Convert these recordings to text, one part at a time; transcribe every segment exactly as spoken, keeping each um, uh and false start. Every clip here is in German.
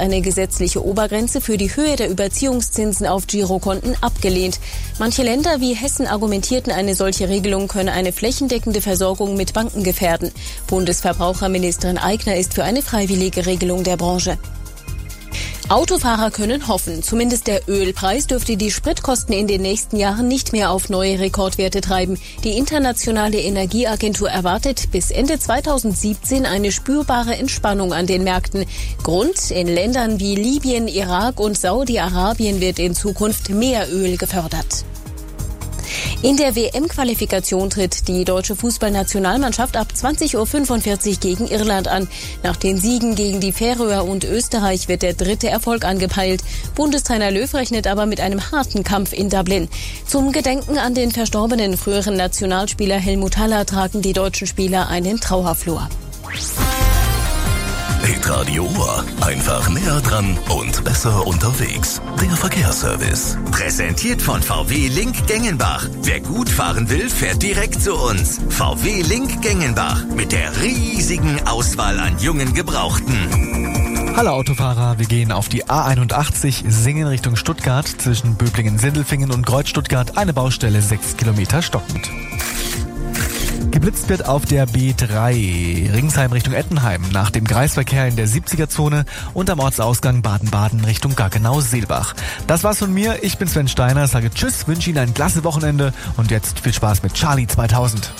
eine gesetzliche Obergrenze für die Höhe der Überziehungszinsen auf Girokonten abgelehnt. Manche Länder wie Hessen argumentierten, eine solche Regelung könne eine flächendeckende Versorgung mit Banken gefährden. Bundesverbraucherministerin Aigner ist für eine freiwillige Regelung der Branche. Autofahrer können hoffen. Zumindest der Ölpreis dürfte die Spritkosten in den nächsten Jahren nicht mehr auf neue Rekordwerte treiben. Die Internationale Energieagentur erwartet bis Ende zweitausendsiebzehn eine spürbare Entspannung an den Märkten. Grund: in Ländern wie Libyen, Irak und Saudi-Arabien wird in Zukunft mehr Öl gefördert. In der W M-Qualifikation tritt die deutsche Fußballnationalmannschaft ab zwanzig Uhr fünfundvierzig gegen Irland an. Nach den Siegen gegen die Färöer und Österreich wird der dritte Erfolg angepeilt. Bundestrainer Löw rechnet aber mit einem harten Kampf in Dublin. Zum Gedenken an den verstorbenen früheren Nationalspieler Helmut Haller tragen die deutschen Spieler einen Trauerflor. Hitradio Ohr. Einfach näher dran und besser unterwegs. Der Verkehrsservice. Präsentiert von V W Link Gengenbach. Wer gut fahren will, fährt direkt zu uns. V W Link Gengenbach. Mit der riesigen Auswahl an jungen Gebrauchten. Hallo Autofahrer, wir gehen auf die A einundachtzig, Singen Richtung Stuttgart. Zwischen Böblingen-Sindelfingen und Kreuz-Stuttgart eine Baustelle, sechs Kilometer stockend. Geblitzt wird auf der B drei, Ringsheim Richtung Ettenheim, nach dem Kreisverkehr in der siebziger-Zone und am Ortsausgang Baden-Baden Richtung Gaggenau-Seelbach. Das war's von mir, ich bin Sven Steiner, sage Tschüss, wünsche Ihnen ein klasse Wochenende und jetzt viel Spaß mit Charlie zweitausend.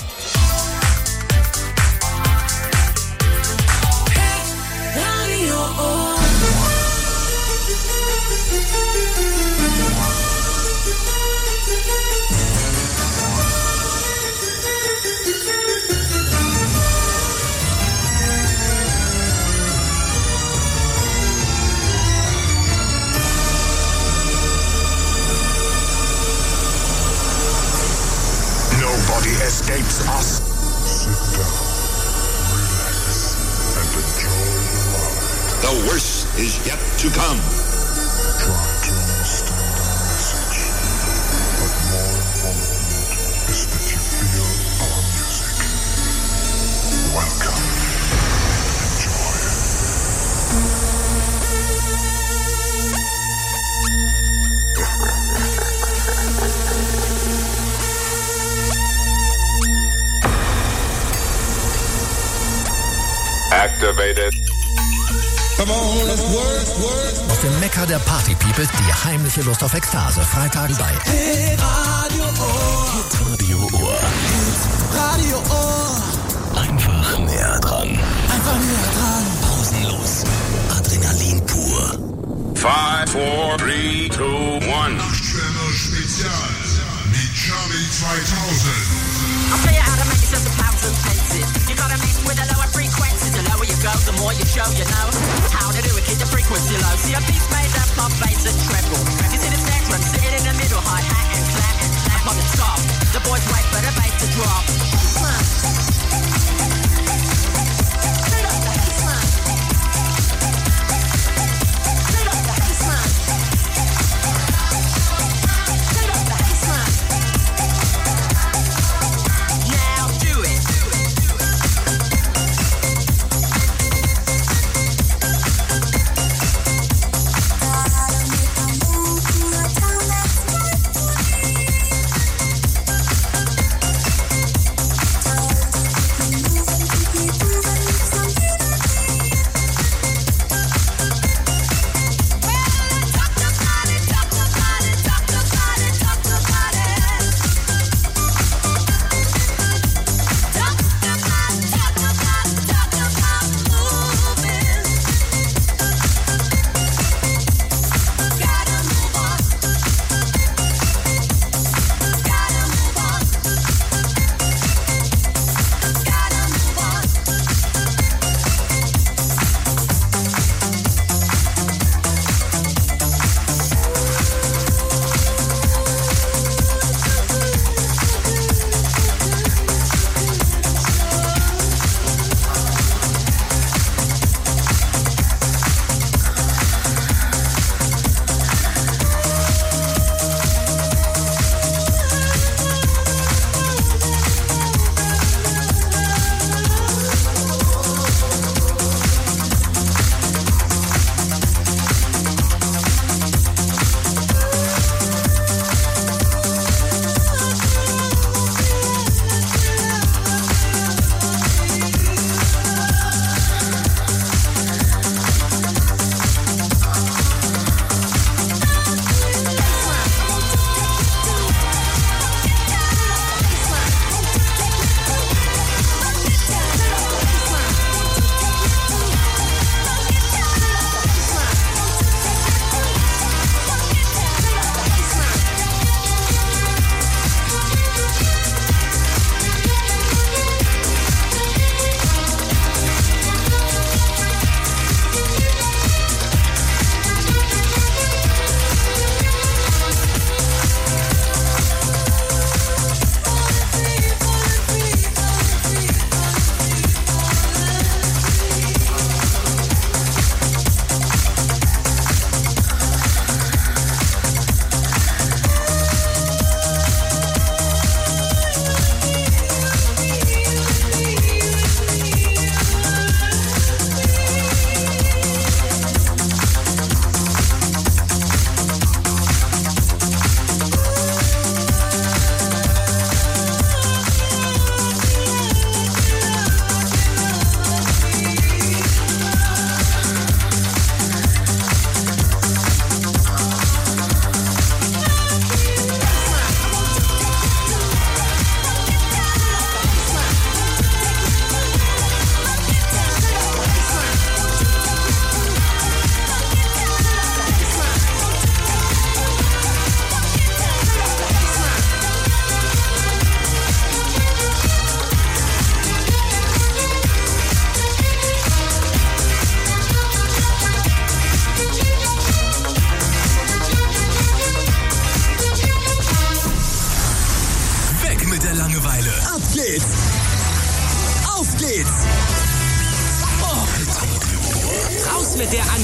Escapes us. Sit down, relax, and enjoy the ride. The worst is yet to come. Try to understand our message, but more important is that you feel our music. Welcome. Activated. Come on, let's work, work. Aus dem Mekka der Party People die heimliche Lust auf Ekstase. Freitagen bei Hitradio Ohr. Hitradio Ohr. Radio Ohr. Einfach näher dran. Einfach näher dran. Pausenlos. Adrenalin pur. Five, four, three, two, one. Nachtschwärmer Spezial mit Charlie zweitausend. I'll tell you how to make yourself a thousand places. You gotta mix with the lower frequencies. The lower you go, the more you show, you know how to do it, keep the frequency low. See a beat made up of bass and treble. You see the spectrum sitting in the middle, hi-hat and clap and clap on the top. The boys wait for the bass to drop.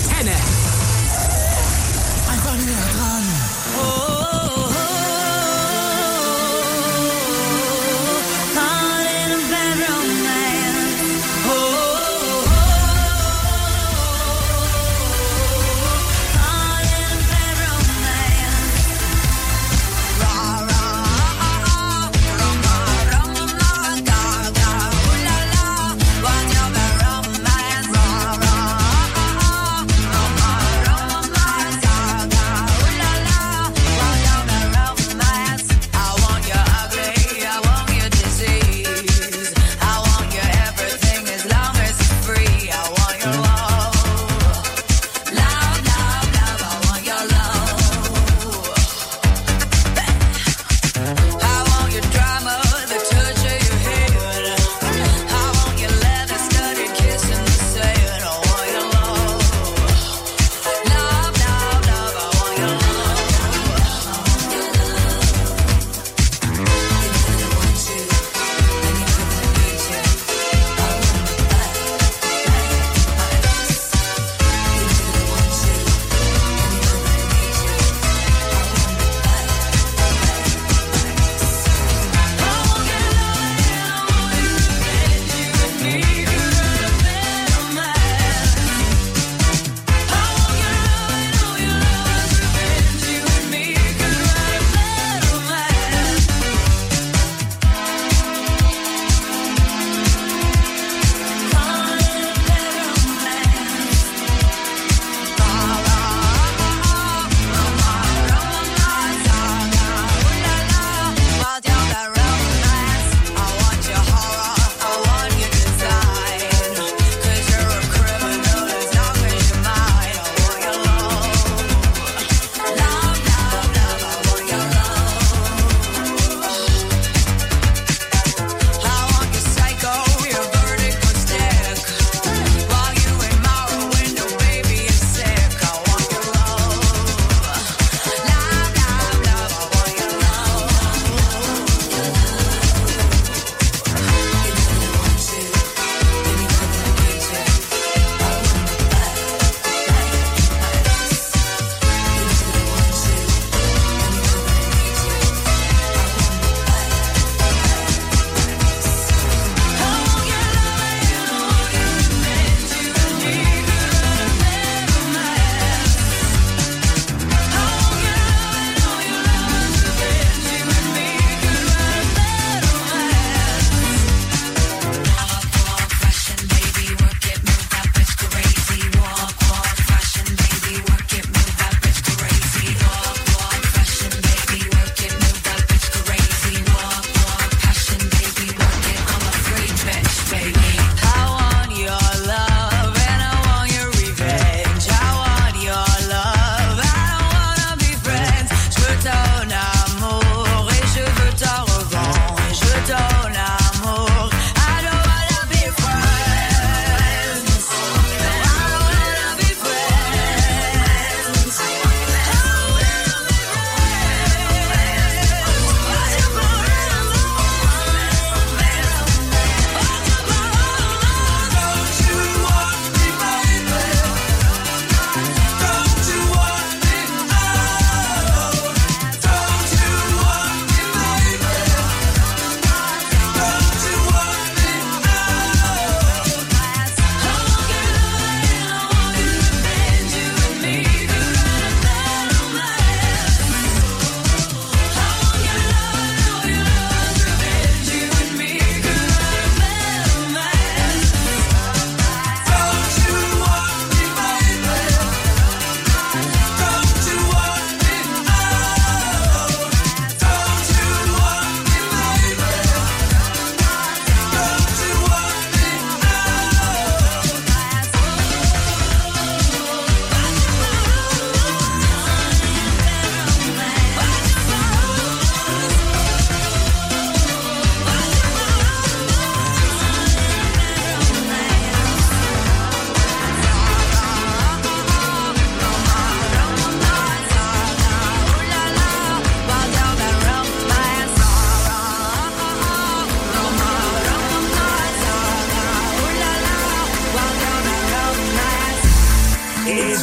Henne. Einfach näher dran. Oh, oh, oh, call it a bad romance. Oh, oh, oh, call it a bad romance. Ra, ra, ah, ah, ra, ra, ra, ga, ga, ooh la la, what's your bad romance? Ra, ra, ah, ah, ra, ra, ra, ga, ga, ooh la la.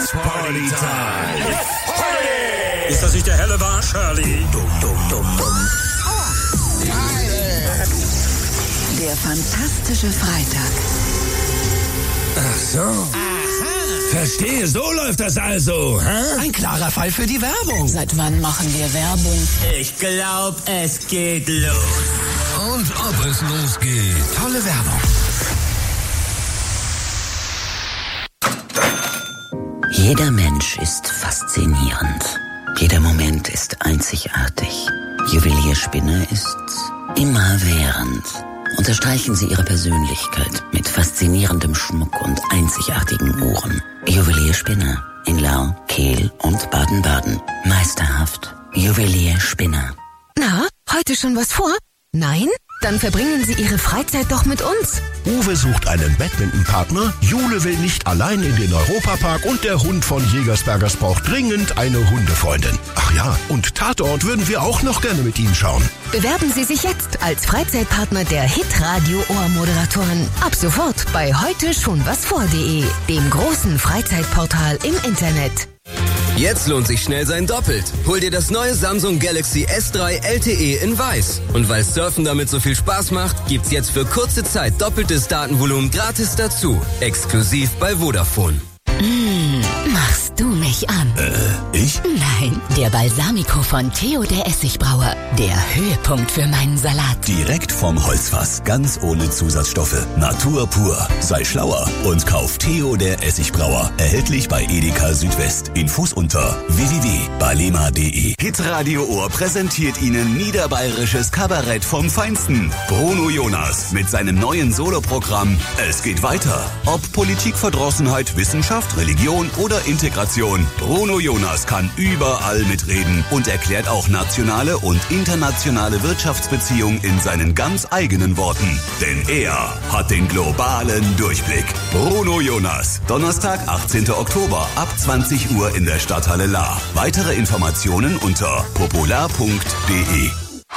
It's Party Time. Party! Ist das nicht der helle Wahn, Shirley? Dumm, dumm, dumm, dumm. Der fantastische Freitag. Ach so. Aha. Verstehe, so läuft das also. Hä? Ein klarer Fall für die Werbung. Seit wann machen wir Werbung? Ich glaub, es geht los. Und ob es losgeht. Tolle Werbung. Jeder Mensch ist faszinierend. Jeder Moment ist einzigartig. Juwelierspinne ist's immerwährend. Unterstreichen Sie Ihre Persönlichkeit mit faszinierendem Schmuck und einzigartigen Uhren. Juwelierspinne in Lau, Kehl und Baden-Baden. Meisterhaft. Juwelierspinne. Na, heute schon was vor? Nein? Dann verbringen Sie Ihre Freizeit doch mit uns. Uwe sucht einen Badminton-Partner, Jule will nicht allein in den Europapark und der Hund von Jägersbergers braucht dringend eine Hundefreundin. Ach ja, und Tatort würden wir auch noch gerne mit Ihnen schauen. Bewerben Sie sich jetzt als Freizeitpartner der Hit-Radio-Ohr-Moderatoren. Ab sofort bei heute schon was vor punkt de, dem großen Freizeitportal im Internet. Jetzt lohnt sich schnell sein Doppelt. Hol dir das neue Samsung Galaxy S drei L T E in weiß. Und weil Surfen damit so viel Spaß macht, gibt's jetzt für kurze Zeit doppeltes Datenvolumen gratis dazu. Exklusiv bei Vodafone. Mmh, machst du mich an? Äh, ich? Nein, der Balsamico von Theo der Essigbrauer. Der Höhepunkt für meinen Salat. Direkt vom Holzfass, ganz ohne Zusatzstoffe. Natur pur. Sei schlauer und kauf Theo der Essigbrauer. Erhältlich bei Edeka Südwest. Infos unter w w w punkt balema punkt de. Hitradio Ohr präsentiert Ihnen niederbayerisches Kabarett vom Feinsten. Bruno Jonas mit seinem neuen Soloprogramm Es geht weiter. Ob Politikverdrossenheit, Wissenschaft, Religion oder Integration. Bruno Jonas kann überall mitreden und erklärt auch nationale und internationale Wirtschaftsbeziehungen in seinen ganz eigenen Worten. Denn er hat den globalen Durchblick. Bruno Jonas. Donnerstag, achtzehnten Oktober ab zwanzig Uhr in der Stadthalle Lahr. Weitere Informationen unter popular punkt de.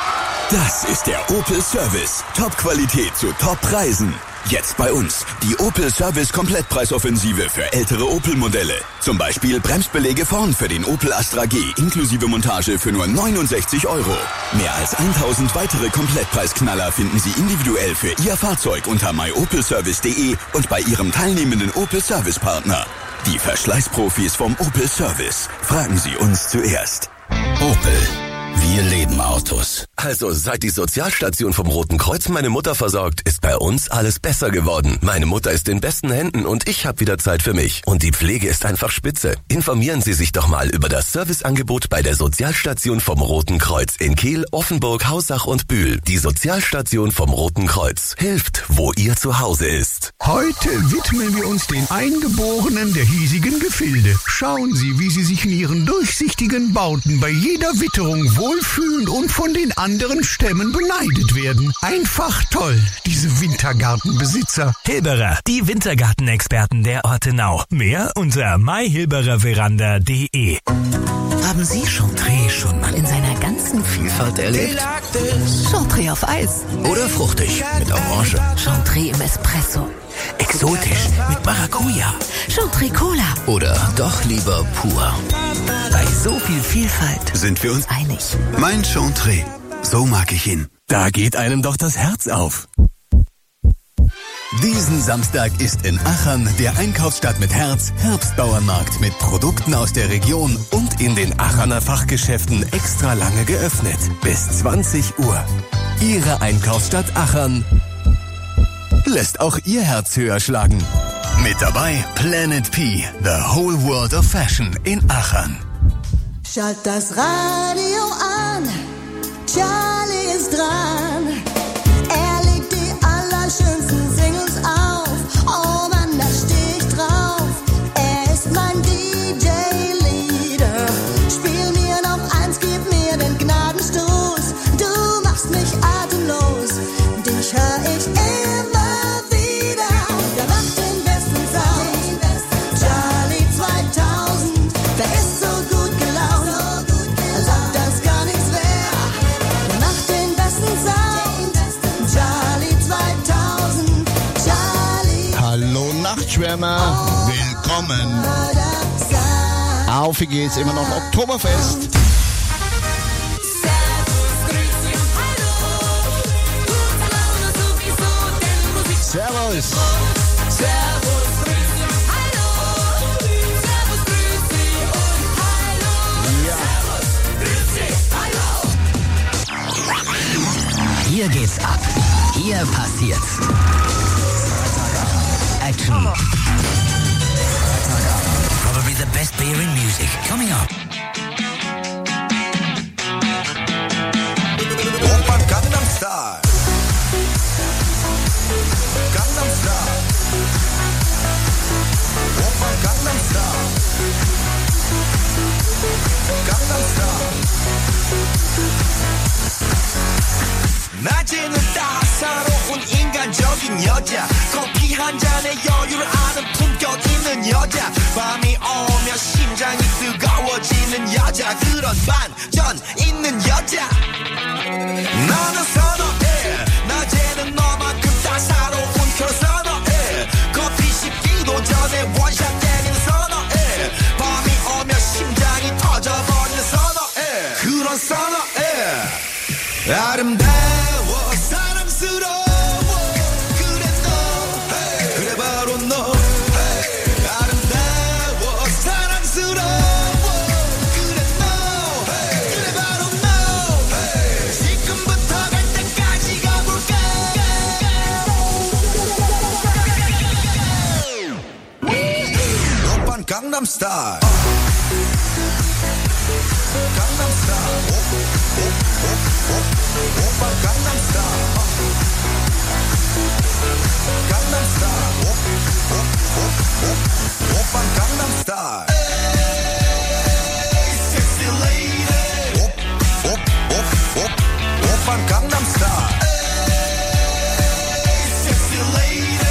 Das ist der Opel Service. Top-Qualität zu Top-Preisen. Jetzt bei uns die Opel Service Komplettpreisoffensive für ältere Opel-Modelle. Zum Beispiel Bremsbeläge vorn für den Opel Astra G inklusive Montage für nur neunundsechzig Euro. Mehr als tausend weitere Komplettpreisknaller finden Sie individuell für Ihr Fahrzeug unter my opel service punkt de und bei Ihrem teilnehmenden Opel Service Partner. Die Verschleißprofis vom Opel Service. Fragen Sie uns zuerst. Opel. Wir leben Autos. Also, seit die Sozialstation vom Roten Kreuz meine Mutter versorgt, ist bei uns alles besser geworden. Meine Mutter ist in besten Händen und ich habe wieder Zeit für mich. Und die Pflege ist einfach spitze. Informieren Sie sich doch mal über das Serviceangebot bei der Sozialstation vom Roten Kreuz in Kehl, Offenburg, Hausach und Bühl. Die Sozialstation vom Roten Kreuz hilft, wo Ihr Zuhause ist. Heute widmen wir uns den Eingeborenen der hiesigen Gefilde. Schauen Sie, wie sie sich in ihren durchsichtigen Bauten bei jeder Witterung wohlfühlen und von den anderen Stämmen beneidet werden. Einfach toll, diese Wintergartenbesitzer. Hilberer, die Wintergartenexperten der Ortenau. Mehr unter my hilberer veranda punkt de. Haben Sie Chantre schon mal in seiner ganzen Vielfalt erlebt? Chantre auf Eis. Oder fruchtig mit Orange. Chantre im Espresso. Exotisch mit Maracuja. Chantre Cola. Oder doch lieber pur. Bei so viel Vielfalt sind wir uns einig. Mein Chantre, so mag ich ihn. Da geht einem doch das Herz auf. Diesen Samstag ist in Achern der Einkaufsstadt mit Herz Herbstbauernmarkt mit Produkten aus der Region und in den Acherner Fachgeschäften extra lange geöffnet. Bis zwanzig Uhr. Ihre Einkaufsstadt Achern lässt auch Ihr Herz höher schlagen. Mit dabei Planet P, the whole world of fashion in Achern. Schalt das Radio an, Charlie ist dran. Er legt die allerschönsten Singles auf. Oh Mann, da steh ich drauf. Er ist mein D J-Leader. Spiel mir noch eins, gib mir den Gnadenstoß. Du machst mich atemlos, dich hör ich immer wieder. Der macht den besten Sound, Charlie zweitausend. Der ist so gut gelaunt, als ob das gar nichts wäre. Der macht den besten Sound, Charlie zweitausend. Charlie. Hallo Nachtschwärmer, willkommen. auf, wie geht's? Immer noch Oktoberfest. Servus. Servus, Grüße, Hallo. Servus, Grüße und Hallo. Ja. Servus, Grüße, Hallo. Hier geht's ab. Hier passiert's. Action. Probably the best beer in music. Coming up. Opern Gangnam Style. Gangnam Style. Opern Gangnam Style. Gangnam Style. 낮에는 따사로운 인간적인 여자 커피 한 잔에 여유를 아는 품격 있는 여자 밤이 오면 심장이 뜨거워지는 여자 그런 반전 있는 여자 나는 선호해 낮에는 너만큼 따사로운 그런 선호해 커피 식기도 전에 원샷 때리는 선호해 밤이 오면 심장이 터져버리는 선호해 그런 선호해 아름다워 사랑스러워 그래 너 그래 바로 너 아름다워 사랑스러워 그래 너 그래 바로 너 지금부터 갈 때까지 가볼까 오빤 강남스타일 강남스타일 오빤 강남스타일 강남스타일 오빤 강남스타일 Sexy lady 오빤 강남스타일 Sexy lady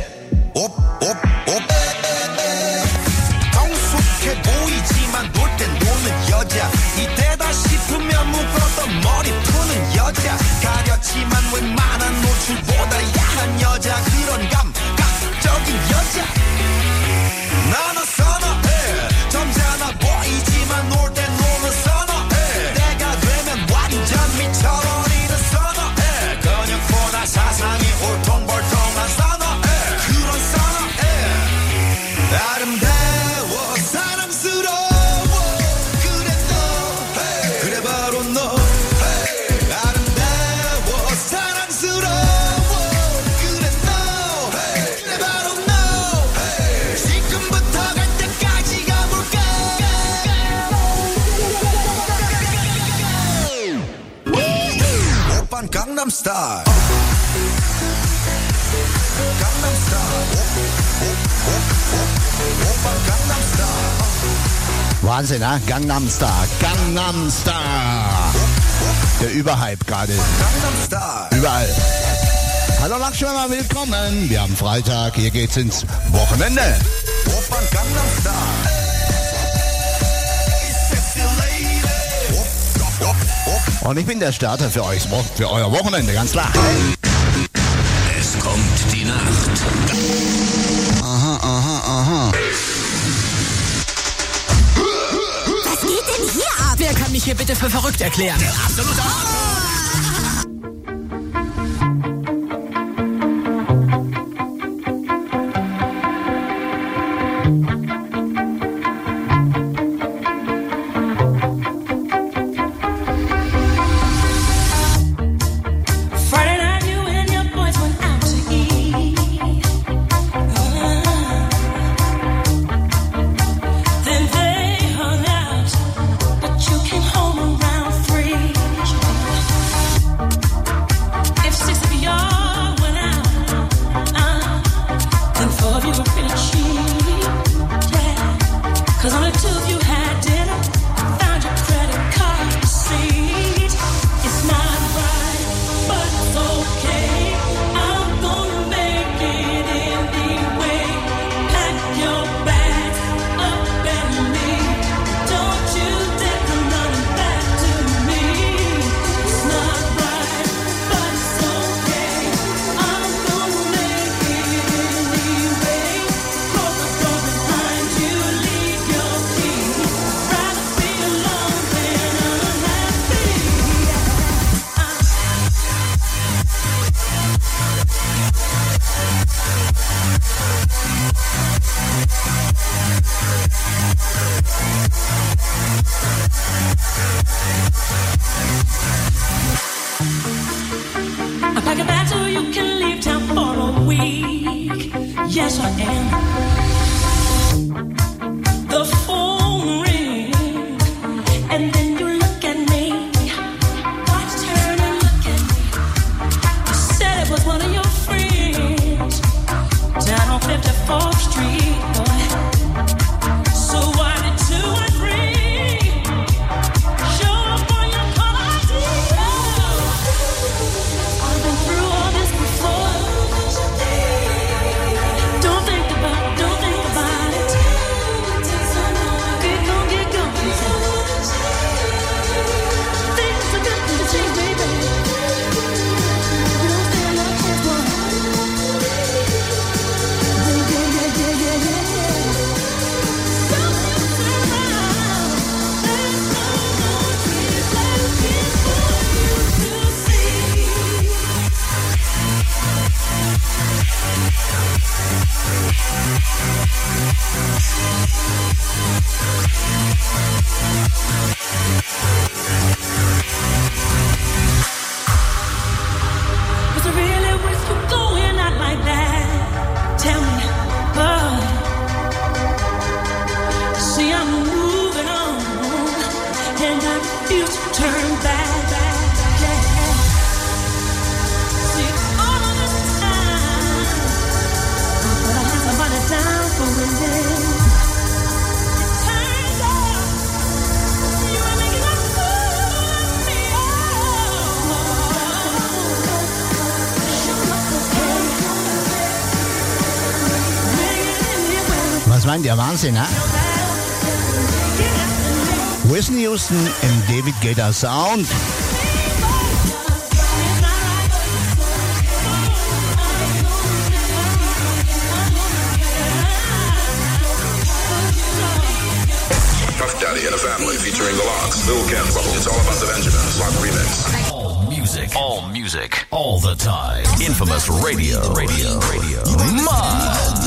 성숙해 보이지만 놀 땐 노는 여자 이때다 싶으면 묶었던 머리 푸는 여자 가렸지만 웬만한 노출보다 야한 여자 그런 감각적인 여자 나는 선호해 점잖아 보이지만 놀 땐 노는 선호해 내가 되면 완전 미쳐버리는 선호해 근육보다 사상이 울퉁불퉁한 선호해 그런 선호해 아름다워 사랑스러워 그래 너 그래 바로 너 아름다워 사랑스러워 그래 너 그래 바로 너 지금부터 갈 때까지 가볼까 오빤 강남스타일 강남스타일 오빤 강남스타일 Wahnsinn, ne? Gangnam Star, Gangnam Star. Der Überhype gerade. Überall. Hallo Lakshmana, willkommen. Wir haben Freitag, hier geht's ins Wochenende. Und ich bin der Starter für euch, für euer Wochenende, ganz klar. Es kommt die Nacht. Aha, aha, aha. Was geht denn hier ab? Wer kann mich hier bitte für verrückt erklären? Der absolute Then they hung out, but you came home around three. I'm packing back so you can leave town for a week. Yes, I am. The phone rings, and then you look at me. Watch, turn and look at me. You said it was one of your friends down on fifty-fourth Street, boy. So why did two and three show up on your caller I D? I've been through all this before. Don't think about it, don't think about it. Get gone, get gone. Things are good to change, baby. You don't stand no chance, boy. Yeah, yeah, yeah, yeah, yeah, yeah. Was it really worth you going out like that? Tell me, boy. See, I'm moving on, and I refuse to turn back. Yeah. See, all of this time, but I had somebody down for a minute. Turns out you were making a fool of me. Was meint ihr? Wahnsinn, ne? Whitney Houston im David Guetta Sound. Puff Daddy and a Family featuring the Locks, Lil Kim. It's all about the Benjamins. Lock remix. All music, all music, all the time. Infamous radio, radio, radio. Mud.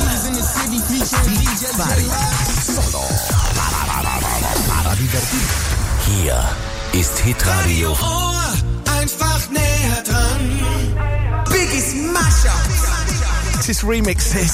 Solo. Para divertir. Hier ist Hitradio. Ohr, einfach näher dran. Biggies Mashup. Das ist Remixes.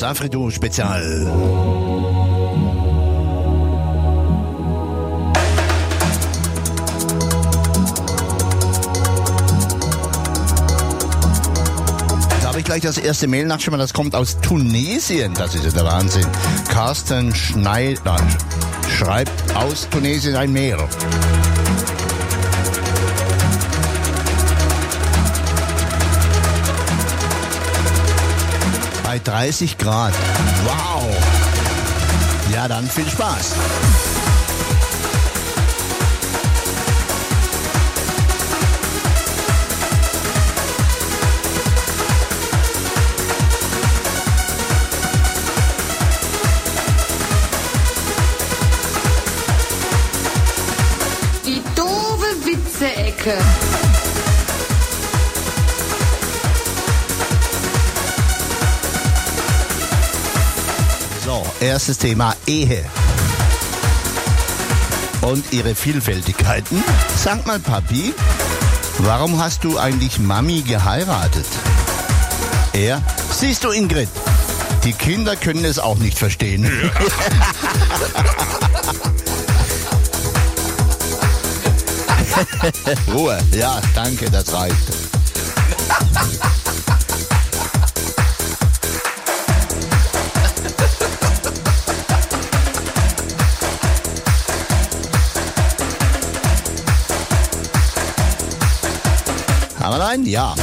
Safridu Spezial. Da habe ich gleich das erste Mail nachschauen, das kommt aus Tunesien. Das ist ja der Wahnsinn. Carsten Schneider schreibt aus Tunesien ein Mail. Bei dreißig Grad. Wow. Ja, dann viel Spaß. Die doofe Witze-Ecke. So, erstes Thema Ehe und ihre Vielfältigkeiten. Sag mal, Papi, warum hast du eigentlich Mami geheiratet? Er, siehst du, Ingrid, die Kinder können es auch nicht verstehen. Ruhe, ja, danke, das reicht. Haben wir einen? Ja.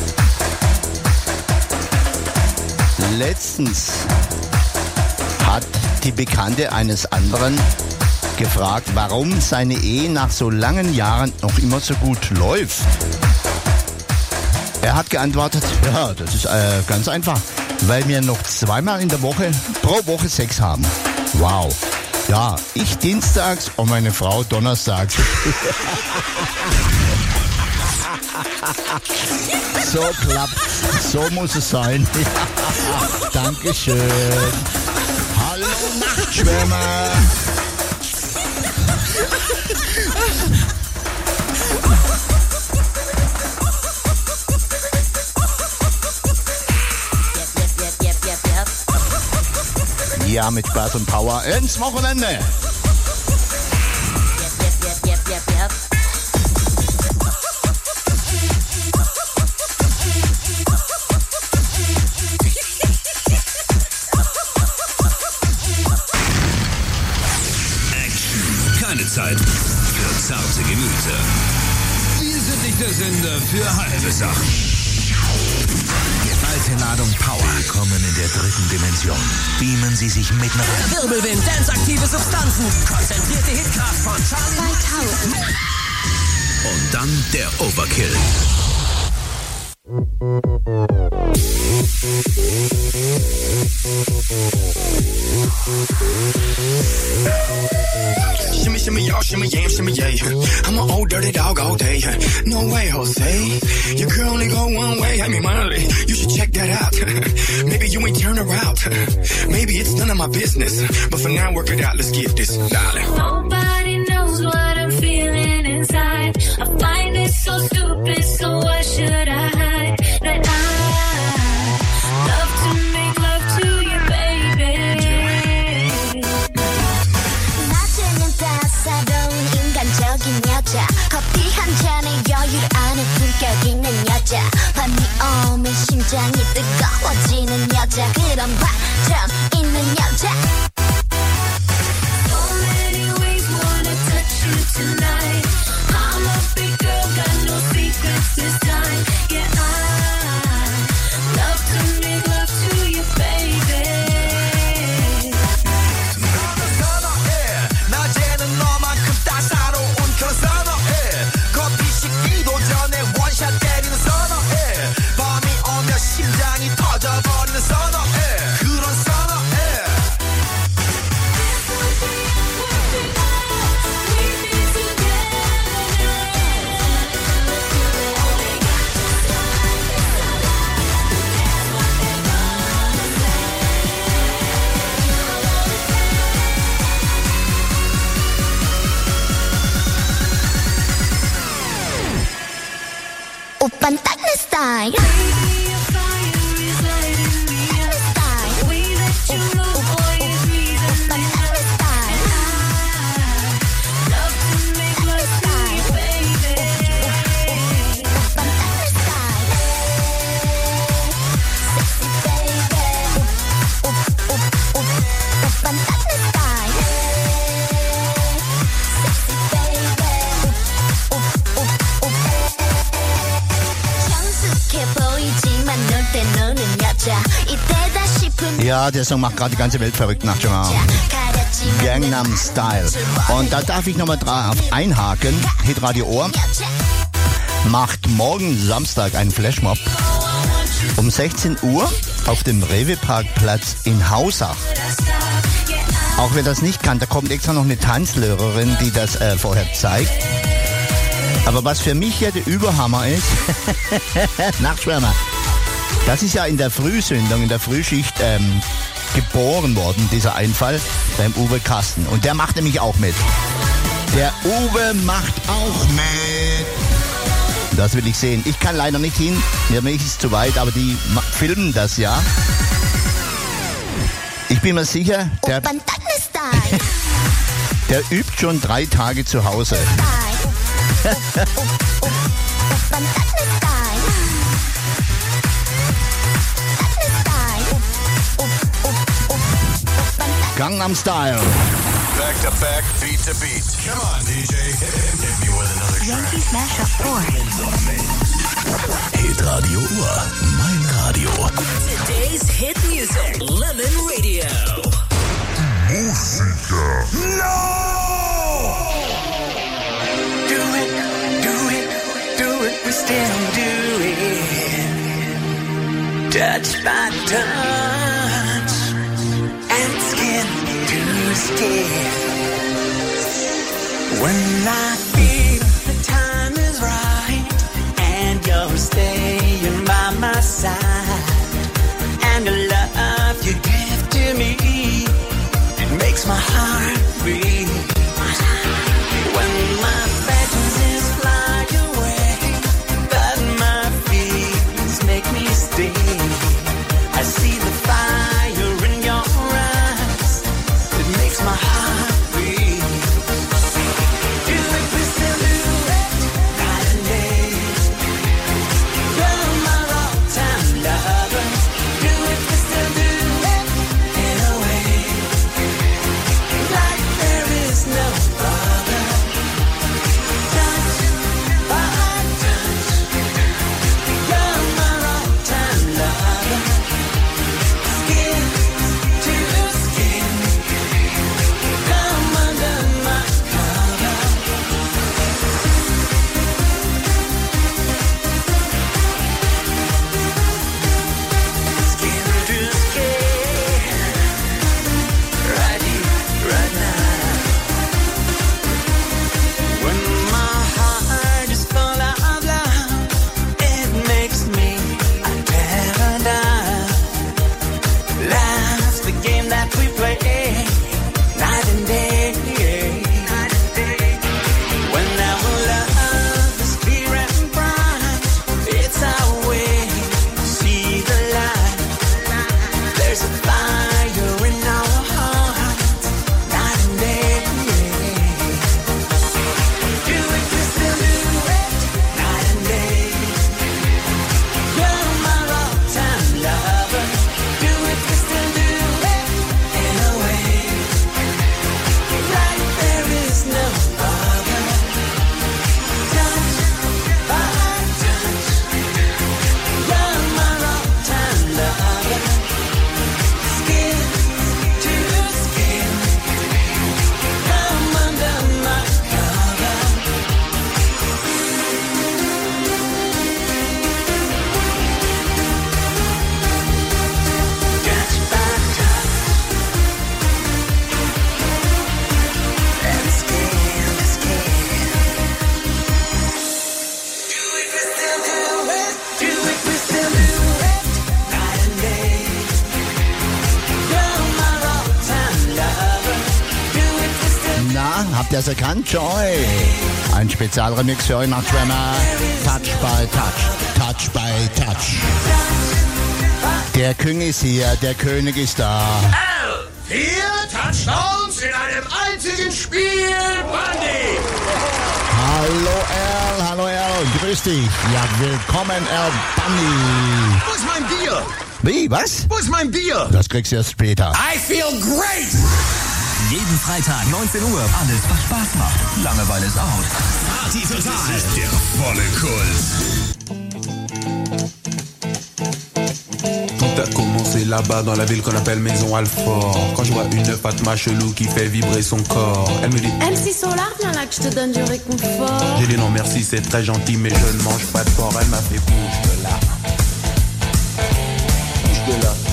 Letztens hat die Bekannte eines anderen gefragt, warum seine Ehe nach so langen Jahren noch immer so gut läuft. Er hat geantwortet, ja, das ist äh, ganz einfach, weil wir noch zweimal in der Woche pro Woche Sex haben. Wow. Ja, ich dienstags und meine Frau donnerstags. So klappt, so muss es sein. Dankeschön. Hallo Nachtschwärmer. Ja, mit Spaß und Power ins Wochenende. Zeit für zarte Gemüter. Wir sind nicht der Sender für halbe Sachen. Geballte Ladung Power. Willkommen in der dritten Dimension. Beamen Sie sich mitten rein. Wirbelwind, danceaktive Substanzen. Konzentrierte Hitkraft von Charlie zweitausend. Und dann der Overkill. Shimmy, shimmy, y'all, shimmy, yam, shimmy, yay. I'm an old dirty dog all day. No way, Jose. Your girl only go one way. I mean, Molly, you should check that out. Maybe you ain't turn her out. Maybe it's none of my business. But for now, work it out. Let's get this, darling. Nobody knows what I'm feeling inside. I find it so stupid, so why should I hide? That I love to make love to you, baby. 낮에는 따사로운 인간적인 여자. 커피 한 잔에 여유를 아는 품격 있는 여자. 밤이 오면 심장이 뜨거워지는 여자. 그런 반전 있는 여자. So many ways wanna touch you tonight. I'm a big girl, got no secrets this time. Yeah, I love to make love to you, baby. 나는 선어해. 낮에는 너만큼 따사로운 그런 선어해. 커피 식기도 전에 원샷 때리는 선어해. 밤이 오면 심장이 터져버리는 선어해. 그런 선어해. 오빤 딱 내 스타일. Baby, your fire is lighting me up. We Ja, der Song macht gerade die ganze Welt verrückt, Nachtschwärmer. Gangnam Style. Und da darf ich nochmal drauf einhaken. Hitradio Ohr macht morgen Samstag einen Flashmob um sechzehn Uhr auf dem Rewe-Parkplatz in Hausach. Auch wer das nicht kann, da kommt extra noch eine Tanzlehrerin, die das äh, vorher zeigt. Aber was für mich ja der Überhammer ist, Nachtschwärmer, das ist ja in der Frühsendung, in der Frühschicht ähm, geboren worden, dieser Einfall beim Uwe Kasten. Und der macht nämlich auch mit. Der Uwe macht auch mit. Das will ich sehen. Ich kann leider nicht hin, mir ist es zu weit, aber die ma- filmen das ja. Ich bin mir sicher, der, der übt schon drei Tage zu Hause. Gangnam Style. Back to back, beat to beat. Come on, D J. Hit me with another track. Yankees Mashup four. Hitradio Uhr, mein Radio. Today's hit music, Lemon Radio. Música. No! Do it, do it, do it, we still do it. Touch by touch, and skin to skin. When I feel the time is right, and you're staying by my side, and the love you give to me, it makes my heart beat. When my fantasies fly away, but my feelings make me stay. I see the fire in your eyes, it makes my heart beat. Do it, we still do it, night and day. You're my all-time lover. Do it, we still do it, in a way, like there is no other. Touch by touch, you're my all-time lover. Skin to skin, come under my cover. Skin to skin, right here, right now. When my heart is full of love, it makes me a paradise. Life's the game that we play, night and day. When our love is clear and bright, it's our way to see the light. There's a fire in our hearts, night and day. Do it, we still do it, night and day. You're my all-time lover. Do it, we still do it, in a way, like there is no other. Touch by touch, you're my all-time lover. Skin to skin, come under my cover. Touch by touch, and skin to skin. Do it, we still do it. Do it, we still do it, night and day. You're my all-time lover. Do it, we still Na, habt ihr es erkannt? Joy. Ein Spezialremix für euch, Nachtschwärmer. Touch by Touch. Touch by Touch. Der König ist hier, der König ist da. Vier Touchdowns in einem einzigen Spiel, Bundy. Hallo Erl, hallo Erl, grüß dich. Ja, willkommen Erl Bunny. Wo ist mein Bier? Wie, was? Wo ist mein Bier? Das kriegst du erst später. I feel great. Jeden Freitag neunzehn Uhr. Alles, was Spaß macht. Langeweile ist out. Party total. Das ist der volle Kult. Tout à coup C'est là-bas dans la ville qu'on appelle Maison Alfort. Quand je vois une Fatma chelou qui fait vibrer son corps, elle me dit M C Solar, viens là que je te donne du réconfort. J'ai dit non merci, c'est très gentil, mais je ne mange pas de porc. Elle m'a fait bouge de là. Bouge de là.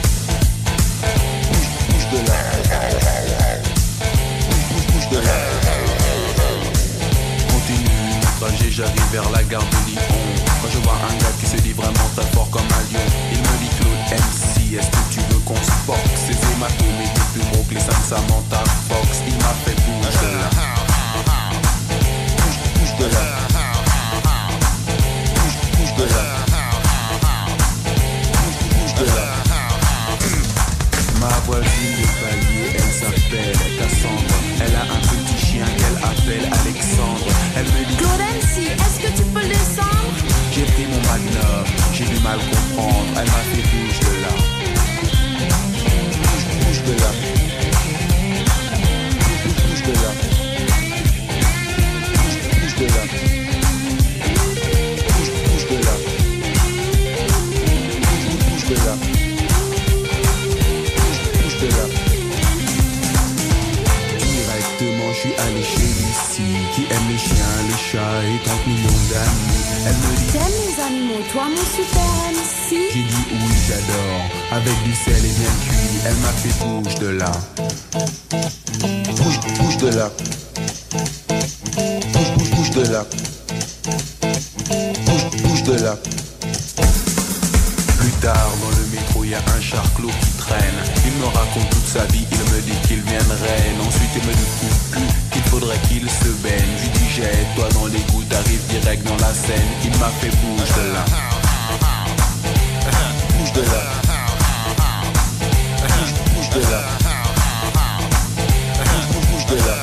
Bouge, bouge de là. Bouge, bouge, bouge de là. Continue mon trajet, j'arrive vers la gare de Lyon. Quand je vois un gars qui se dit vraiment très fort comme un lion, il me dit Claude M C, est-ce que tu veux qu'on se boxe? Ses hématomes étaient plus gros que les seins de Samantha Fox. Il m'a fait bouge de là. Bouge, bouge de là. Bouge, bouge de là. Bouge, bouge de là. Ma voisine de palier, elle s'appelle Cassandre. Elle a un petit chien qu'elle appelle Alexandre. Elle me dit Claude M C, est-ce que tu peux le descendre? J'ai pris mon magnum, j'ai du mal comprendre. Elle m'a fait bouge de là. Bouge, bouge de là. Bouge, bouge de là. Bouge, bouge de là. Bouge, bouge de là. Bouge, bouge de là. Bouge, bouge de là. Directement, je suis allé chez Lucie, qui aime les chiens, les chats et trente millions d'amis. Elle me dit t'aimes les animaux, toi mon super M C? J'ai dit oui, j'adore. Avec du sel et bien cuit, elle m'a fait bouge de là. Bouge, bouge de là. Bouge, bouge, bouge de là. Bouge, bouge de là. Plus tard, dans le métro, il y a un charclos qui traîne. Il me raconte toute sa vie, il me dit qu'il viendrait. Ensuite, il me dit qu'il faudrait qu'il se baigne. Je lui dis jette-toi dans l'égout, t'arrives direct dans la Seine. Il m'a fait bouge de là. Bouge de là. Bouge, bouge de là. Bouge, bouge de là.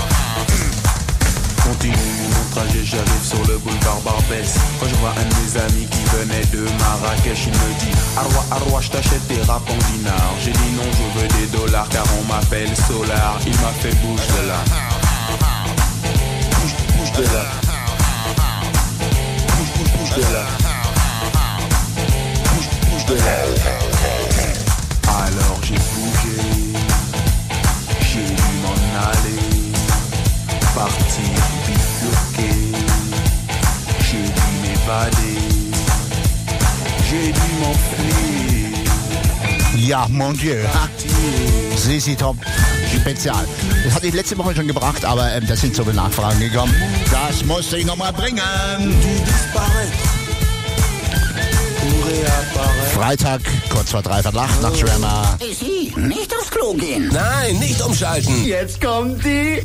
Continue mon trajet, j'arrive sur le boulevard Barbès. Quand je vois un de mes amis qui venait de Marrakech, il me dit Arwa, Arwa, je t'achète tes rap en dinars. J'ai dit non, je veux des dollars car on m'appelle Solar. Il m'a fait bouge de là. Bouge, bouge de là. Bouge, bouge, bouge de là. Bouge, bouge de là. Alors j'ai bougé, j'ai dû m'en aller, partir bifurquer, j'ai dû m'évader, j'ai dû m'enfuir. Ja, mon Dieu. Sisi Top Spezial. Das hatte ich letzte Woche schon gebracht, aber ähm, da sind so viele Nachfragen gekommen. Das musste ich nochmal bringen. Freitag, kurz vor dreiviertel acht, nach Schwärmer. Sie, nicht aufs Klo gehen. Nein, nicht umschalten. Jetzt kommt die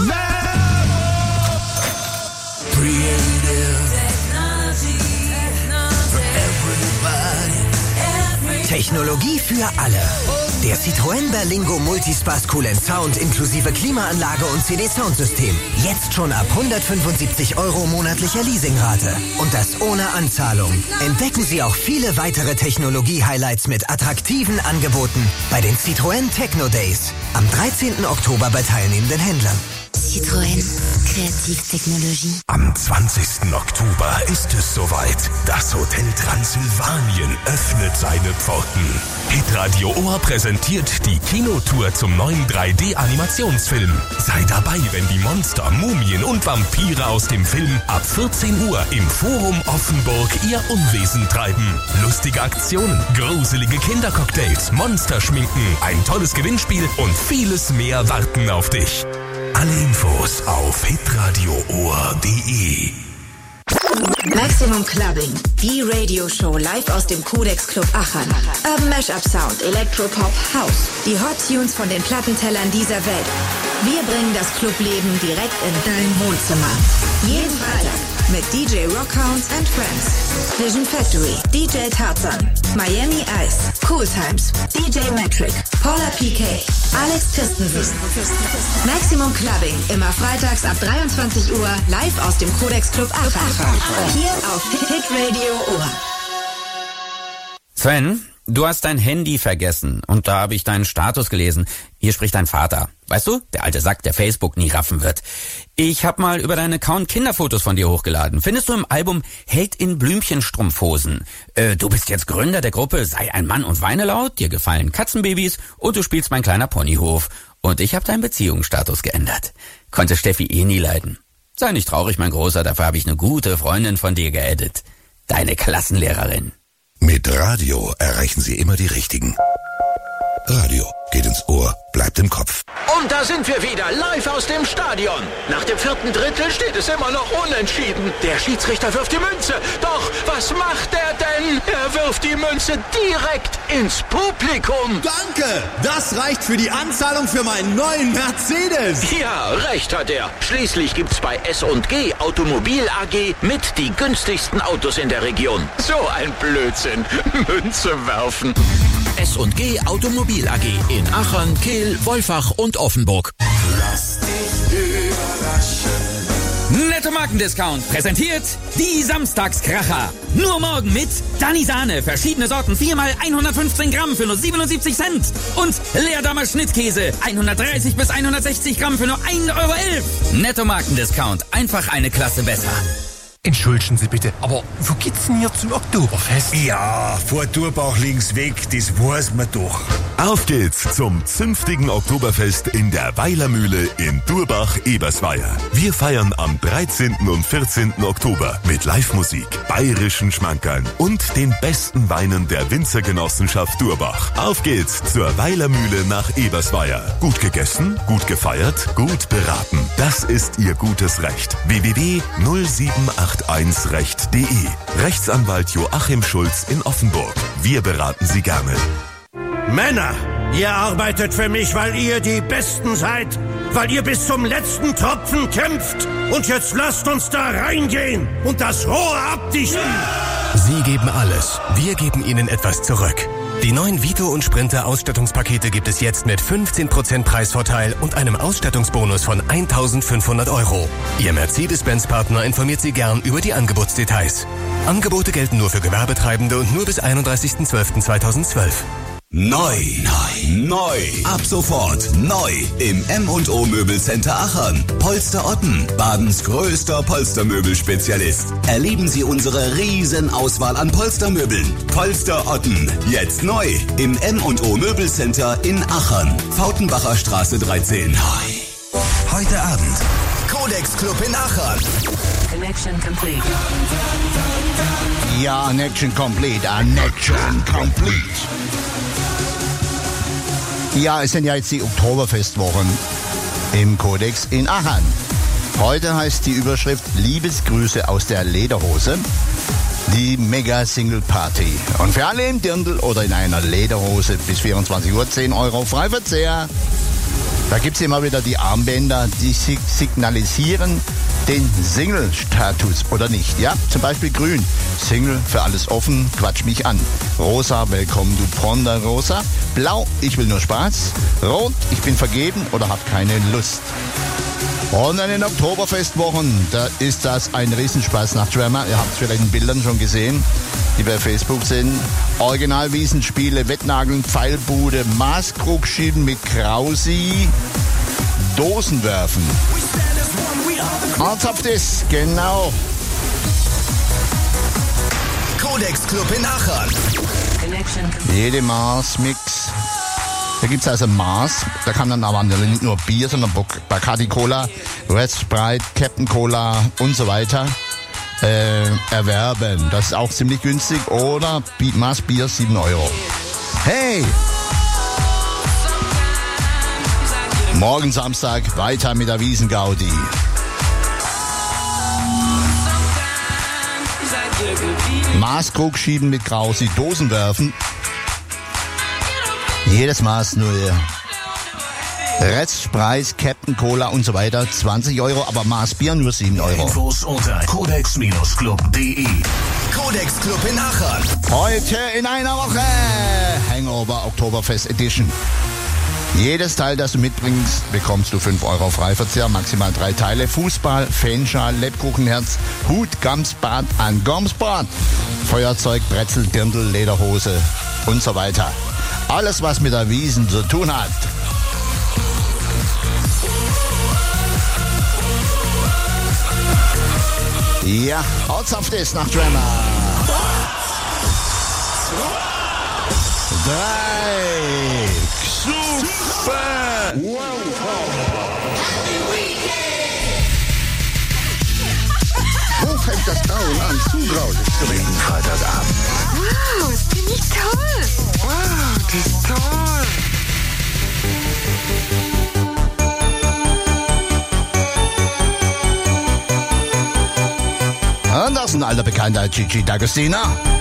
Technologie für alle. Der Citroën Berlingo Multispaß Cool and Sound inklusive Klimaanlage und C D-Soundsystem. Jetzt schon ab hundertfünfundsiebzig Euro monatlicher Leasingrate. Und das ohne Anzahlung. Entdecken Sie auch viele weitere Technologie-Highlights mit attraktiven Angeboten bei den Citroën Techno Days. Am dreizehnten Oktober bei teilnehmenden Händlern. Citroën. Kreativtechnologie. Am zwanzigsten Oktober ist es soweit. Das Hotel Transsilvanien öffnet seine Pforten. Hitradio Ohr präsentiert die Kinotour zum neuen drei D-Animationsfilm. Sei dabei, wenn die Monster, Mumien und Vampire aus dem Film ab vierzehn Uhr im Forum Offenburg ihr Unwesen treiben. Lustige Aktionen, gruselige Kindercocktails, Monsterschminken, ein tolles Gewinnspiel und vieles mehr warten auf dich. Alle Infos auf hitradio ohr punkt de. Maximum Clubbing, die Radioshow live aus dem Codex Club Aachen. Urban Mashup Sound, Electropop, House, die Hot Tunes von den Plattentellern dieser Welt. Wir bringen das Clubleben direkt in dein Wohnzimmer. Jeden Freitag mit D J Rockhounds and Friends, Vision Factory, D J Tarzan, Miami Ice, Cool Times, D J Metric, Paula P K, Alex Christensen. Maximum Clubbing, immer freitags ab dreiundzwanzig Uhr, live aus dem Codex Club Aachen. Hier auf Hit Radio Ohr. Sven, du hast dein Handy vergessen und da habe ich deinen Status gelesen. Hier spricht dein Vater. Weißt du, der alte Sack, der Facebook nie raffen wird. Ich hab mal über deinen Account Kinderfotos von dir hochgeladen. Findest du im Album Held in Blümchenstrumpfhosen. Äh, du bist jetzt Gründer der Gruppe Sei ein Mann und weine laut, dir gefallen Katzenbabys und du spielst Mein kleiner Ponyhof. Und ich hab deinen Beziehungsstatus geändert. Konnte Steffi eh nie leiden. Sei nicht traurig, mein Großer, dafür habe ich eine gute Freundin von dir geaddet. Deine Klassenlehrerin. Mit Radio erreichen Sie immer die Richtigen. Radio geht ins Ohr, bleibt im Kopf. Und da sind wir wieder, live aus dem Stadion. Nach dem vierten Drittel steht es immer noch unentschieden. Der Schiedsrichter wirft die Münze. Doch, was macht er denn? Er wirft die Münze direkt ins Publikum. Danke, das reicht für die Anzahlung für meinen neuen Mercedes. Ja, recht hat er. Schließlich gibt's bei S und G Automobil A G mit die günstigsten Autos in der Region. So ein Blödsinn. Münze werfen. S und G Automobil A G in Aachen, Kehl, Wolfach und Offenburg. Lass dich überraschen. Netto Markendiscount präsentiert die Samstagskracher. Nur morgen mit Dani Sahne, verschiedene Sorten, viermal hundertfünfzehn Gramm für nur siebenundsiebzig Cent. Und Leerdammer Schnittkäse, hundertdreißig bis hundertsechzig Gramm für nur ein Euro elf. Netto Markendiscount, einfach eine Klasse besser. Entschuldigen Sie bitte, aber wo geht's denn hier zum Oktoberfest? Ja, vor Durbach links weg, das weiß man doch. Auf geht's zum zünftigen Oktoberfest in der Weilermühle in Durbach-Ebersweier. Wir feiern am dreizehnten und vierzehnten Oktober mit Live-Musik, bayerischen Schmankerln und den besten Weinen der Winzergenossenschaft Durbach. Auf geht's zur Weilermühle nach Ebersweier. Gut gegessen, gut gefeiert, gut beraten. Das ist Ihr gutes Recht. w w w punkt null sieben acht eins recht punkt de. Rechtsanwalt Joachim Schulz in Offenburg. Wir beraten Sie gerne. Männer, ihr arbeitet für mich, weil ihr die Besten seid, weil ihr bis zum letzten Tropfen kämpft. Und jetzt lasst uns da reingehen und das Rohr abdichten. Sie geben alles. Wir geben Ihnen etwas zurück. Die neuen Vito und Sprinter Ausstattungspakete gibt es jetzt mit fünfzehn Prozent Preisvorteil und einem Ausstattungsbonus von eintausendfünfhundert Euro. Ihr Mercedes-Benz-Partner informiert Sie gern über die Angebotsdetails. Angebote gelten nur für Gewerbetreibende und nur bis einunddreißigsten zwölften zweitausendzwölf. Neu, neu, neu. Ab sofort neu im M und O Möbelcenter Aachen. Polster Otten, Badens größter Polstermöbelspezialist. Erleben Sie unsere riesen Auswahl an Polstermöbeln. Polster Otten, jetzt neu im M und O Möbelcenter in Aachen. Fautenbacher Straße dreizehn. Neu. Heute Abend Codex Club in Aachen. Connection complete. Ja, Connection complete, Connection complete. Ja, es sind ja jetzt die Oktoberfestwochen im Codex in Aachen. Heute heißt die Überschrift Liebesgrüße aus der Lederhose. Die Mega-Single-Party. Und für alle im Dirndl oder in einer Lederhose bis vierundzwanzig Uhr zehn Euro Freiverzehr. Da gibt's immer wieder die Armbänder, die signalisieren den Single-Status oder nicht. Ja, zum Beispiel grün. Single, für alles offen, quatsch mich an. Rosa, willkommen du Ponderosa. Blau, ich will nur Spaß. Rot, ich bin vergeben oder hab keine Lust. Und an den Oktoberfestwochen, da ist das ein Riesenspaß nach Schwärmer. Ihr habt es vielleicht in Bildern schon gesehen, die bei Facebook sind. Original-Wiesenspiele, Wettnageln, Pfeilbude, Maßkrugschieben mit Krausi, Dosen werfen. Arts of this, genau. Codex Club in Aachen. Jede Mars-Mix. Da gibt es also Mars, da kann man aber nicht nur Bier, sondern Bacardi Cola, Red Sprite, Captain Cola und so weiter äh, erwerben. Das ist auch ziemlich günstig. Oder Mars Bier sieben Euro. Hey! Morgen Samstag weiter mit der Wiesengaudi. Maßkrug schieben mit Krausi, Dosen werfen. Jedes Maß nur Restpreis, Captain Cola und so weiter, zwanzig Euro, aber Maß Bier nur sieben Euro. Infos unter codex club punkt de. Codex Club in Aachen. Heute in einer Woche Hangover Oktoberfest Edition. Jedes Teil, das du mitbringst, bekommst du fünf Euro Freiverzehr, maximal drei Teile. Fußball, Fanschal, Lebkuchenherz, Hut, Gamsbad an Gomsbad, Feuerzeug, Brezel, Dirndl, Lederhose und so weiter. Alles, was mit der Wiesn zu tun hat. Ja, Ortshaft ist nach Drama. Drei. Super. Wo fängt das Grauen an, zu graulich zu werden? Freitagabend. Wow, ist die nicht toll? Wow, die ist toll. Und das ist ein alter Bekannter, Gigi D'Agostino.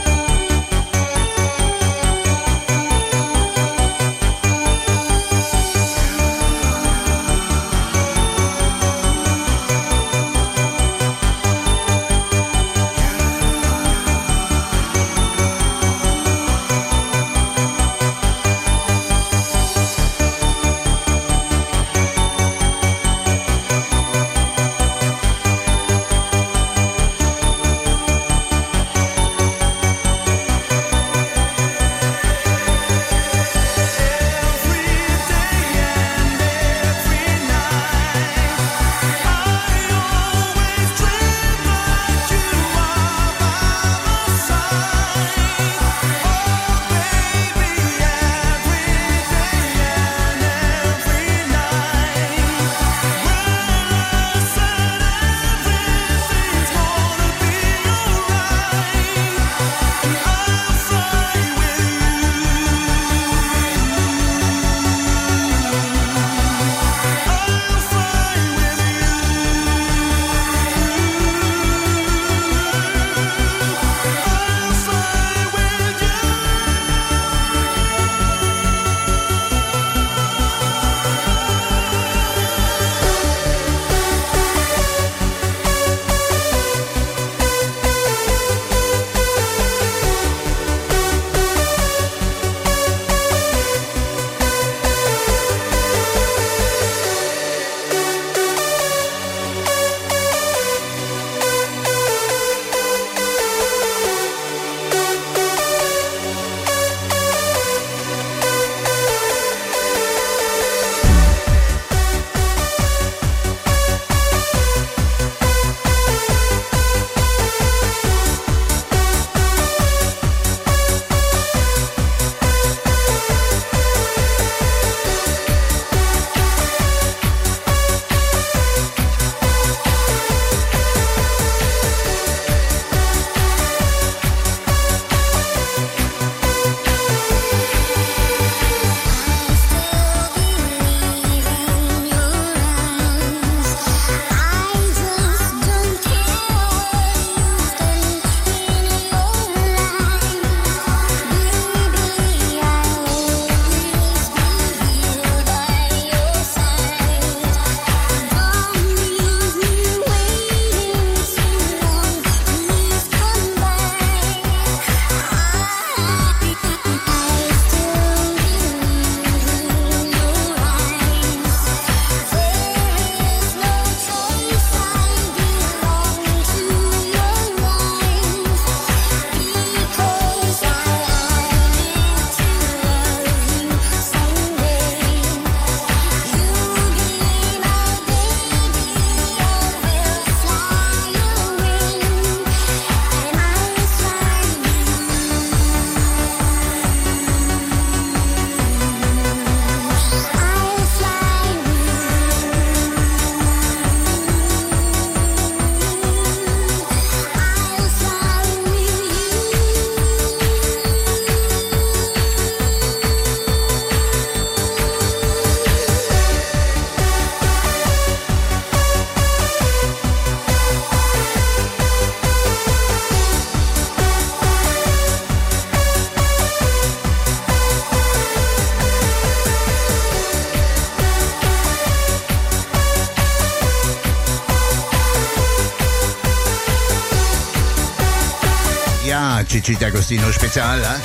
Ja, Gigi D'Agostino Spezial. Äh?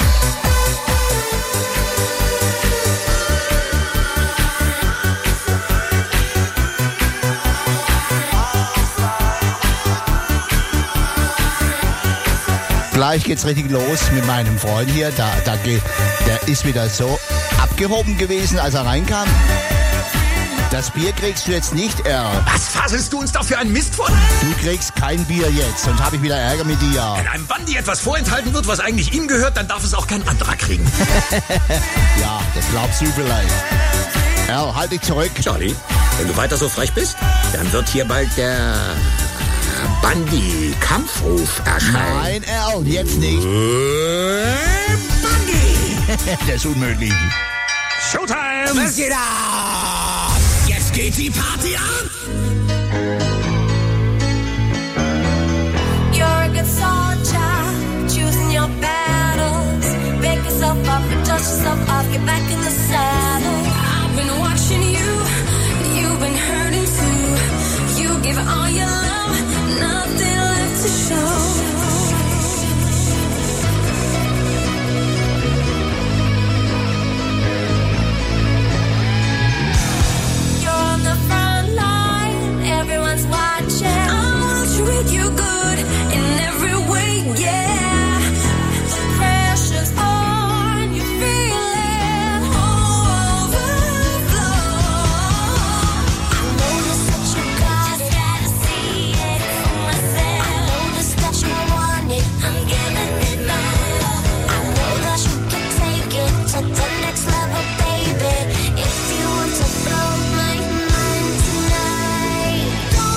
Gleich geht's richtig los mit meinem Freund hier. Da, da geht, der ist wieder so abgehoben gewesen, als er reinkam. Das Bier kriegst du jetzt nicht, Earl. Was faselst du uns da für einen Mist vor? Du kriegst kein Bier jetzt, sonst habe ich wieder Ärger mit dir. Wenn einem Bandi etwas vorenthalten wird, was eigentlich ihm gehört, dann darf es auch kein anderer kriegen. Ja, das glaubst du vielleicht. Earl, halt dich zurück. Charlie, wenn du weiter so frech bist, dann wird hier bald der Bandi-Kampfruf erscheinen. Nein, Earl, jetzt nicht. Bandi! Das ist unmöglich. Showtime! Was geht ab? Jetzt geht die Party an! You're a good soldier, choosing your battles. Pick yourself up and dust yourself off, get back in the saddle. I've been watching you, you've been hurting too. You give all your love, nothing left to show. Everyone's watching. I will treat you good in every way, yeah. Pressure's on, you feel it all overflow. I notice that you got it, gotta see it for myself. I notice that you want it, I'm giving it my love. I know that you can take it to the next level, baby. If you want to blow my mind tonight.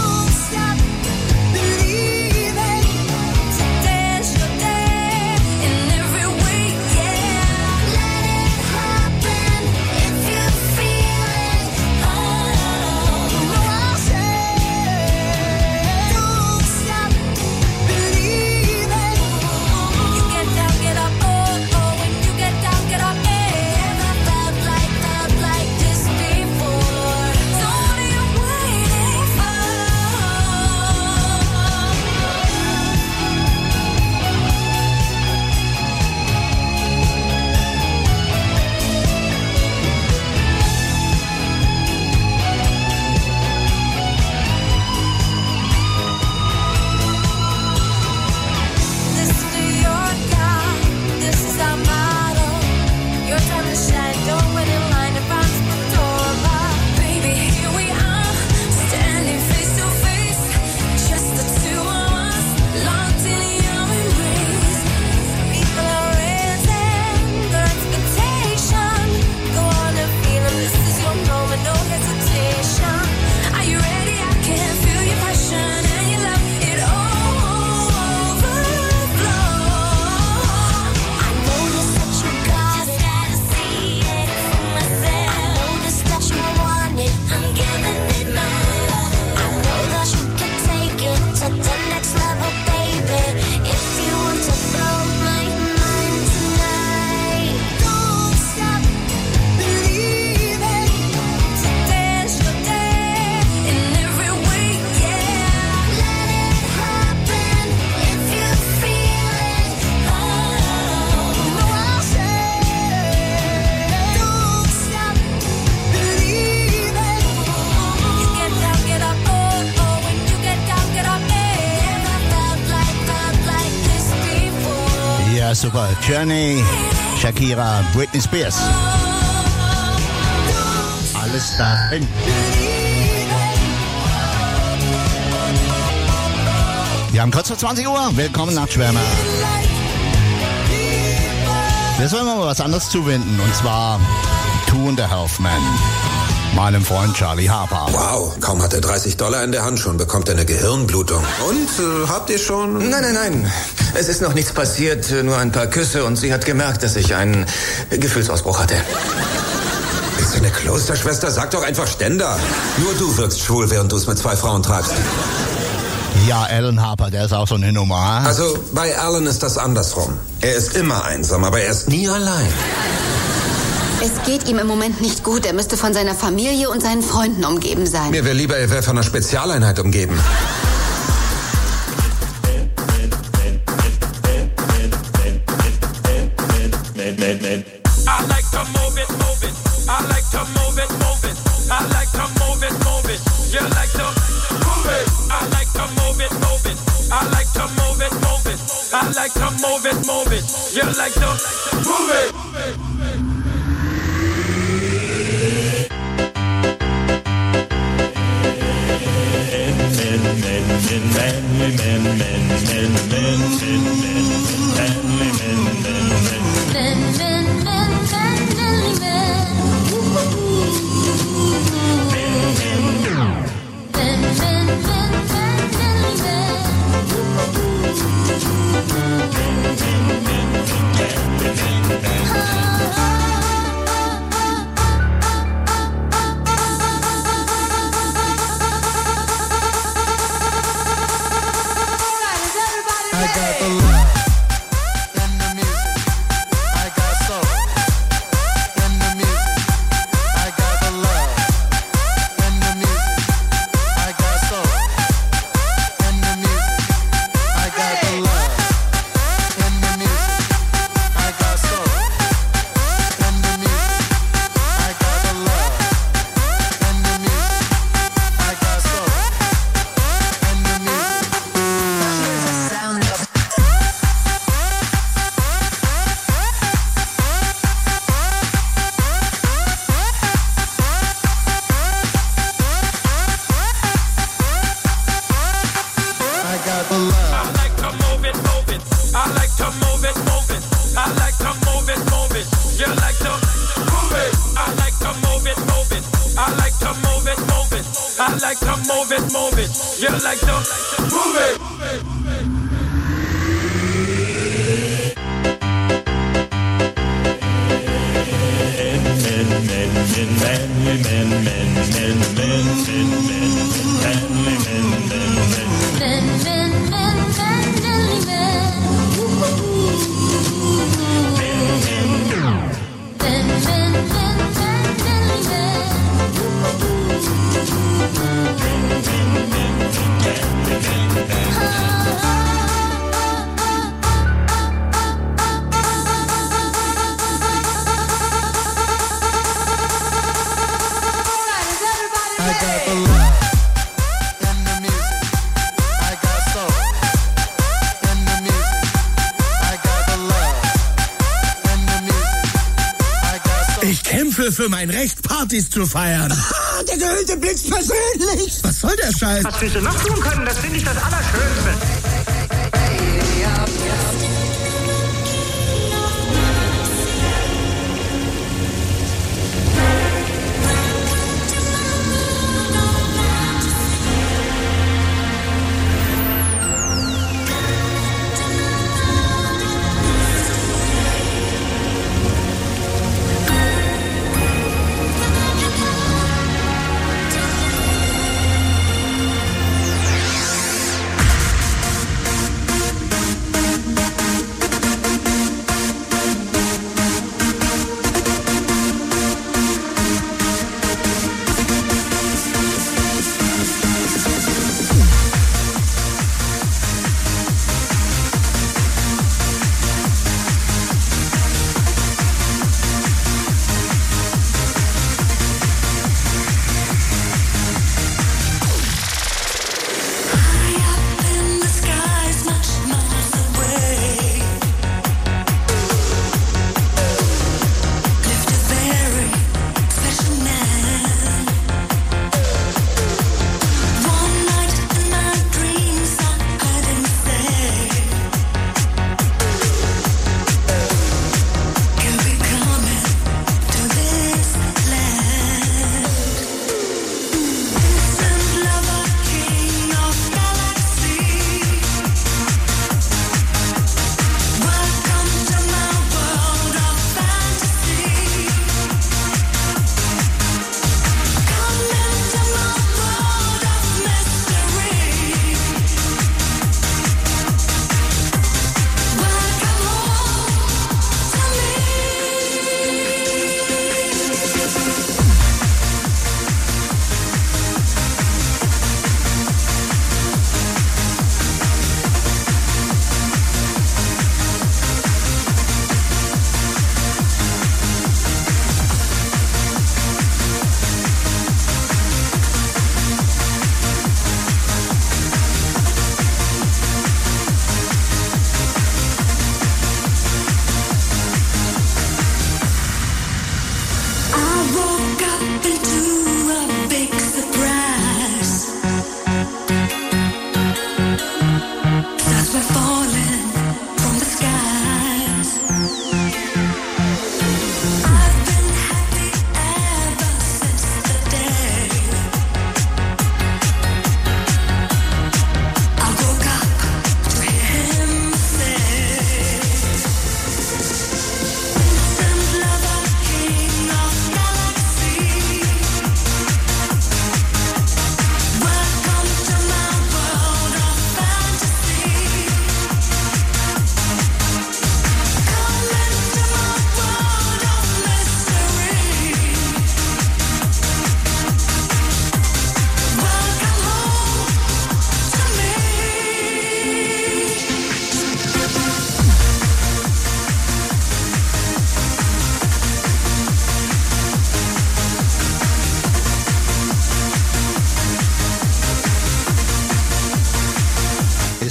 Super. Journey, Shakira, Britney Spears. Alles da drin. Wir haben kurz vor zwanzig Uhr. Willkommen, Nachtschwärmer. Wir sollen mal was anderes zuwenden. Und zwar Two and a Half Men. Meinem Freund Charlie Harper. Wow, kaum hat er dreißig Dollar in der Hand, schon bekommt er eine Gehirnblutung. Und, äh, habt ihr schon... Nein, nein, nein. Es ist noch nichts passiert, nur ein paar Küsse und sie hat gemerkt, dass ich einen Gefühlsausbruch hatte. Bist du eine Klosterschwester? Sag doch einfach Ständer. Nur du wirkst schwul, während du es mit zwei Frauen tragst. Ja, Alan Harper, der ist auch so eine Nummer. Also, bei Alan ist das andersrum. Er ist immer einsam, aber er ist nie allein. Es geht ihm im Moment nicht gut. Er müsste von seiner Familie und seinen Freunden umgeben sein. Mir wäre lieber, er wäre von einer Spezialeinheit umgeben. Für mein Recht, Partys zu feiern. Ah, der gehüllte Blitz persönlich. Was soll der Scheiß? Was wir so noch tun können, das finde ich das Allerschönste.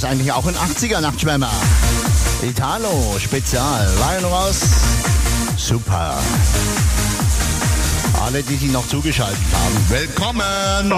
eigentlich auch ein achtziger-Nachtschwärmer. Italo, Spezial, Lion Ross, super. Alle, die sich noch zugeschaltet haben, willkommen!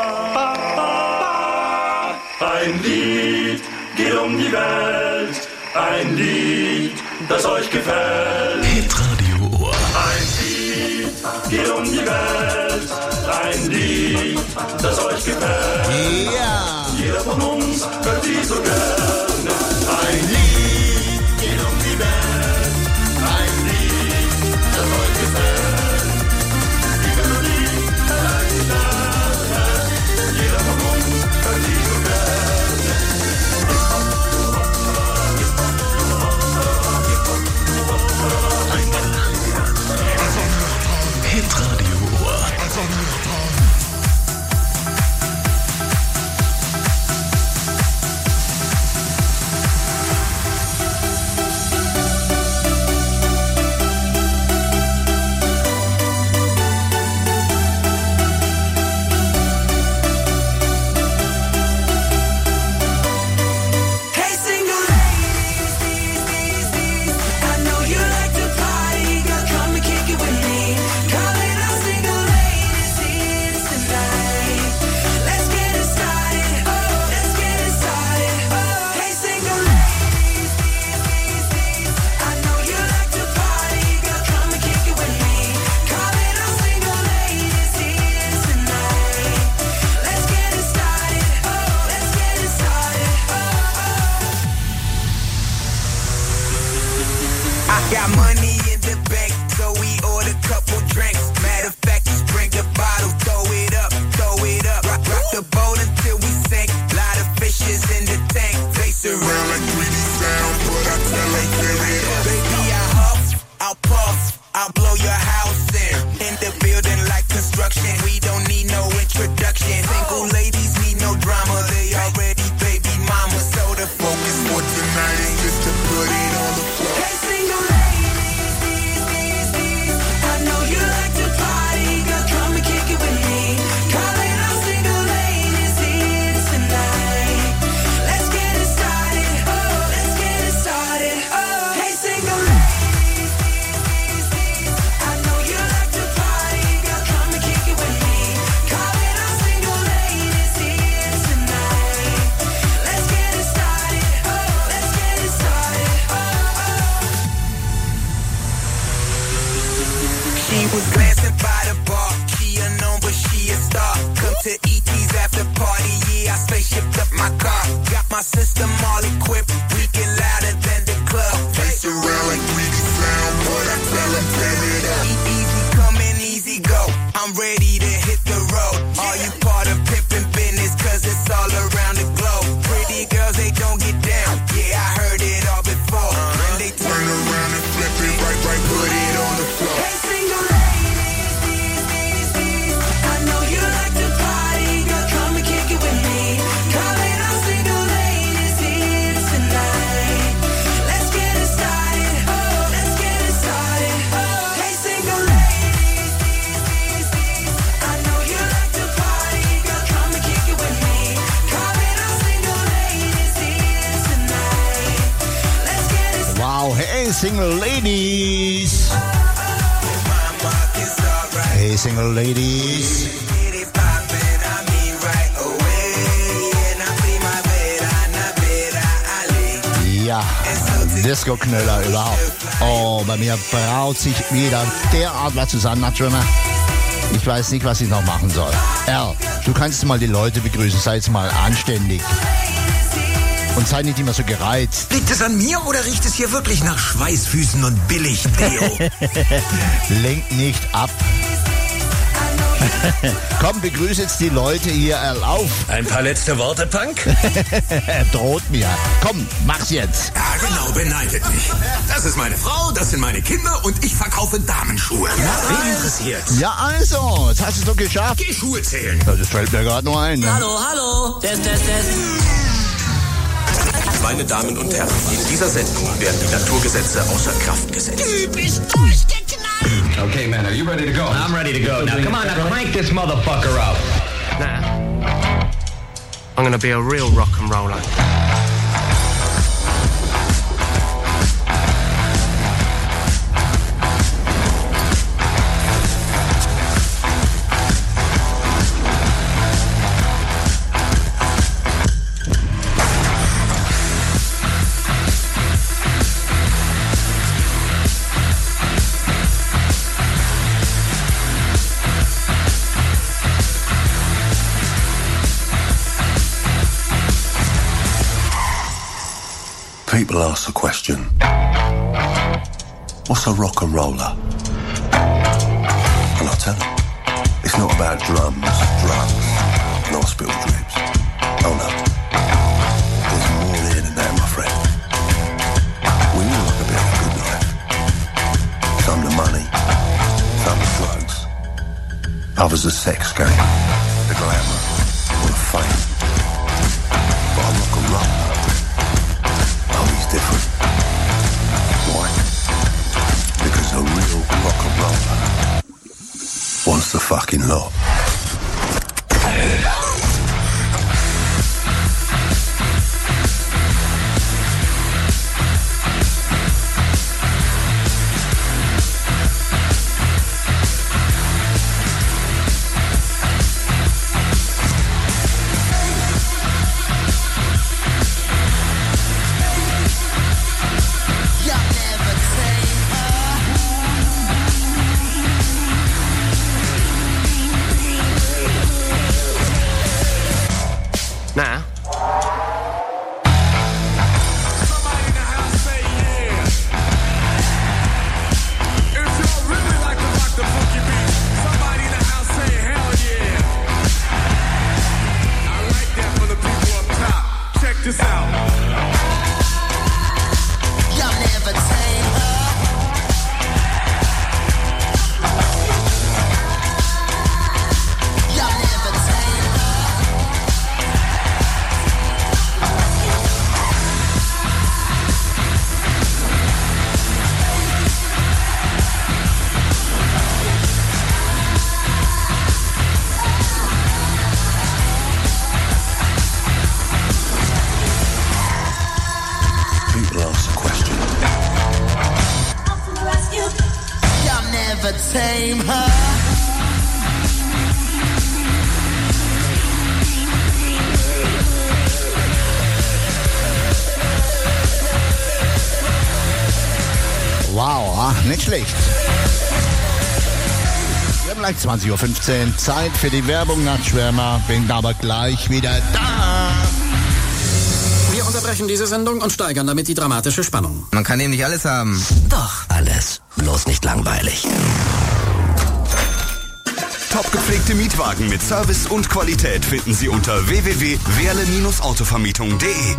Ein Lied geht um die Welt, ein Lied, das euch gefällt. Hitradio Ohr. Ein Lied geht um die Welt, ein Lied, das euch gefällt. Ja! Jeder von uns hört die so gerne. Ein Lied geht um die Welt, ein Lied, das euch gefällt. Die Melodie erreicht die Sterne, jeder von uns hört die so gerne. Hitradio Ohr. Got money in the bank, so we order a couple drinks. Matter of fact, just bring the bottle, throw it up, throw it up. Rock, rock the boat until we sink. Lot of fishes in the tank. Face around like three D sound, but I tell they clear it up. Baby, I huff, I'll puff, I'll blow your house in. In the building like construction, we don't need no introduction. Single ladies need no drama, they already baby mama. So the focus for tonight is just to put it on the floor. Hey, single was glancing by the bar. She unknown, but she a star. Come to E T's after party. Yeah, I spaceshipped up my car. Got my system all equipped. We get louder than the club. Face around like three D sound, but I tell them tear it up. Easy come and easy go. I'm ready to hit the road. Are you part of pimpin' business? Cause it's all around the globe. Pretty girls, they don't get down. Yeah, I heard it all before. When they turn around and flip it right, right, put it on the floor. Hey, single Hey, single ladies. Hey, single ladies. Ja, Disco-Knüller überhaupt. Oh, bei mir braut sich wieder derart was zusammen, Nachtschwimmer. Ich weiß nicht, was ich noch machen soll. Al, du kannst mal die Leute begrüßen, sei jetzt mal anständig. Und sei nicht immer so gereizt. Liegt es an mir oder riecht es hier wirklich nach Schweißfüßen und Billig-Deo? Lenk nicht ab. Komm, begrüße jetzt die Leute hier auf. Ein paar letzte Worte, Punk? Er droht mir. Komm, mach's jetzt. Ja, genau, beneidet mich. Das ist meine Frau, das sind meine Kinder und ich verkaufe Damenschuhe. Wen interessiert? Ja, also, jetzt hast du es doch geschafft. Geh Schuhe zählen. Ja, das fällt mir gerade nur ein. Ne? Hallo, hallo. Test, test, test. Meine Damen und Herren, in dieser Sendung werden die Naturgesetze außer Kraft gesetzt. Du bist durchgeknallt. Okay, man, are you ready to go? I'm ready to go. Now, come on, now crank this motherfucker up. Nah. I'm gonna be a real rock and roller. People ask the question, what's a rock and roller? And I tell them, it's not about drums, drugs, and hospital drips. Oh no, there's more there than that, my friend. We all like a bit of a good life. Some the money, some the drugs, others the sex game, the glamour, or the fame. But a rock and roller, oh, he's different. Why? Because a real rock and roller wants the fucking lot. Na? This out. Y'all never tame her. Y'all never tame her. People ask the question. Y'all never tame her. Wow, ah, nicht schlecht. Wir haben gleich zwanzig Uhr fünfzehn. Zeit für die Werbung, Nachtschwärmer. Bin aber gleich wieder da. Wir unterbrechen diese Sendung und steigern damit die dramatische Spannung. Man kann eben nicht alles haben. Doch, alles. Bloß nicht langweilig. Top gepflegte Mietwagen mit Service und Qualität finden Sie unter w w w punkt werle autovermietung punkt de.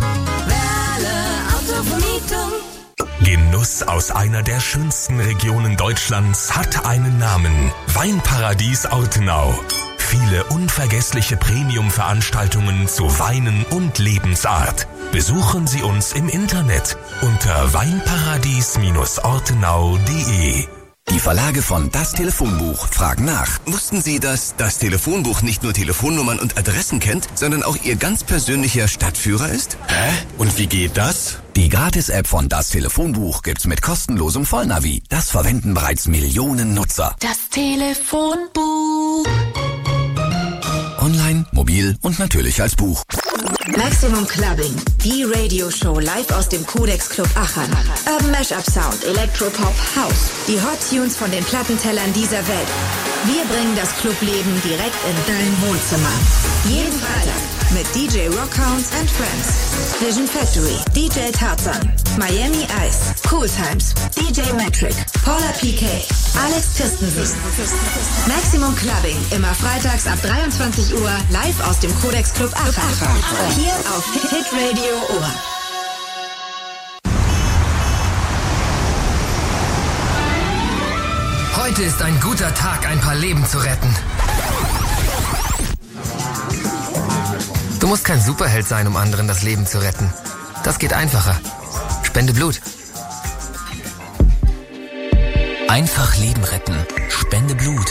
Genuss aus einer der schönsten Regionen Deutschlands hat einen Namen. Weinparadies Autenau. Viele unvergessliche Premium-Veranstaltungen zu Weinen und Lebensart. Besuchen Sie uns im Internet unter weinparadies ortenau punkt de. Die Verlage von Das Telefonbuch fragen nach. Wussten Sie, dass das Telefonbuch nicht nur Telefonnummern und Adressen kennt, sondern auch Ihr ganz persönlicher Stadtführer ist? Hä? Und wie geht das? Die Gratis-App von Das Telefonbuch gibt's mit kostenlosem Vollnavi. Das verwenden bereits Millionen Nutzer. Das Telefonbuch. Online, mobil und natürlich als Buch. Maximum Clubbing, die Radioshow live aus dem Codex Club Aachen. Urban Mashup Sound, Electropop, House. Die Hot Tunes von den Plattentellern dieser Welt. Wir bringen das Clubleben direkt in dein Wohnzimmer. Jeden Freitag mit D J Rockhounds and Friends, Vision Factory, D J Tarzan, Miami Ice, Cool Times, D J Metric, Paula P K, Alex Christensen. Maximum Clubbing, immer freitags ab dreiundzwanzig Uhr live aus dem Codex Club Aachen. Hier auf Hit Radio Ohr. Heute ist ein guter Tag, ein paar Leben zu retten. Du musst kein Superheld sein, um anderen das Leben zu retten. Das geht einfacher. Spende Blut. Einfach Leben retten. Spende Blut.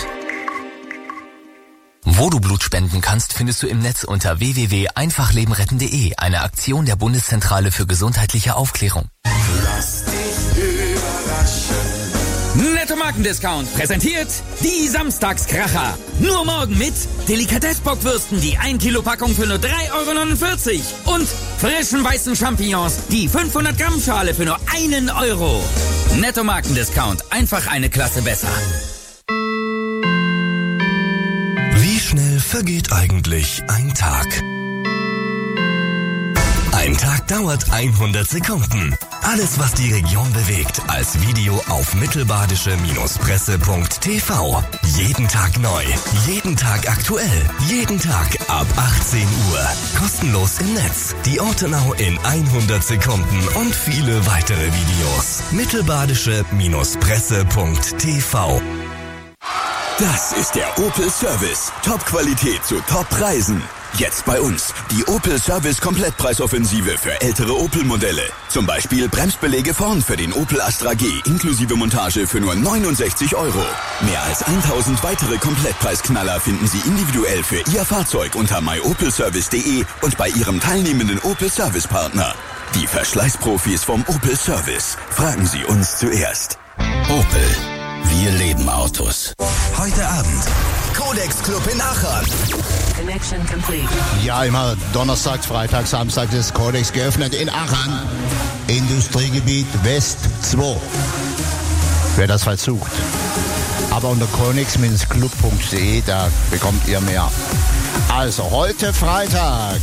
Wo du Blut spenden kannst, findest du im Netz unter w w w punkt einfach leben retten punkt de, eine Aktion der Bundeszentrale für gesundheitliche Aufklärung. Lass dich überraschen. Netto Markendiscount präsentiert die Samstagskracher. Nur morgen mit Delikatessbockwürsten, die ein Kilo Packung für nur drei Euro neunundvierzig und frischen weißen Champignons, die fünfhundert Gramm Schale für nur einen Euro. Netto Markendiscount, einfach eine Klasse besser. Wie schnell vergeht eigentlich ein Tag? Ein Tag dauert hundert Sekunden. Alles, was die Region bewegt, als Video auf mittelbadische-presse punkt t v. Jeden Tag neu, jeden Tag aktuell, jeden Tag ab achtzehn Uhr. Kostenlos im Netz. Die Ortenau in hundert Sekunden und viele weitere Videos. mittelbadische-presse punkt t v. Das ist der Opel Service. Top-Qualität zu Top-Preisen. Jetzt bei uns. Die Opel Service Komplettpreisoffensive für ältere Opel-Modelle. Zum Beispiel Bremsbeläge vorn für den Opel Astra G inklusive Montage für nur neunundsechzig Euro. Mehr als tausend weitere Komplettpreisknaller finden Sie individuell für Ihr Fahrzeug unter my opel service punkt de und bei Ihrem teilnehmenden Opel Service Partner. Die Verschleißprofis vom Opel Service. Fragen Sie uns zuerst. Opel. Wir leben Autos. Heute Abend. Codex Club in Aachen. Connection complete. Ja, immer Donnerstag, Freitag, Samstag ist Codex geöffnet in Aachen. Industriegebiet West zwei. Wer das versucht. Aber unter codex club punkt de, da bekommt ihr mehr. Also, heute Freitag.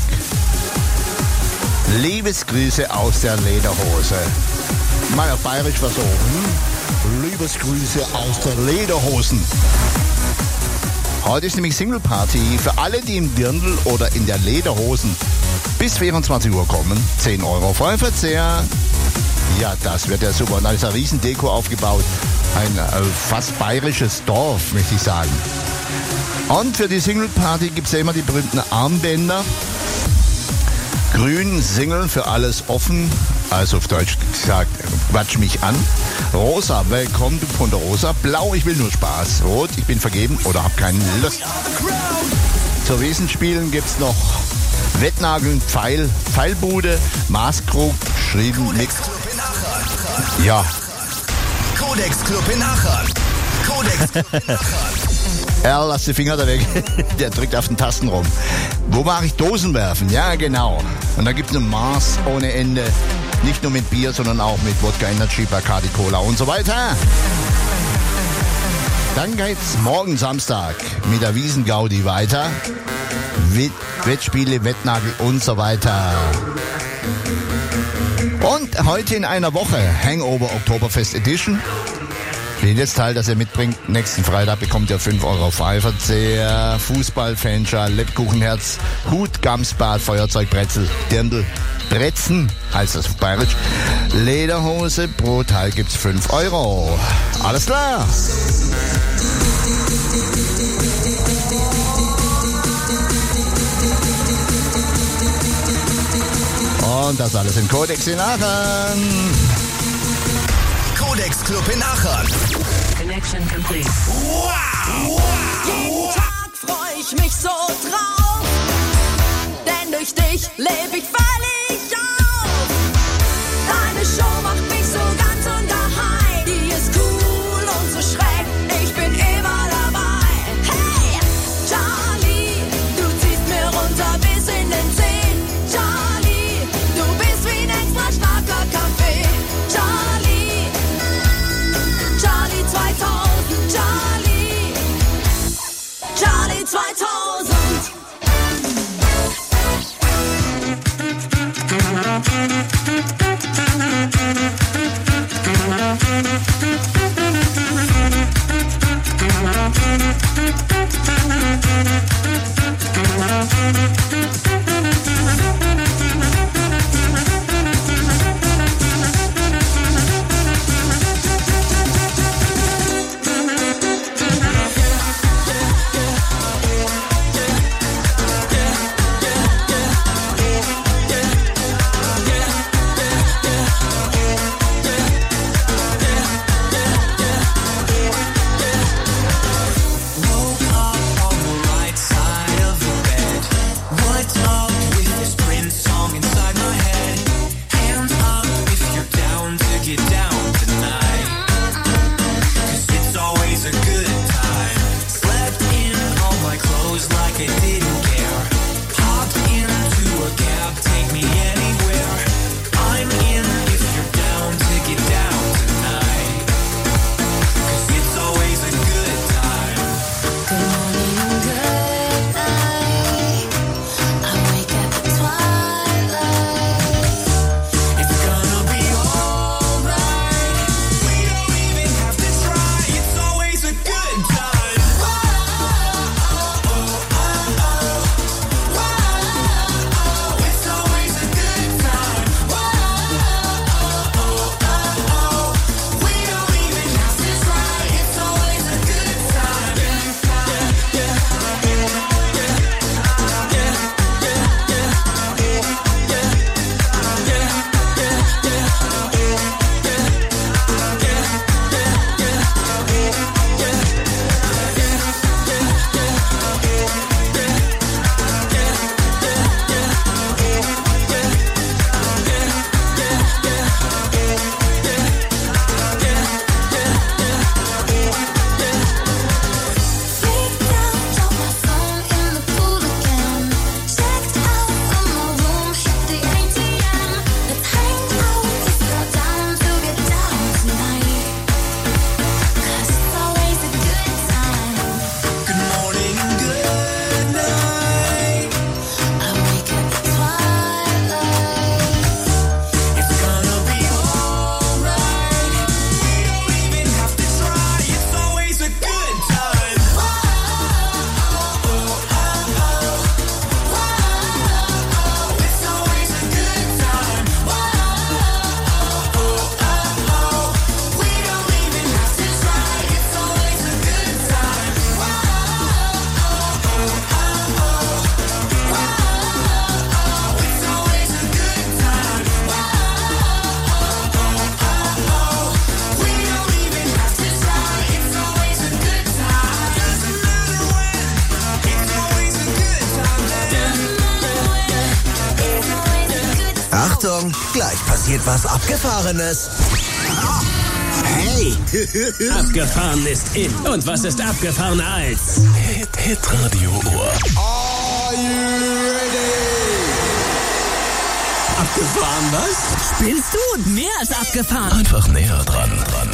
Liebesgrüße aus der Lederhose. Mal auf Bayerisch versuchen. Liebesgrüße aus der Lederhosen. Heute ist nämlich Single Party für alle, die im Dirndl oder in der Lederhosen bis vierundzwanzig Uhr kommen. zehn Euro Vollverzehr. Ja, das wird ja super. Und da ist eine riesen Deko aufgebaut. Ein äh, fast bayerisches Dorf, möchte ich sagen. Und für die Single Party gibt es ja immer die berühmten Armbänder. Grün, Single, für alles offen. Also auf Deutsch gesagt, quatsch mich an. Rosa, willkommen, du Punter Rosa. Blau, ich will nur Spaß. Rot, ich bin vergeben oder hab keine Lust. Zur Wiesenspielen gibt's noch Wettnageln, Pfeil, Pfeilbude, Maßkrug, geschrieben mit... Ja. Codex Club in Aachen. Codex Club in Aachen. Erl, lass die Finger da weg. Der drückt auf den Tasten rum. Wo mache ich Dosen werfen? Ja, genau. Und da gibt es ein Maß ohne Ende. Nicht nur mit Bier, sondern auch mit Wodka Energy, Bacardi Cola und so weiter. Dann geht's morgen Samstag mit der Wiesengaudi weiter. Wett- Wettspiele, Wettnagel und so weiter. Und heute in einer Woche Hangover Oktoberfest Edition. Jedes Teil, das ihr mitbringt, nächsten Freitag bekommt ihr fünf Euro Freiverzehr, Fußballfanscher, Lebkuchenherz, Hut, Gamsbad, Feuerzeug, Brezel, Dirndl, Bretzen, heißt das auf Bayerisch, Lederhose, pro Teil gibt's fünf Euro. Alles klar! Und das alles im Codex in Aachen. Codex Club in Aachen. Connection complete. Wow, wow, jeden Tag freu ich mich so drauf, denn durch dich lebe ich völlig auf. Deine Show macht mich so ganz undaheim. Die ist cool und so schräg, ich bin immer dabei. Hey, Charlie, du ziehst mir runter bis in den Zehen. Charlie, du bist wie ein extra starker Kaffee. Charlie, Charlie zweitausend, Charlie, Charlie zweitausend. Achtung, gleich passiert was Abgefahrenes. Hey! Abgefahren ist in. Und was ist abgefahrener als Hit, Hit Radio Ohr. Are you ready? abgefahren, was? Spinnst du? Mehr als abgefahren. Einfach näher dran, dran.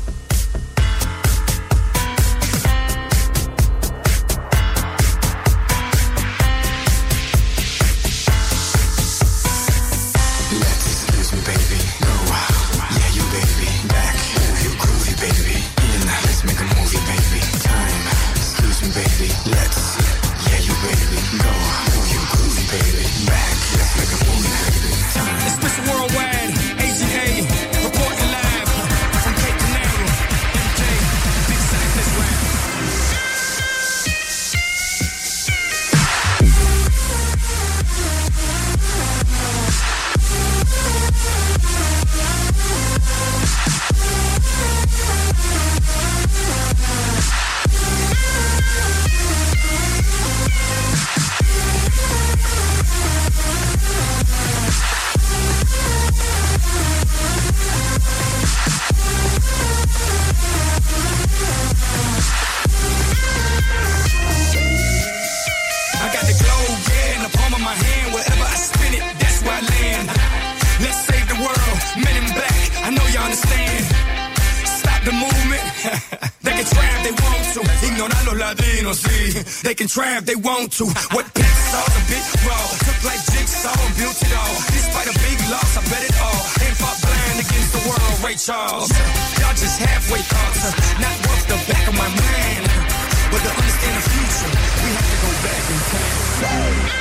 They can try if they want to. What pimps saw the big raw. Took like jigsaw and built it all. Despite a big loss, I bet it all. Ain't fought blind against the world, Ray Charles. Y'all just halfway thoughts. Not worth the back of my mind. But to understand the future, we have to go back in time.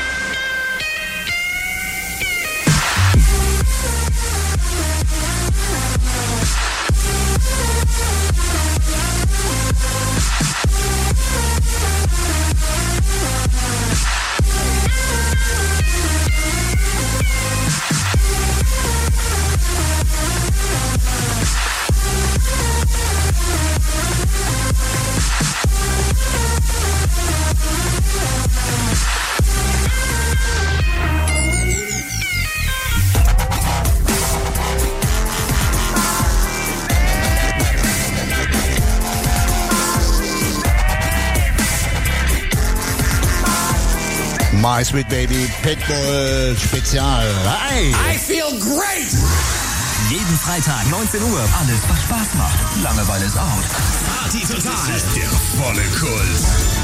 My Sweet Baby, Pitbull Spezial. Hi! I feel great! Jeden Freitag, neunzehn Uhr. Alles, was Spaß macht. Langeweile ist out. Party total. Das ist der volle Kult.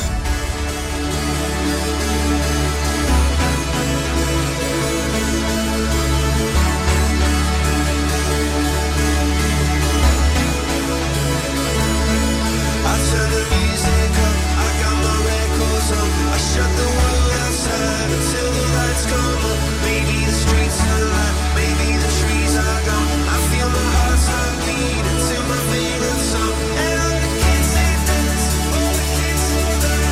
Shut the world outside until the lights come on. Maybe the streets are alive, maybe the trees are gone. I feel my heart start beating till my fingers up. And I can't say this, oh I can't say that.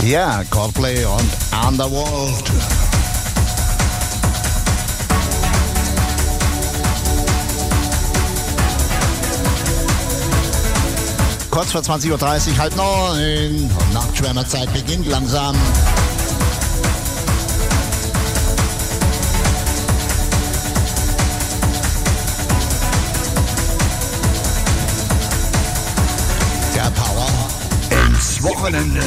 Ja, Coldplay und Underworld. Kurz vor zwanzig Uhr dreißig, halb neun. Und Nachtschwärmerzeit beginnt langsam. Der Power ins Wochenende.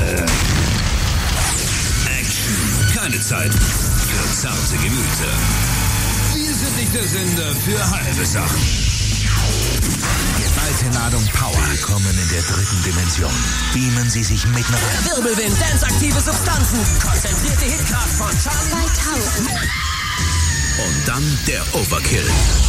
Action. Keine Zeit für zarte Gemüter. Wir sind nicht der Sender für halbe Sachen. Geballte Ladung Power. Willkommen in der dritten Dimension. Beamen Sie sich mitten rein. Wirbelwind, danceaktive Substanzen, konzentrierte Hitkraft von Charlie zweitausend. Und dann der Overkill.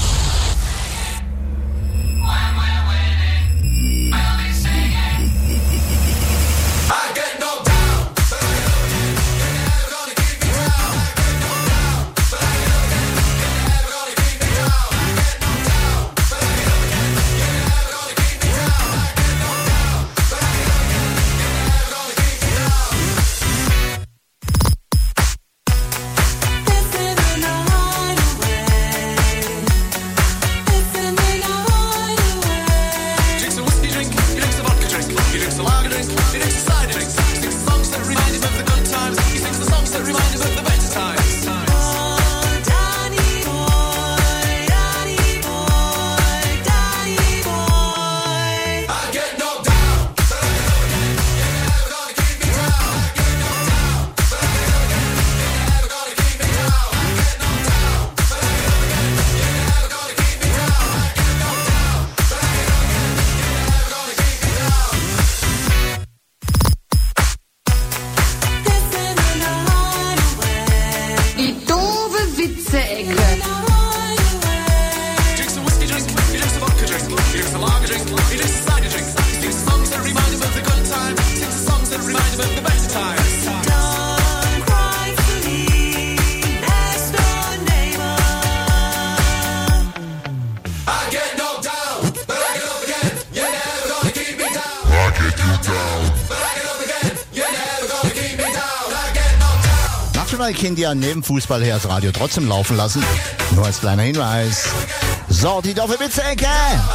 Kind ja neben Fußball her das Radio trotzdem laufen lassen. Nur als kleiner Hinweis. So, die doofe Witze-Ecke.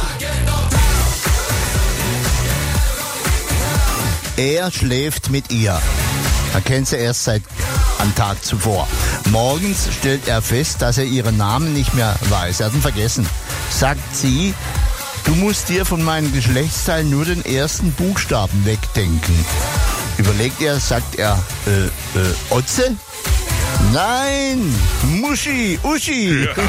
Er schläft mit ihr. Er kennt sie erst seit am Tag zuvor. Morgens stellt er fest, dass er ihren Namen nicht mehr weiß. Er hat ihn vergessen. Sagt sie, du musst dir von meinen Geschlechtsteilen nur den ersten Buchstaben wegdenken. Überlegt er, sagt er, äh, äh, Otze? Nein, Muschi, Uschi. Ja.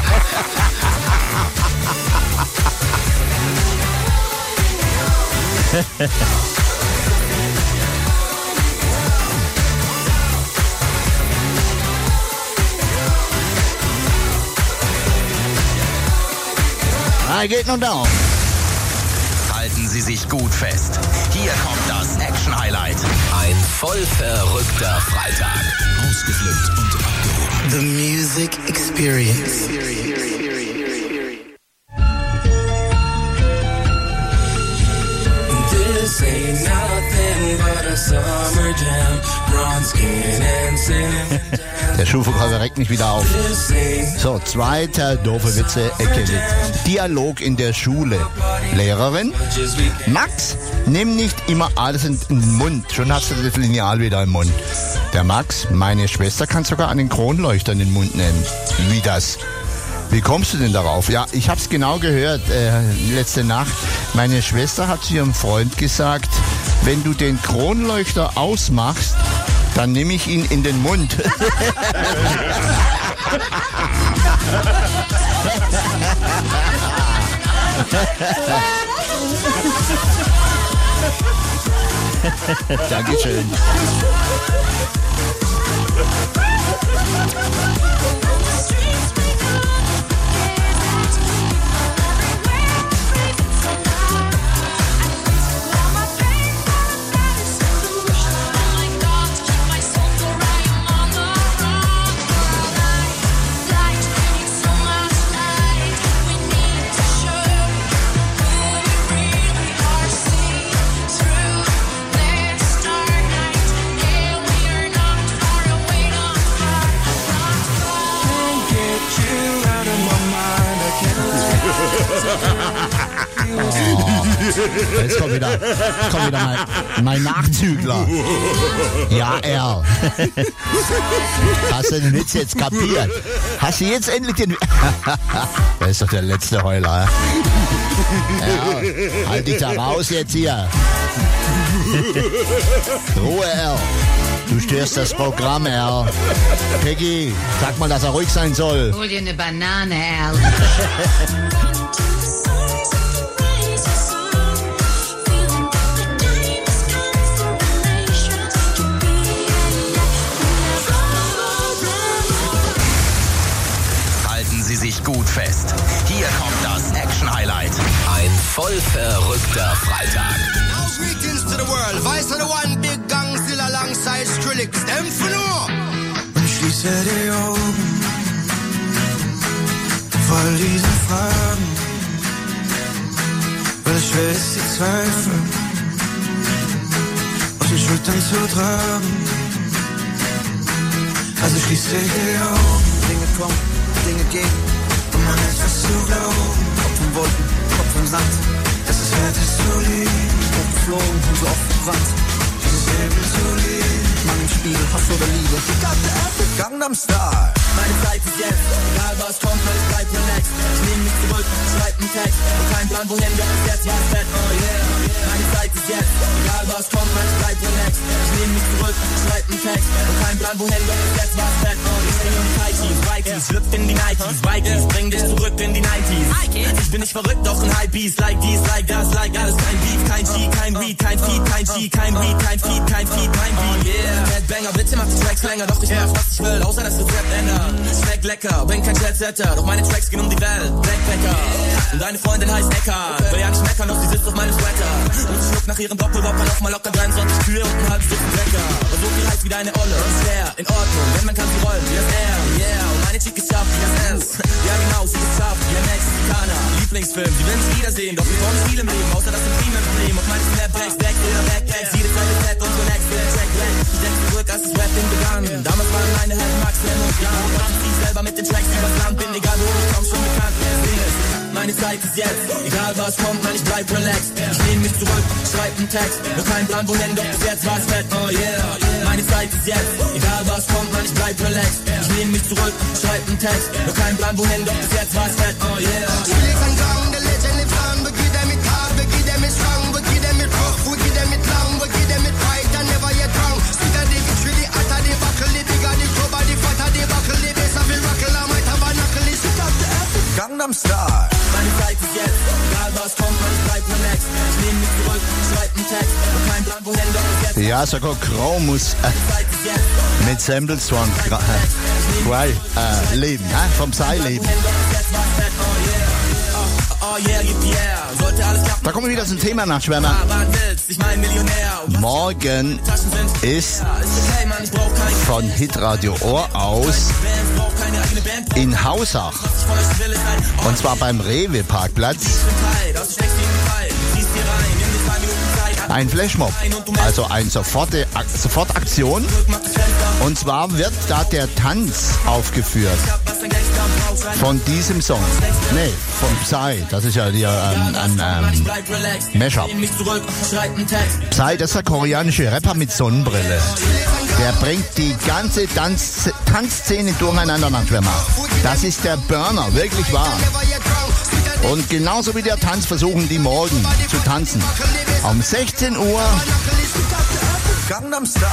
Ah, geht nun down. Halten Sie sich gut fest. Hier kommt das Action-Highlight. Ein voll verrückter Freitag. Ausgeflippt und abgehoben. The Music Experience. This ain't nothing but a summer jam. Bronze skin and cinnamon. Der Schuhverkäufer regt mich wieder auf. So, zweiter doofe Witze-Ecke mit Dialog in der Schule. Lehrerin, Max, nimm nicht immer alles in den Mund. Schon hast du das Lineal wieder im Mund. Der Max, meine Schwester kann sogar einen Kronleuchter in den Mund nehmen. Wie das? Wie kommst du denn darauf? Ja, ich hab's genau gehört, äh, letzte Nacht. Meine Schwester hat zu ihrem Freund gesagt, wenn du den Kronleuchter ausmachst, dann nehme ich ihn in den Mund. Dankeschön. Through their starlight. Jetzt kommt wieder, jetzt kommt wieder mein, mein Nachzügler. Ja, er. Hast du den Witz jetzt kapiert? Hast du jetzt endlich den... Das ist doch der letzte Heuler. Ja, halt dich da raus jetzt hier. Ruhe, R. Du störst das Programm, R. Peggy, sag mal, dass er ruhig sein soll. Hol dir eine Banane, R. Halten Sie sich gut fest. Hier kommt das Action-Highlight. Ein voll verrückter Freitag. Greetings to the world. Vice of the one big gang still alongside Skrillex. Them for no. Und ich schließe die Augen vor all diesen Fragen, weil es schwer ist, die Zweifel auf den Schultern zu tragen. Also schließe die Augen. Dinge kommen, Dinge gehen. Um an etwas zu glauben. Kopf im Wolken, Kopf im Sand. Dass es wert ist zu lieben. Hochgeflogen und so oft gebrannt. Dieses Leben zu lieben. Mann im Spiegel, Hass oder Liebe. Gangnam Style. Meine Zeit ist jetzt, egal was kommt, weil ich bleib relaxed. Ich nehm mich zurück, schreib einen Text. Und kein Plan wohin, doch bis jetzt war's fett, oh yeah. Meine Zeit ist jetzt, egal was kommt, weil ich bleib relaxed. Ich nehm mich zurück, schreib einen Text. Und kein Plan wohin, doch bis jetzt war's fett, oh yeah. Ich bin um Tighties, Vikings, schlüpft in die Nikes. Vikings, bring dich zurück in die neunziger. Ich bin nicht verrückt, doch ein Hypebeast. Like dies, like das, like alles. Kein Beef, kein G, kein Weed, kein Feed, kein G, kein Weed, kein Feed, kein Feed, kein Beat, yeah. Headbanger, bitte mach die Tracks länger, doch ich mach, was ich will, außer das Rezept ändern. Schmeckt lecker, bin kein Chatsetter, doch meine Tracks gehen um die Welt. Backpacker, und deine Freundin heißt Eckart. Will ja nicht meckern, doch sie sitzt auf meinem Sweater. Und sie schluckt nach ihrem Doppelwopper noch mal locker dreiundzwanzig Kühe und ein halbes Dutzend Wecker. Und so viel heiß wie deine Olle, ist fair, in Ordnung, denn man kann sie rollen, wie das R, yeah. Und meine Chick ist scharf wie das S, ja genau, sie ist scharf wie der Mexikaner. Lieblingsfilm, sie will mich wiedersehen, doch wir wollen nicht viel im Leben, außer das Intim-Emblem. Auf meine Snapbacks, Back oder Backpacks, jede Zeit ist fett und so next, der Track black. Ich denk zurück, als das Rap-Ding begann. Damals waren meine Helden Max, Lem und Jan. Und ich zieh selber mit den Tracks übers Land, bin egal wo, ich komm schon bekannt. Das Ding ist, meine Zeit ist jetzt, egal was kommt, man, ich bleib relaxed. Ich nehm mich zurück, schreib einen Text, noch kein Plan wohin, doch bis jetzt war's fett, oh yeah. Meine Zeit ist jetzt, egal was kommt, man, ich bleib relaxed. Ich nehm mich zurück, schreib einen Text, noch kein Plan wohin, doch bis jetzt war's fett, oh yeah. Skrillex and gang, the legend lives on. We give them it hard, we give them it strong, we give them it rough, we give them it long, we give them it right and never yet wrong. Sweeter the victory, the hotter the buckle, the bigger the trouble, the fatter the buckle, the bass of the rockle, I might have a knuckle, it's got the epic. Gangnam Style. Meine Zeit ist jetzt, egal was kommt, man, ich bleib relaxed. Ich nehm mich zurück, schreib einen Text, und kein Plan wohin, doch bis jetzt. Ja, sogar Crow muss äh, mit Samples von äh, äh, leben, äh, vom Psy leben. Da kommen wir wieder zum Thema Nachtschwärmer. Morgen ist von Hitradio Ohr aus in Hausach. Und zwar beim Rewe-Parkplatz. Ein Flashmob, also eine Soforte, Sofortaktion. Und zwar wird da der Tanz aufgeführt von diesem Song. Nee, von Psy. Das ist ja die, ähm, ein ähm, Mashup. Psy, das ist der koreanische Rapper mit Sonnenbrille. Der bringt die ganze Tanz Tanzszene durcheinander, Nachtschwärmer. Das ist der Burner, wirklich wahr. Und genauso wie der Tanz versuchen die morgen zu tanzen. Um sechzehn Uhr. Gangnam Style.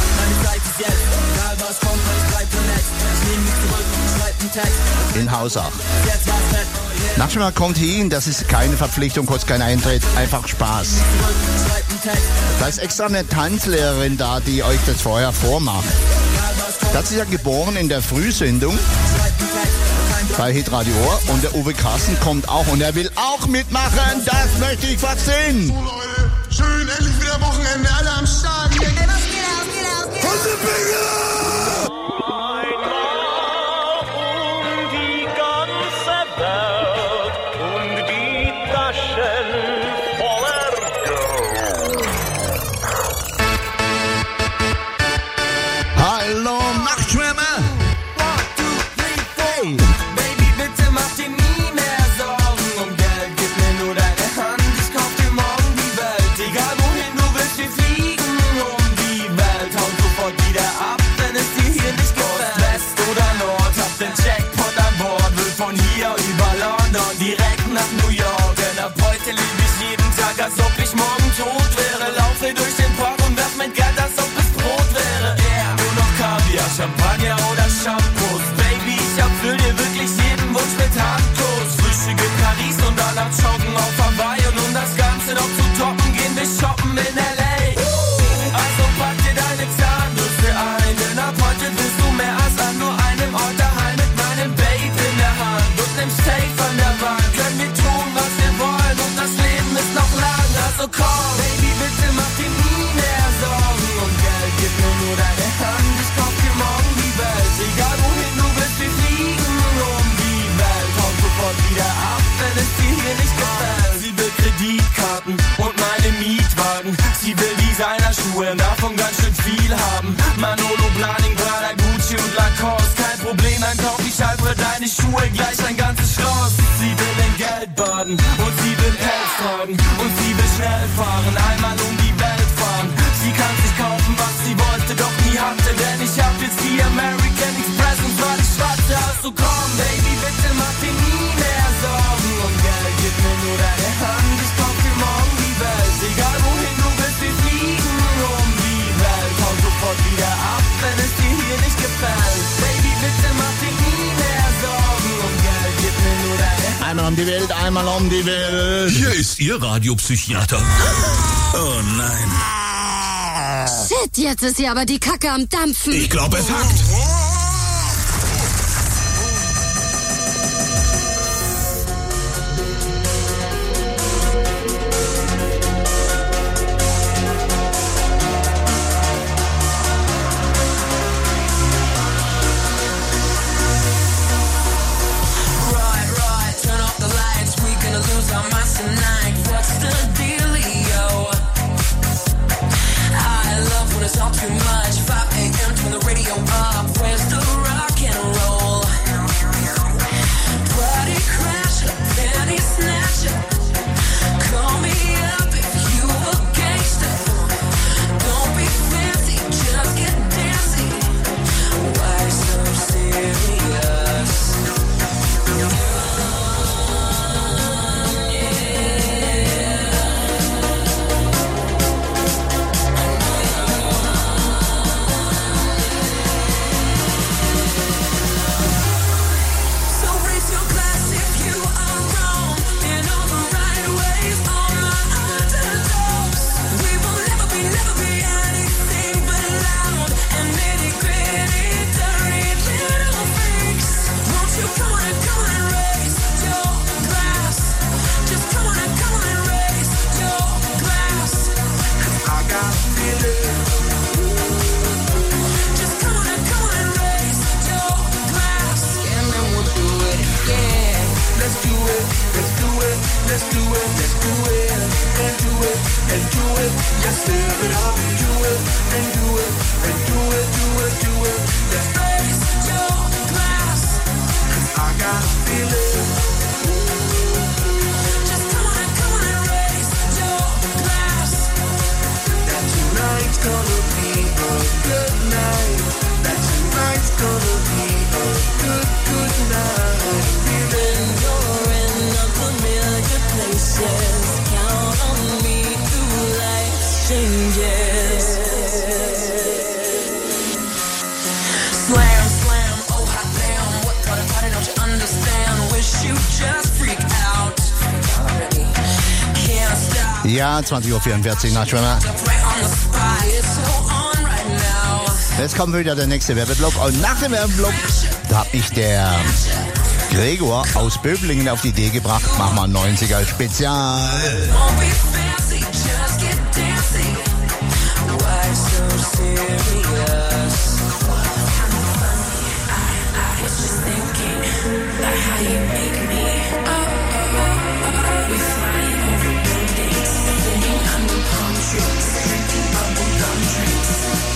In Hausach. Nachtschwärmer kommt hin, das ist keine Verpflichtung, kostet keinen Eintritt, einfach Spaß. Da ist extra eine Tanzlehrerin da, die euch das vorher vormacht. Das ist ja geboren in der Frühsendung bei Hitradio Ohr und der Uwe Carsten kommt auch und er will auch mitmachen, das möchte ich was sehen. So Leute, schön, endlich wieder Wochenende, alle am Start. Hey, was geht aus, geht aus, geht aus. Hallo Nachtschwärmer! Baby, bitte mach dir nie mehr Sorgen um Geld. Gib mir nur deine Hand, ich kauf dir morgen Manolo, Blahnik, Prada, Gucci und Lacoste. Kein Problem, dann kauf ich halt für deine Schuhe gleich ein ganzes Schloss. Sie will in Geld baden und sie will Pelz tragen und sie will schnell fahren, einmal um die Welt fahren. Sie kann sich kaufen, was sie wollte, doch nie hatte, denn ich hab jetzt die American Express und zwar die schwarze. Also komm, Baby, bitte mach dir nie mehr Sorgen und Geld, gib mir nur deine Hand, ich kauf dir morgen die Welt. Egal wohin du willst, wir fliegen um die Welt. Komm sofort wieder ab, wenn es dir hier nicht gefällt. Baby, bitte mach dir nie mehr Sorgen und Geld, gib mir nur deine Hand. Einmal um die Welt, einmal um die Welt. Hier ist Ihr Radiopsychiater. Oh nein. Shit, jetzt ist hier aber die Kacke am Dampfen. Ich glaube, es hackt. It's all too much. five a.m. turn the radio up. Where's the rock and roll? Party crasher, penny snatcher. Call me up if you a gangster. Don't be fancy, just get dancy. Why so serious? Let's do it, let's do it, and do it, and do it. Yes, live it up, do it, and do it, and do it, do it, do it. Let's raise your glass, 'cause I got a feeling. Just come on, come on and raise your glass. That tonight's gonna be a good night. That tonight's gonna be a good, good night. Feeling you're in a familiar places. Count on me through life changes. Slam, slam, oh hot damn. What part of party don't you understand? Wish you just freak out. Can't stop. Ja, zwanzig Uhr vierundvierzig nach Schwimmer. Right on the spot. It's so on right now. Jetzt kommt wieder der nächste Werbeblock. Und nach dem Werbeblock, da hat mich der Gregor aus Böblingen auf die Idee gebracht, machen wir ein neunziger Spezial. Won't be fancy, just get dancy. Why so serious? I was just thinking about how you make me. Oh, oh, oh. We flying over buildings, sitting under palm trees, drinking bubblegum drinks.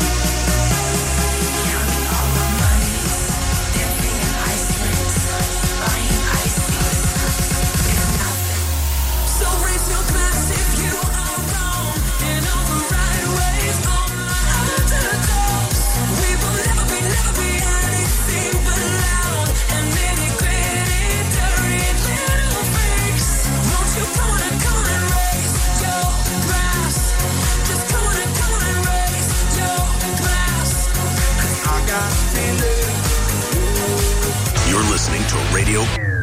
Counting all my monies, dipping in ice rinks, buying ices. It's nothing. So raise your glass if you are wrong in all the right ways. All my underdogs, we will never be, never be anything but loud and nitty gritty, dirty little freaks. Won't you come on and come on and raise your glass? Just come on and come on and raise your glass. 'Cause I got a feeling. You're listening to Radio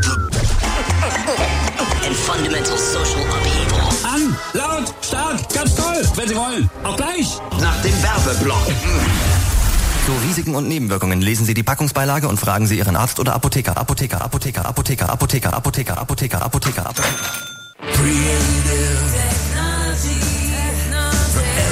In fundamental social upheaval. An, laut, stark, ganz toll, wenn Sie wollen. Auch gleich. Nach dem Werbeblock. Zu Risiken und Nebenwirkungen lesen Sie die Packungsbeilage und fragen Sie Ihren Arzt oder Apotheker. Apotheker, Apotheker, Apotheker, Apotheker, Apotheker, Apotheker, Apotheker, Apotheker.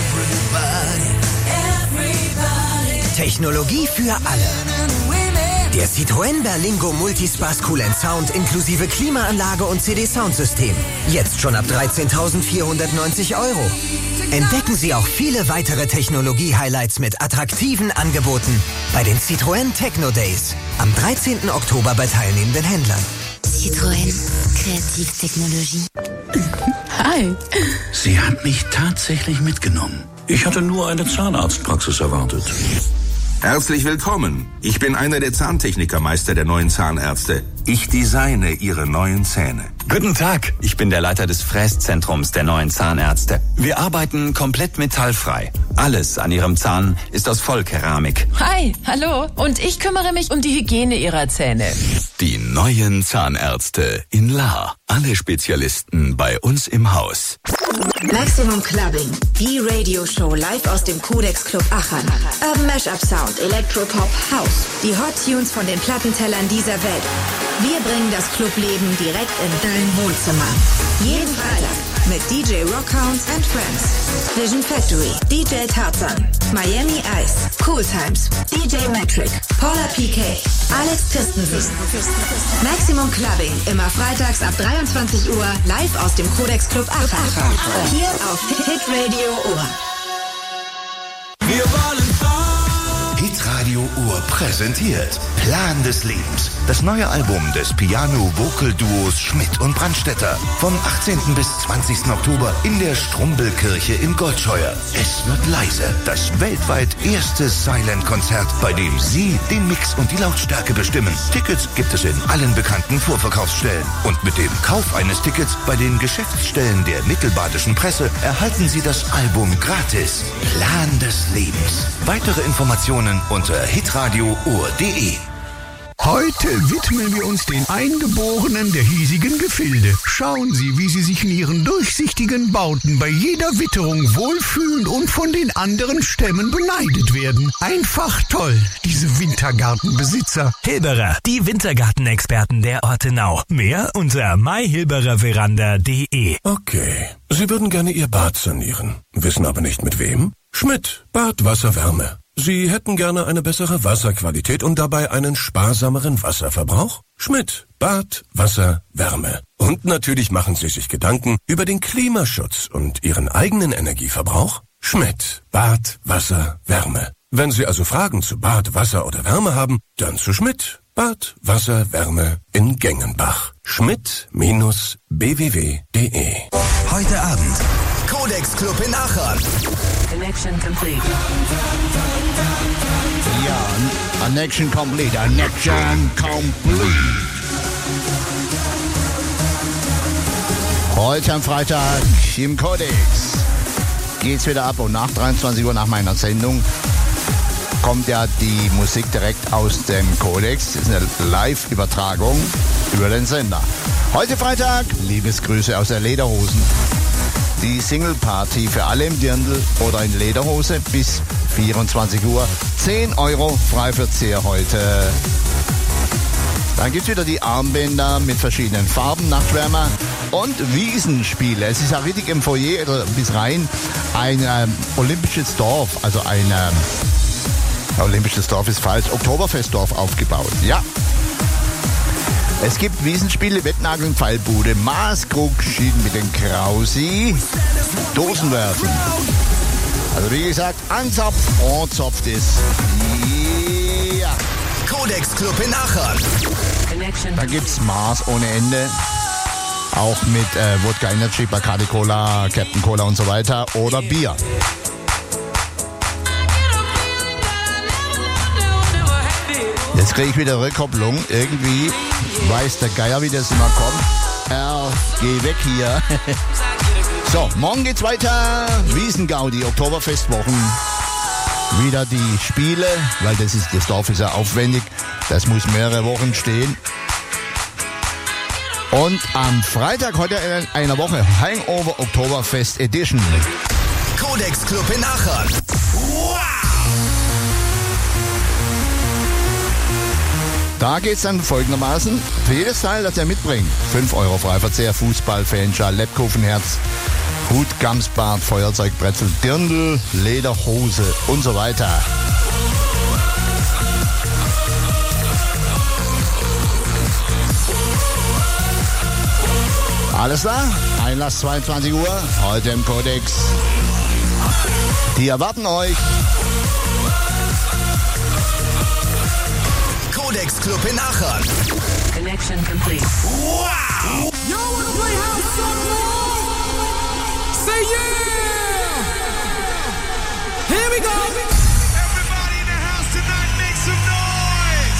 Technologie für alle. Der Citroën Berlingo Multispaß Cool and Sound inklusive Klimaanlage und C D-Soundsystem. Jetzt schon ab dreizehntausendvierhundertneunzig Euro. Entdecken Sie auch viele weitere Technologie-Highlights mit attraktiven Angeboten bei den Citroën Techno Days am dreizehnten Oktober bei teilnehmenden Händlern. Citroën. Kreativtechnologie. Hi. Sie hat mich tatsächlich mitgenommen. Ich hatte nur eine Zahnarztpraxis erwartet. Herzlich willkommen. Ich bin einer der Zahntechnikermeister der neuen Zahnärzte. Ich designe Ihre neuen Zähne. Guten Tag, ich bin der Leiter des Fräszentrums der neuen Zahnärzte. Wir arbeiten komplett metallfrei. Alles an Ihrem Zahn ist aus Vollkeramik. Hi, hallo. Und ich kümmere mich um die Hygiene Ihrer Zähne. Die neuen Zahnärzte in Lahr. Alle Spezialisten bei uns im Haus. Maximum Clubbing, die Radio-Show live aus dem Codex Club Aachen. Urban Mashup Sound, Electropop, House. Die Hot Tunes von den Plattentellern dieser Welt. Wir bringen das Clubleben direkt in dein Wohnzimmer. Jeden Freitag mit D J Rockhounds and Friends, Vision Factory, D J Tarzan, Miami Ice, Cool Times, D J Metric, Paula P K, Alex Christensen. Maximum Clubbing, immer freitags ab dreiundzwanzig Uhr, live aus dem Codex Club Aachen. Hier auf Hit Radio Uhr. Wir wollen Hitradio Uhr präsentiert Plan des Lebens. Das neue Album des Piano-Vocal-Duos Schmidt und Brandstätter. Vom achtzehnten bis zwanzigsten Oktober in der Strumbelkirche in Goldscheuer. Es wird leise. Das weltweit erste Silent-Konzert, bei dem Sie den Mix und die Lautstärke bestimmen. Tickets gibt es in allen bekannten Vorverkaufsstellen. Und mit dem Kauf eines Tickets bei den Geschäftsstellen der Mittelbadischen Presse erhalten Sie das Album gratis. Plan des Lebens. Weitere Informationen unter hitradio uhr punkt de. Heute widmen wir uns den Eingeborenen der hiesigen Gefilde. Schauen Sie, wie sie sich in ihren durchsichtigen Bauten bei jeder Witterung wohlfühlen und von den anderen Stämmen beneidet werden. Einfach toll, diese Wintergartenbesitzer. Hilberer, die Wintergartenexperten der Ortenau. Mehr unter my hilberer veranda punkt de. Okay, Sie würden gerne Ihr Bad sanieren, wissen aber nicht mit wem? Schmidt, Bad, Wasser, Wärme. Sie hätten gerne eine bessere Wasserqualität und dabei einen sparsameren Wasserverbrauch? Schmidt, Bad, Wasser, Wärme. Und natürlich machen Sie sich Gedanken über den Klimaschutz und Ihren eigenen Energieverbrauch? Schmidt, Bad, Wasser, Wärme. Wenn Sie also Fragen zu Bad, Wasser oder Wärme haben, dann zu Schmidt, Bad, Wasser, Wärme in Gengenbach. Schmidt B W W punkt de. Heute Abend Codex Club in Aachen. Connection complete. Ja, Connection complete. Connection complete. Heute am Freitag im Codex geht's wieder ab und nach dreiundzwanzig Uhr nach meiner Sendung kommt ja die Musik direkt aus dem Codex. Das ist eine Live-Übertragung über den Sender. Heute Freitag, Liebesgrüße aus der Lederhosen. Die Single-Party für alle im Dirndl oder in Lederhose bis vierundzwanzig Uhr. zehn Euro Freiverzehr heute. Dann gibt's wieder die Armbänder mit verschiedenen Farben, Nachtschwärmer und Wiesenspiele. Es ist ja richtig im Foyer oder bis rein ein ähm, olympisches Dorf, also ein ähm, olympisches Dorf ist falsch, Oktoberfestdorf aufgebaut. Ja. Es gibt Wiesenspiele, Wettnageln, Pfeilbude, Maßkrug, Schieden mit den Krausi, Dosenwerfen. Also wie gesagt, anzapft, anzapft ist. Ja. Codex Club in Aachen. Da gibt's Maß ohne Ende. Auch mit äh, Wodka Energy, Bacardi Cola, Captain Cola und so weiter. Oder Bier. Jetzt kriege ich wieder Rückkopplung. Irgendwie weiß der Geier, wie das immer kommt. Er, geh weg hier. So, morgen geht's weiter. Wiesengaudi, Oktoberfestwochen. Wieder die Spiele, weil das ist, das Dorf ist ja aufwendig. Das muss mehrere Wochen stehen. Und am Freitag, heute in einer Woche, Hangover Oktoberfest Edition. Codex Club in Aachen. Wow! Da geht's dann folgendermaßen. Für jedes Teil, das ihr mitbringt, fünf Euro Freiverzehr, Fußball, Fanschal, Lebkuchenherz, Hut, Gamsbart, Feuerzeug, Brezel, Dirndl, Lederhose und so weiter. Alles klar? Einlass zweiundzwanzig Uhr, heute im Codex. Die erwarten euch. Codex Club in Aachen. Connection complete. Wow! Yo, wanna play house some more? Say yeah! Here we go! Everybody in the house tonight make some noise!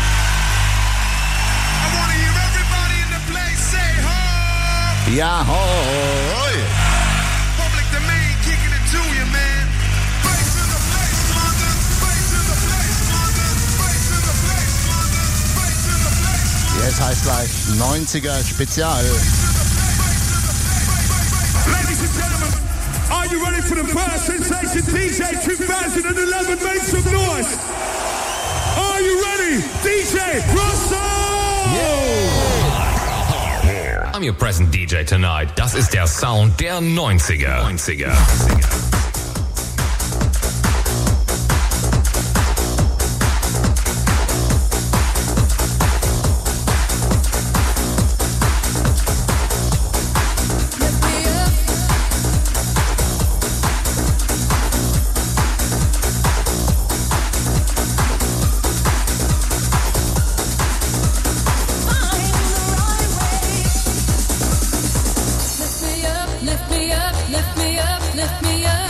I wanna hear everybody in the place say ho! Ja, hoi! Public domain kicking it to you, man. Bass in the place, London. Bass in the place, London. Bass in the place, London. Bass in the place. Jetzt heißt gleich neunziger Spezial. Ladies and gentlemen, are you ready for the first sensation D J twenty eleven? Make some noise. Are you ready? D J Russell! Yeah. I'm your present D J tonight. Das ist der Sound der neunziger. neunziger. Lift me up, lift me up, lift me up.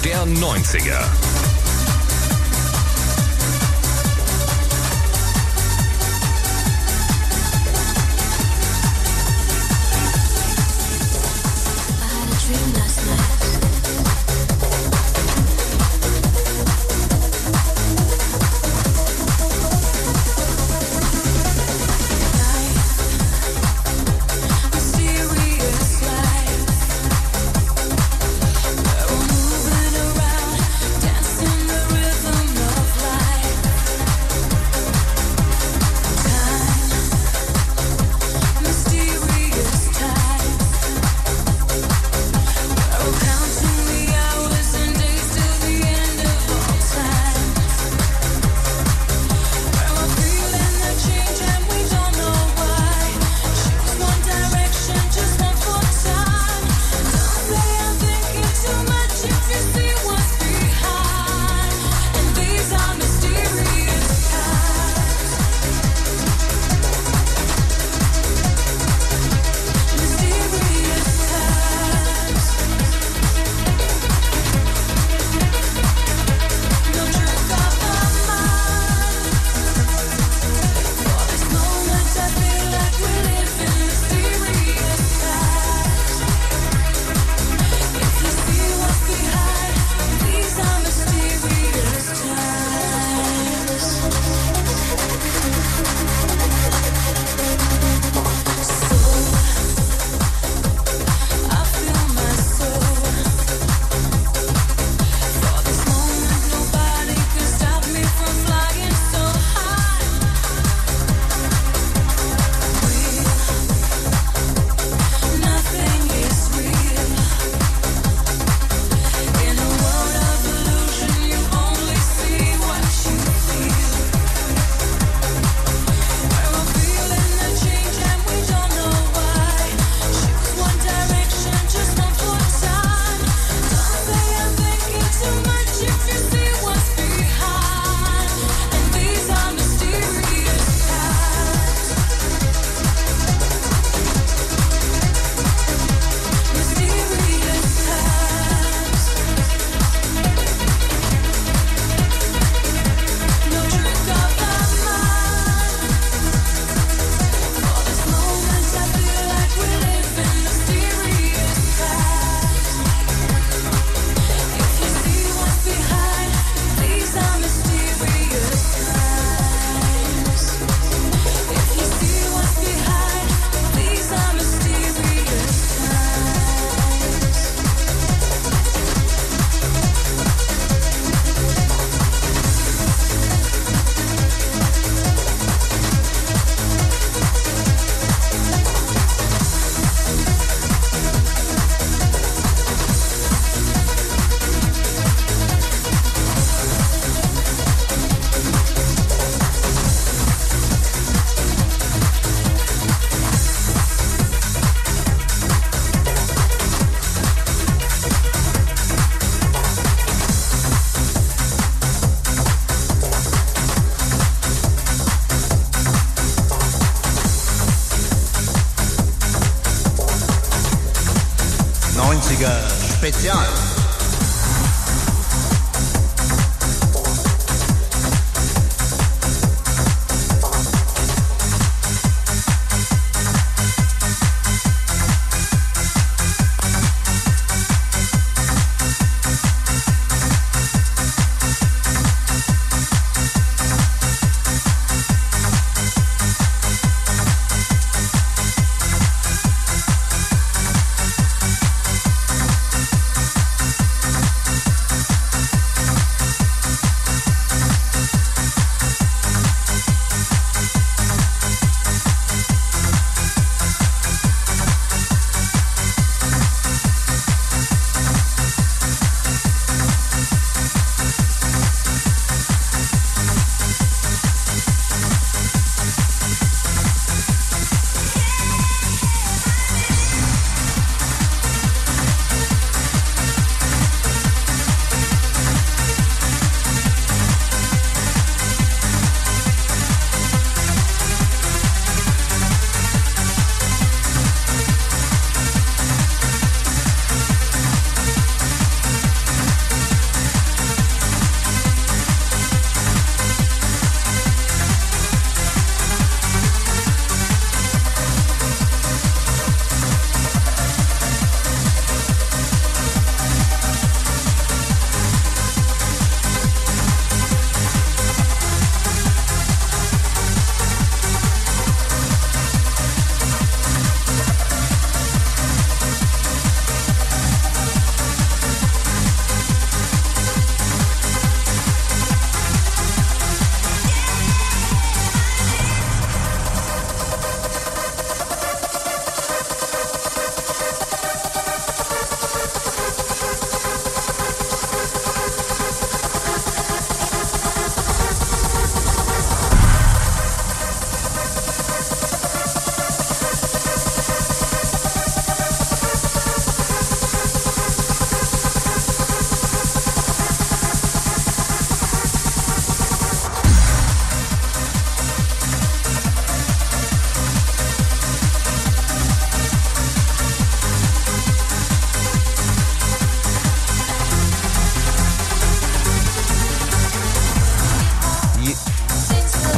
der neunziger. neunziger Spezial.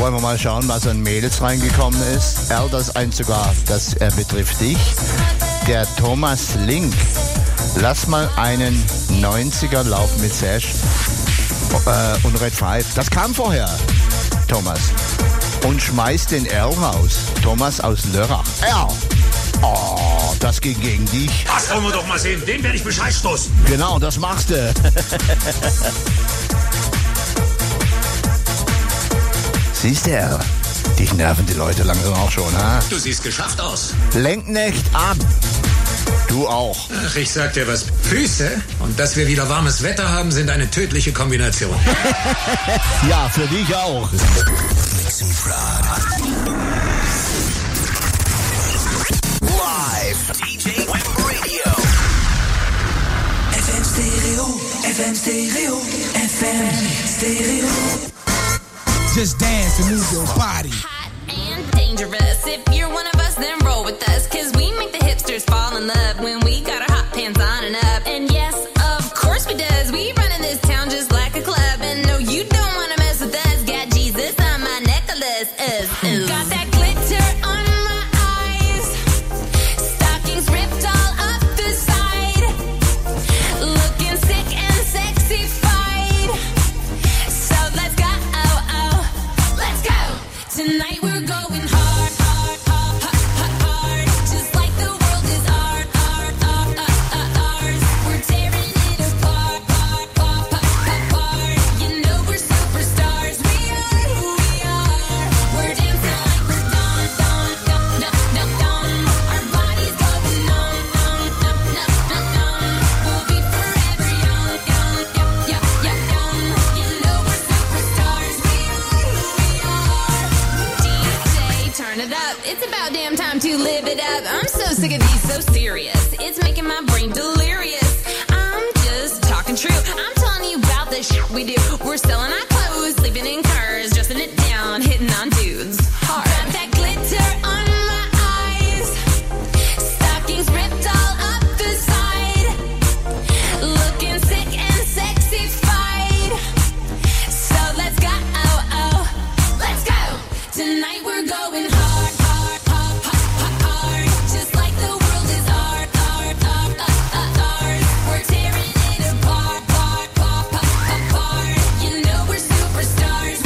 wollen wir mal schauen, was an Mails reingekommen ist. Al, das eins sogar, das äh, betrifft dich. Der Thomas Link. Lass mal einen neunziger laufen mit Sash äh, und Red Five. Das kam vorher, Thomas. Und schmeiß den Al raus. Thomas aus Lörrach. Al! Oh, das ging gegen dich. Das wollen wir doch mal sehen. Den werde ich Bescheid stoßen. Genau, das machst du. Siehst du, Al? Dich nerven die Leute langsam auch schon, ha? Du siehst geschafft aus. Lenk nicht ab. Du auch. Ach, ich sag dir was. Füße und dass wir wieder warmes Wetter haben, sind eine tödliche Kombination. Ja, für dich auch. Mixing Pride. Live. D J Web Radio. F M Stereo. F M Stereo. F M Stereo. Just dance and move your body. Hot and dangerous. If you're one of us, then roll with us. Cause we make the hipsters fall in love when we got our hot pants on and up. And yes, of course we does. We run in this town just like a club. And no, you don't wanna mess with us. Got Jesus on my necklace. Us, us. Got that glitter on my eyes. Stockings ripped all up the side. Looking sick and sexified. So let's go. Tonight we're going hard, hard, hard, hard, hard. Just like the world is art, art, art, art, ours. We're tearing it apart, apart, apart, apart. You know we're superstars. We are who we are. We're dancing like we're done, done, done, done, done, done. Our bodies going numb, numb, numb, numb, numb, numb. We'll be forever young, young, young, young, young, young. You know we're superstars. We are who we are. Turn it up, it's about damn time to live it up. I'm so sick of these so serious. It's making my brain delirious. I'm just talking true. I'm telling you about the shit we do. We're selling our clothes, sleeping in cars, dressing it down, hitting on dudes hard. Got that glitter on my eyes. Stockings ripped all up the side. Looking sick and sexified. So let's go, oh, oh, let's go. Tonight we're going hard, hard, hard, hard, hard. Just like the world is art, art, art, art, ours. We're tearing it apart, apart, apart, apart. You know we're superstars.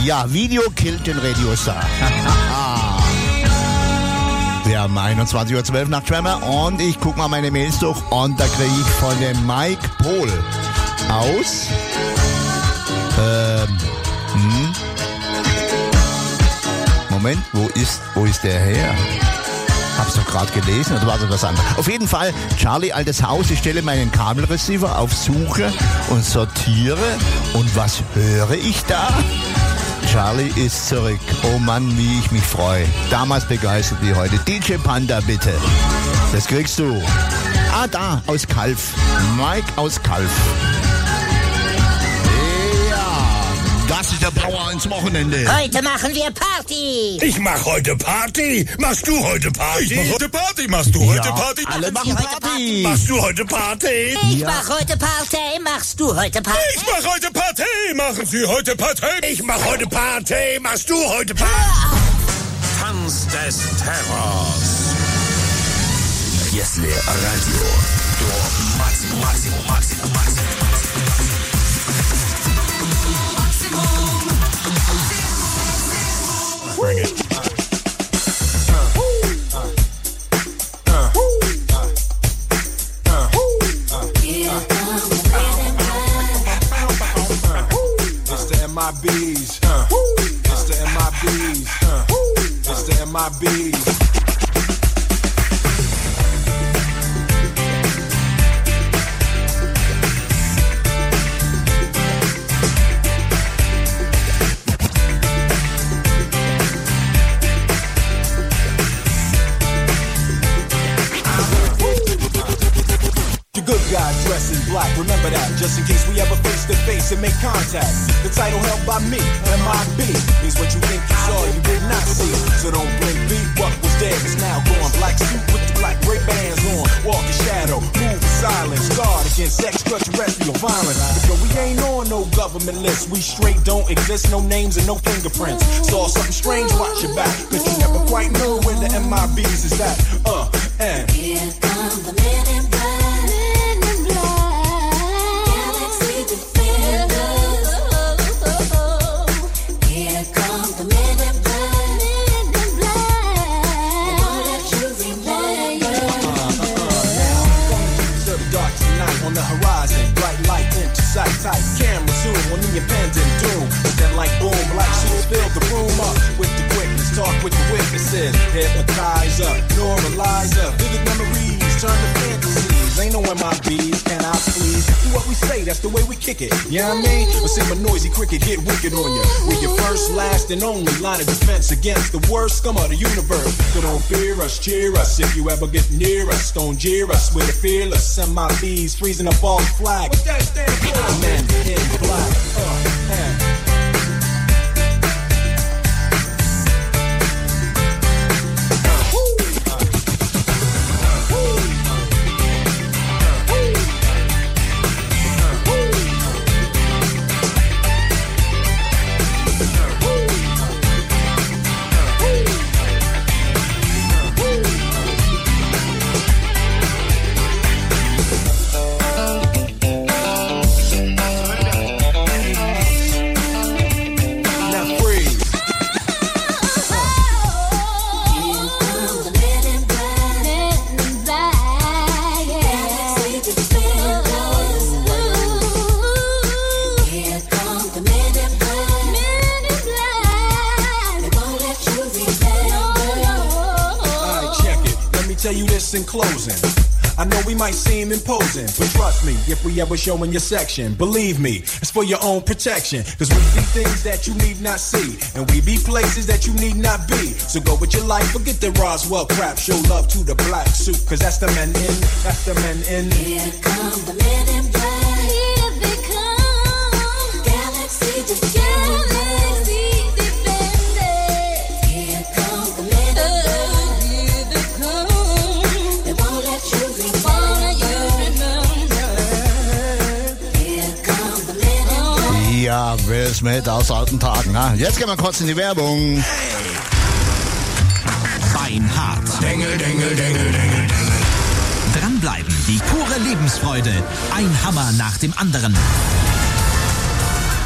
Ja, Video killt den Radiostar. Wir haben einundzwanzig Uhr zwölf nach Tremor und ich guck mal meine Mails durch und da kriege ich von dem Mike Pohl aus. Ähm, hm. Moment, wo ist, wo ist der her? Hab's doch gerade gelesen, oder war das was anderes? Auf jeden Fall, Charlie, altes Haus, ich stelle meinen Kabelreceiver auf Suche und sortiere. Und was höre ich da? Charlie ist zurück. Oh Mann, wie ich mich freue. Damals begeistert wie heute. D J Panda, bitte. Das kriegst du. Ah, da, aus Kalf. Mike aus Kalf. Das ist der Power ins Wochenende. Heute machen wir Party. Ich mach heute Party. Machst du heute Party? Ich mach heute Party. Machst du heute Ja, Party? alle machen Party. Machst du heute Party? Ich Ja. mach heute Party. Machst du heute Party? Ich mach heute Party. Machen Sie heute Party? Ich mach heute Party. Machst du heute Party? Tanz des Terrors. Если радио, то максимум, максимум, максимум, максимum. Bring it. It's the M I Bs. Uh. It's the M I Bs. Uh. It's the M I Bs. Good guy dressed in black, remember that, just in case we ever face to face and make contact. The title held by me, M I B, means what you think you saw, you did not see. So don't blink, beat what was dead is now gone. Black suit with the black gray bands on, walk in shadow, move in silence, guard against extraterrestrial violence. Because we ain't on no government list, we straight don't exist, no names and no fingerprints. Saw something strange, watch your back, cause you never quite know where the M I Bs is at. Uh, and here come the men in black. On the horizon, bright light into sight, tight camera zoom on the impending doom. But then like boom, black suits fill the room up with the quickness, talk with the witnesses, hypnotizer, normalizer, vivid memories turn to fantasies. Ain't no M I Bs, can I please? Do what we say, that's the way we kick it. You know what I mean? Or see my noisy cricket get wicked on you. We're your first, last, and only line of defense against the worst scum of the universe. So don't fear us, cheer us. If you ever get near us, don't jeer us. We're the fearless M I Bs, freezing up all the flag. What that stand for? Men in black. Uh, and in closing, I know we might seem imposing, but trust me, if we ever show in your section, believe me, it's for your own protection. Cause we see things that you need not see, and we be places that you need not be. So go with your life, forget the Roswell crap. Show love to the black suit, cause that's the men in, that's the men in. Here come the men in black. Here they come. Galaxy to galaxy defenders. Here come the men in black. Ja, Will Smith aus alten Tagen. Ha? Jetzt gehen wir kurz in die Werbung. Beinhart. Dengel, Dengel, Dengel, Dengel, Dengel. Dranbleiben, die pure Lebensfreude. Ein Hammer nach dem anderen. This is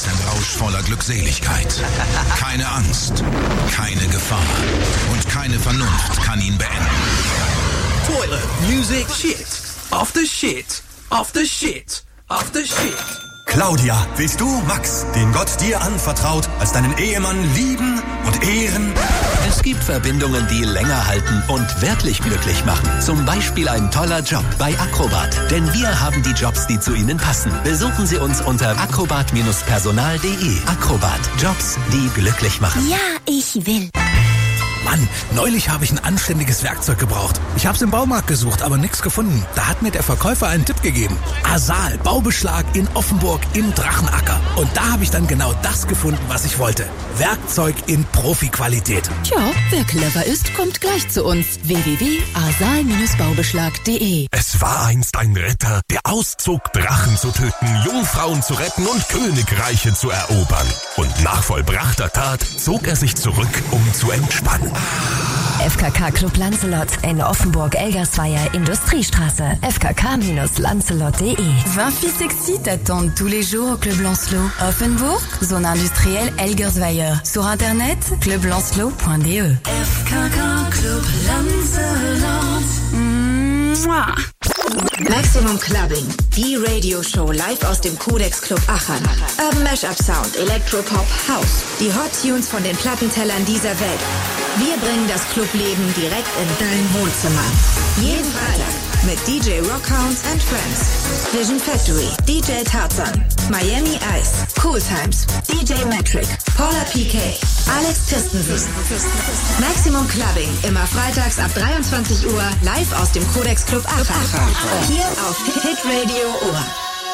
Prozent Rausch voller Glückseligkeit. Keine Angst, keine Gefahr und keine Vernunft kann ihn beenden. Toilet, Music, Shit. Off the shit. Off the shit. Off the shit. Claudia, willst du Max, den Gott dir anvertraut, als deinen Ehemann lieben und ehren? Es gibt Verbindungen, die länger halten und wirklich glücklich machen. Zum Beispiel ein toller Job bei Acrobat. Denn wir haben die Jobs, die zu Ihnen passen. Besuchen Sie uns unter acrobat Personal punkt de. Acrobat. Jobs, die glücklich machen. Ja, ich will. Mann, neulich habe ich ein anständiges Werkzeug gebraucht. Ich habe es im Baumarkt gesucht, aber nichts gefunden. Da hat mir der Verkäufer einen Tipp gegeben. Asal, Baubeschlag in Offenburg im Drachenacker. Und da habe ich dann genau das gefunden, was ich wollte. Werkzeug in Profi-Qualität. Tja, wer clever ist, kommt gleich zu uns. w w w punkt asal Baubeschlag punkt de. Es war einst ein Retter, der auszog, Drachen zu töten, Jungfrauen zu retten und Königreiche zu erobern. Und nach vollbrachter Tat zog er sich zurück, um zu entspannen. F K K Club Lancelot in Offenburg-Elgersweier Industriestraße. f k k Lancelot punkt de. vingt filles sexy t'attendent tous les jours au Club Lancelot. Offenburg, zone industrielle Elgersweier. Sur internet, club lancelot point de. F K K Club Lancelot. Mua. Maximum Clubbing, die Radioshow live aus dem Codex Club Aachen. Urban Mashup Sound, Electropop, House. Die Hot Tunes von den Plattentellern dieser Welt. Wir bringen das Clubleben direkt in dein Wohnzimmer. Jeden Freitag mit D J Rockhounds and Friends, Vision Factory, D J Tarzan, Miami Ice, Cool Times, D J Metric, Paula P K, Alex Christensen. Maximum Clubbing, immer freitags ab dreiundzwanzig Uhr, live aus dem Codex Club Aachen. Hier auf Hit Radio Ohr.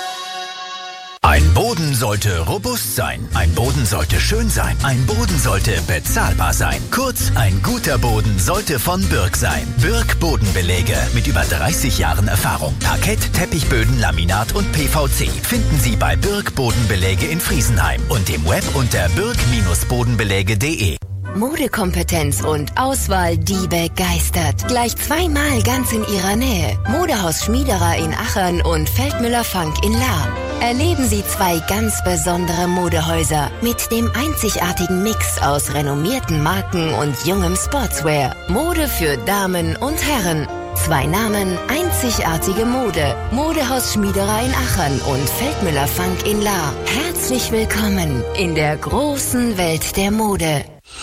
Ein Boden sollte robust sein, ein Boden sollte schön sein, ein Boden sollte bezahlbar sein. Kurz, ein guter Boden sollte von Birk sein. Birk Bodenbelege mit über dreißig Jahren Erfahrung. Parkett, Teppichböden, Laminat und P V C finden Sie bei Birk Bodenbelege in Friesenheim und im Web unter birk Bodenbelege punkt de. Modekompetenz und Auswahl, die begeistert. Gleich zweimal ganz in Ihrer Nähe. Modehaus Schmiederer in Aachen und Feldmüller Funk in Lahr. Erleben Sie zwei ganz besondere Modehäuser mit dem einzigartigen Mix aus renommierten Marken und jungem Sportswear. Mode für Damen und Herren. Zwei Namen, einzigartige Mode. Modehaus Schmiederer in Aachen und Feldmüller Funk in Lahr. Herzlich willkommen in der großen Welt der Mode.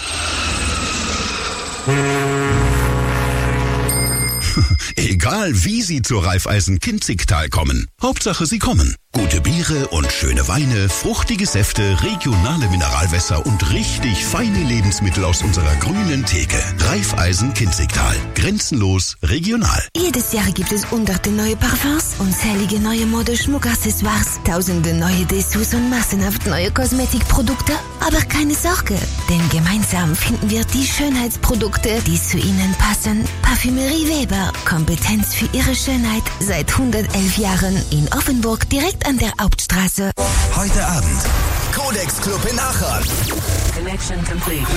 Egal wie Sie zur Raiffeisen-Kinzigtal kommen, Hauptsache Sie kommen. Gute Biere und schöne Weine, fruchtige Säfte, regionale Mineralwässer und richtig feine Lebensmittel aus unserer grünen Theke. Raiffeisen-Kinzigtal. Grenzenlos regional. Jedes Jahr gibt es hunderte neue Parfums, unzählige neue Modeschmuckaccessoires, tausende neue Dessous und massenhaft neue Kosmetikprodukte. Aber keine Sorge, denn gemeinsam finden wir die Schönheitsprodukte, die zu Ihnen passen. Parfümerie Weber. Kompetenz für Ihre Schönheit seit hundertelf Jahren in Offenburg direkt an der Hauptstraße. Heute Abend Codex Club in Aachen. Connection complete.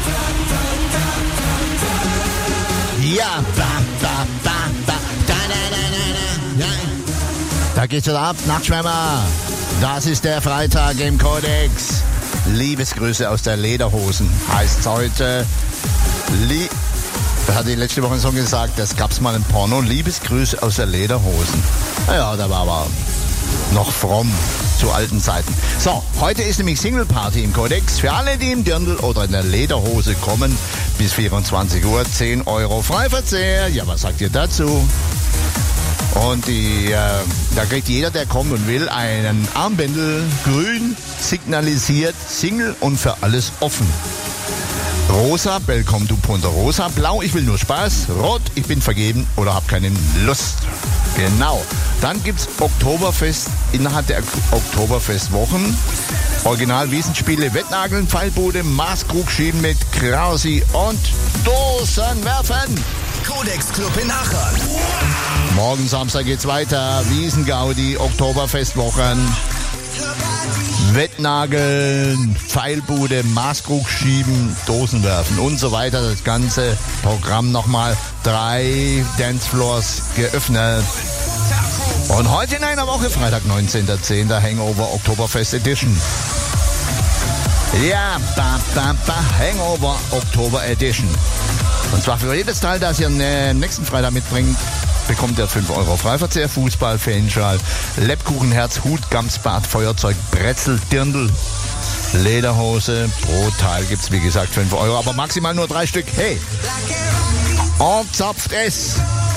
Ja, da, da, da, da, da, da, da, da, da. Da geht's wieder ab, Nachtschwärmer. Das ist der Freitag im Codex. Liebesgrüße aus der Lederhosen heißt's heute. Lie Da hatte ich letzte Woche so gesagt, das gab's mal im Porno. Liebesgrüße aus der Lederhosen. Naja, da war aber noch fromm zu alten Zeiten. So, heute ist nämlich Single Party im Codex. Für alle, die im Dirndl oder in der Lederhose kommen, bis vierundzwanzig Uhr, zehn Euro Freiverzehr. Ja, was sagt ihr dazu? Und die, äh, da kriegt jeder, der kommt und will, einen Armbändel, grün, signalisiert, Single und für alles offen. Rosa, Welcome to Punta Rosa. Blau, ich will nur Spaß. Rot, ich bin vergeben oder hab keine Lust. Genau. Dann gibt's Oktoberfest innerhalb der Oktoberfestwochen. Original Wiesenspiele, Wettnageln, Pfeilbude, Maßkrug schieben mit Krausi und Dosen werfen. Codex Club in Aachen. Morgen Samstag geht's weiter. Wiesengaudi, Oktoberfestwochen. Wettnageln, Pfeilbude, Maßkrug schieben, Dosen werfen und so weiter. Das ganze Programm nochmal. Drei Dancefloors geöffnet. Und heute in einer Woche, Freitag, neunzehnter zehnter Hangover Oktoberfest Edition. Ja, ba, ba, ba, Hangover Oktober Edition. Und zwar für jedes Teil, das ihr äh, nächsten Freitag mitbringt, bekommt ihr fünf Euro Freiverzehr, Fußball, Fanschal, Lebkuchenherz, Hut, Gamsbad, Feuerzeug, Brezel, Dirndl, Lederhose. Pro Teil gibt's wie gesagt fünf Euro, aber maximal nur drei Stück. Hey! Und zapft es!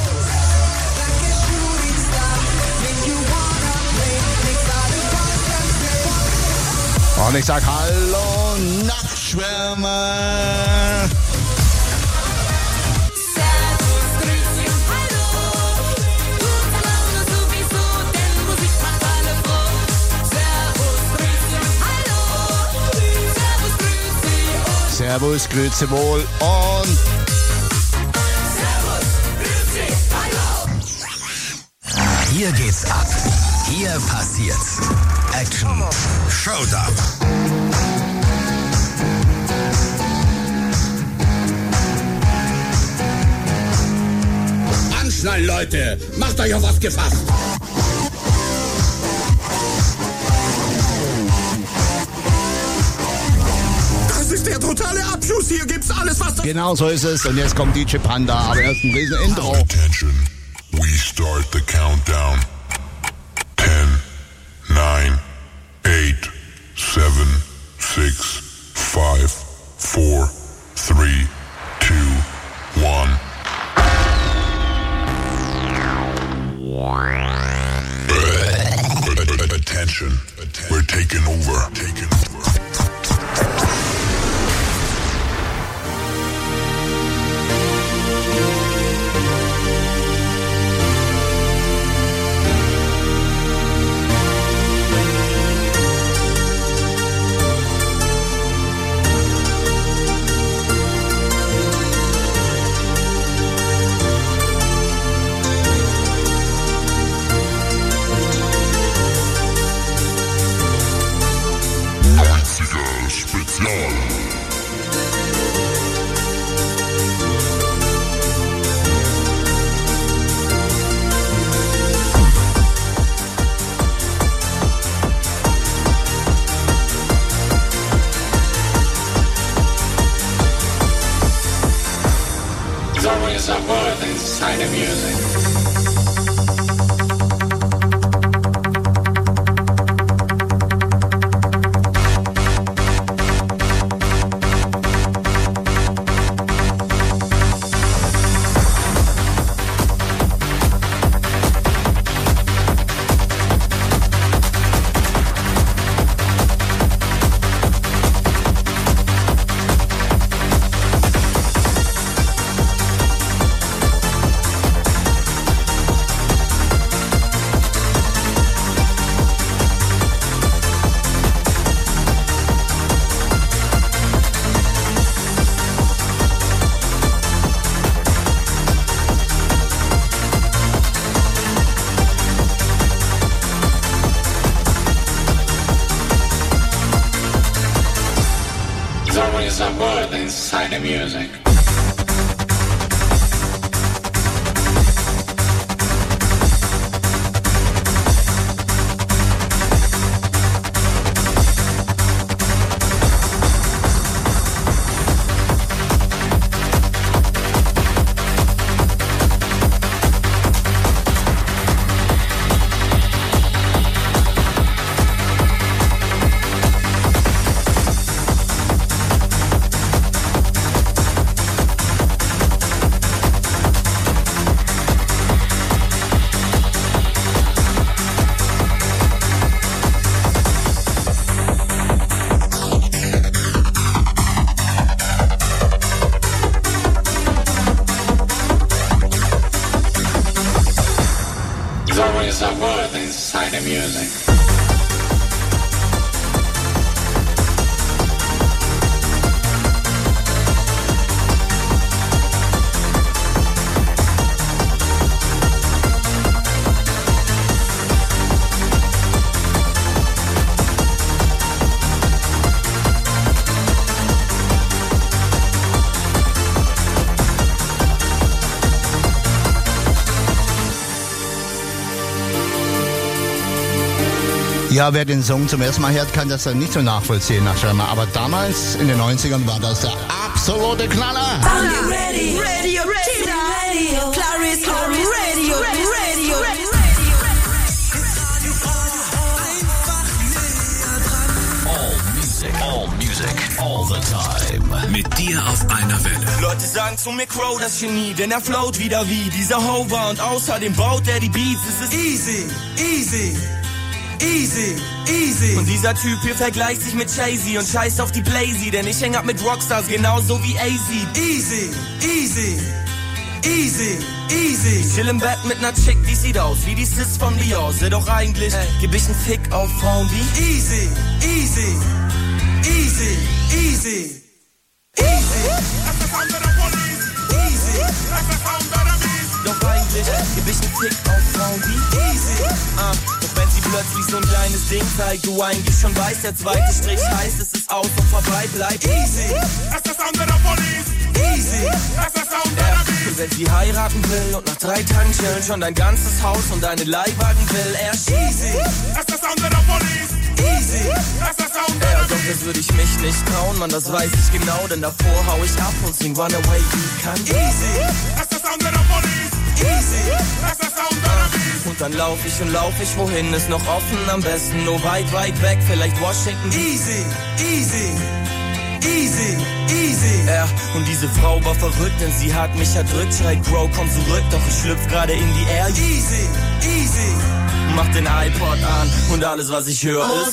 Und ich sag Hallo Nachtschwärmer! Servus, grüezi wohl und Hier geht's ab. Hier passiert's. Action. Showdown. Anschnallen, Leute! Macht euch auf was gefasst! Das ist der totale Abschuss! Hier gibt's alles, was... Genau so ist es. Und jetzt kommt D J Panda, aber erst ein riesen Intro. Attention. We start the countdown. Ten, nine, eight, seven, six, five, four, three, two, one. Attention. We're taking over. Taking over. There's always a world inside of music. There's a world inside of music. There's always a world inside of music. Ja, wer den Song zum ersten Mal hört, kann das dann nicht so nachvollziehen, nach scheinbar. Aber damals, in den neunzigern, war das der absolute Knaller. Are you ready? Radio, radio, radio. Clarice, Clarice, radio, radio, radio. All music, all music, all the time. Mit dir auf einer Welle. Leute sagen zu mir Crow, das Genie, denn er float wieder wie dieser Hover und außerdem baut er die Beats. Es ist easy, easy. Easy, easy. Und dieser Typ hier vergleicht sich mit Jay-Z und scheißt auf die Blazy, denn ich häng ab mit Rockstars genauso wie A Z. Easy, easy, easy, easy. Ich chill im Bett mit ner Chick, die sieht aus wie die Sis von Dior. Seh doch eigentlich, ey, geb ich 'n Fick auf Frauen wie Easy, easy, easy, easy, easy. Easy. Doch eigentlich, ey, geb ich 'n Fick auf Frauen wie Easy. Ah. Wenn sie plötzlich so ein kleines Ding zeigt, du eigentlich schon weißt, der zweite Strich heißt, es ist aus und vorbei, bleib easy. Es ist der Sound der Police. Easy. Es ist der Sound der Police. Und wenn sie heiraten will und nach drei Tagen chillen schon dein ganzes Haus und deine Leihwagen will, er easy. Es ist der Sound der Police. Easy. Es ist der Sound der Police. Doch das würde ich mich nicht trauen, Mann, das weiß ich genau, denn davor hau ich ab und sing Runaway wie kann. Easy. Es ist der Sound der Police. Easy. Es ist der Sound der Police. Und dann lauf ich und lauf ich, wohin ist noch offen, am besten nur weit, weit weg, vielleicht Washington. Easy, easy, easy, easy. Ja, und diese Frau war verrückt, denn sie hat mich erdrückt, schreit Bro, komm zurück, doch ich schlüpf gerade in die Air. Easy, easy. Mach den iPod an und alles, was ich höre ist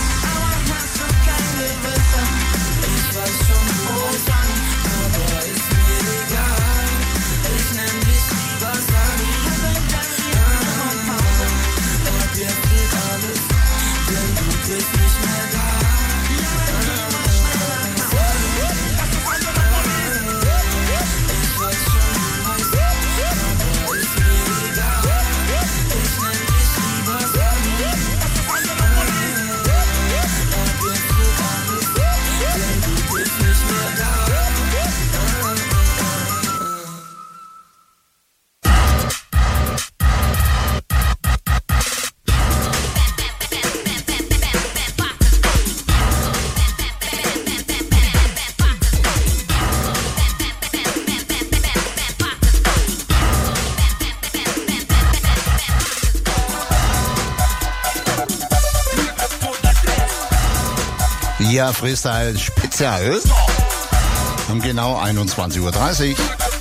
Ja, Freestyle Spezial. Um genau einundzwanzig Uhr dreißig.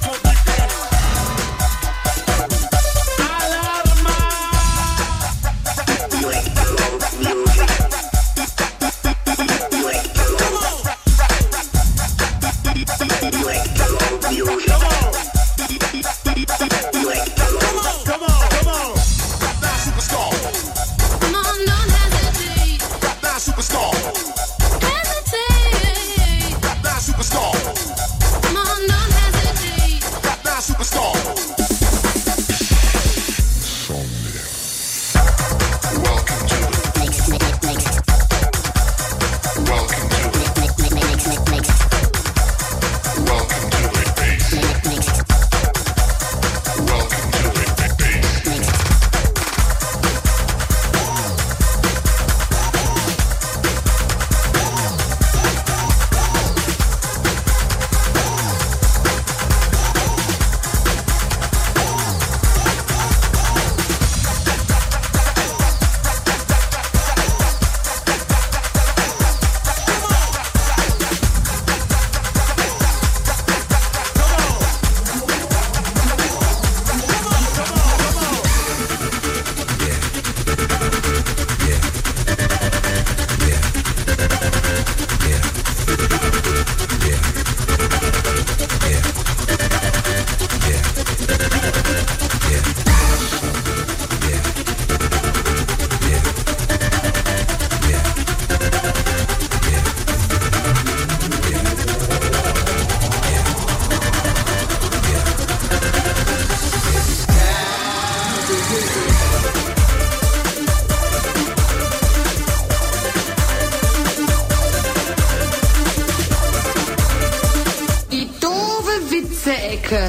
Witze-Ecke.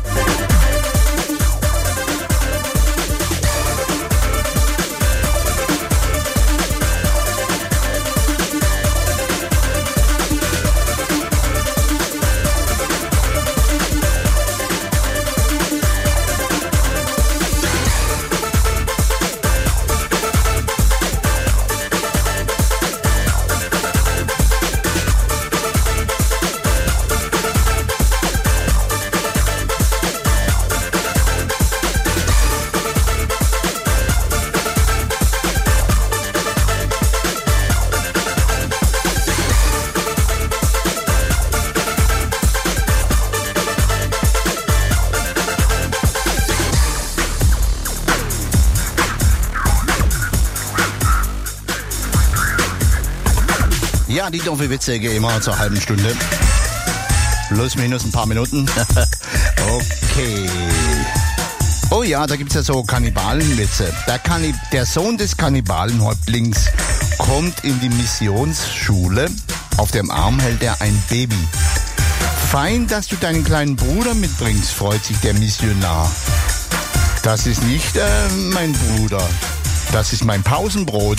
Ja, die doofe Witze gehen immer zur halben Stunde. Plus, minus ein paar Minuten. Okay. Oh ja, da gibt's ja so Kannibalenwitze. Der, Kannib der Sohn des Kannibalenhäuptlings kommt in die Missionsschule. Auf dem Arm hält er ein Baby. Fein, dass du deinen kleinen Bruder mitbringst, freut sich der Missionar. Das ist nicht äh, mein Bruder. Das ist mein Pausenbrot.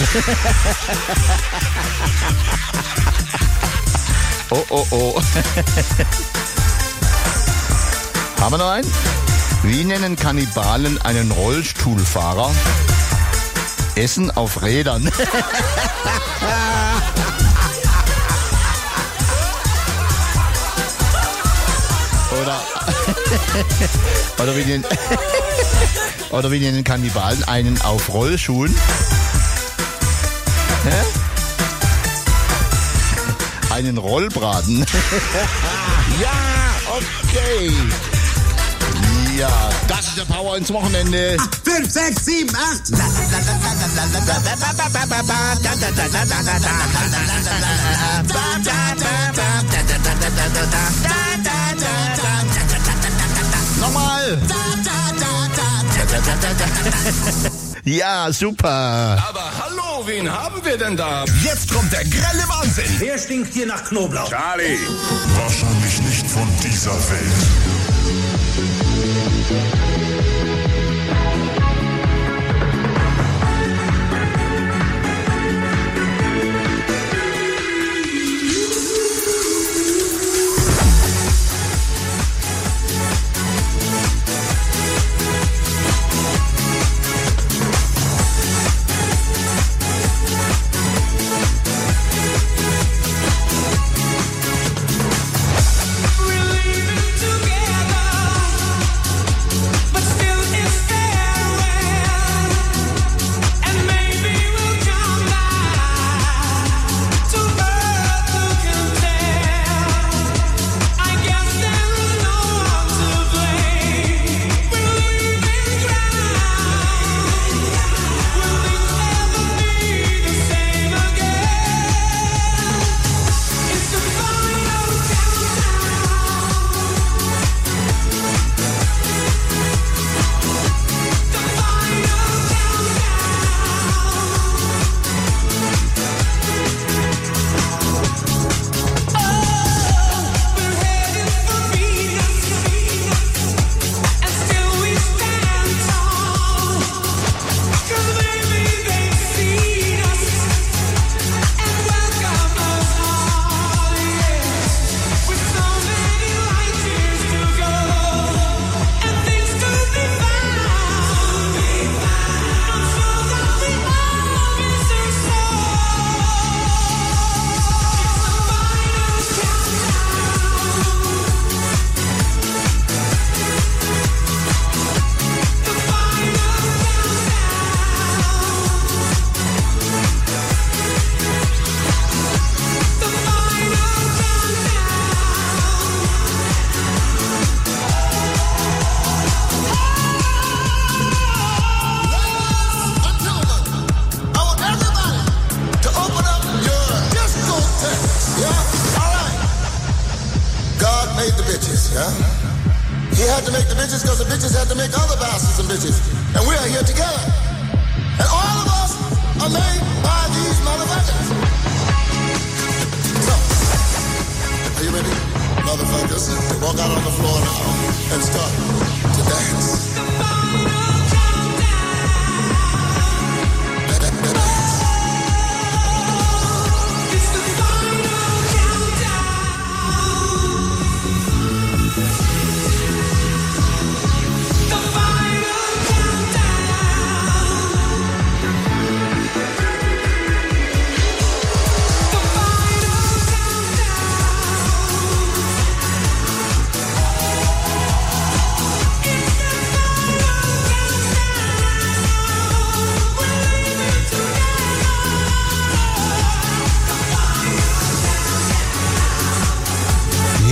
Oh, oh, oh. Haben wir noch einen? Wie nennen Kannibalen einen Rollstuhlfahrer? Essen auf Rädern. Oder, oder, wie nennen, oder wie nennen Kannibalen einen auf Rollschuhen? Hä? Einen Rollbraten. Ja, okay. Ja, das ist der Power ins Wochenende. fünf, sechs, sieben, acht. Nochmal. Ja, super. Aber hallo, wen haben wir denn da? Jetzt kommt der grelle Wahnsinn. Wer stinkt hier nach Knoblauch? Charlie. Wahrscheinlich nicht von dieser Welt.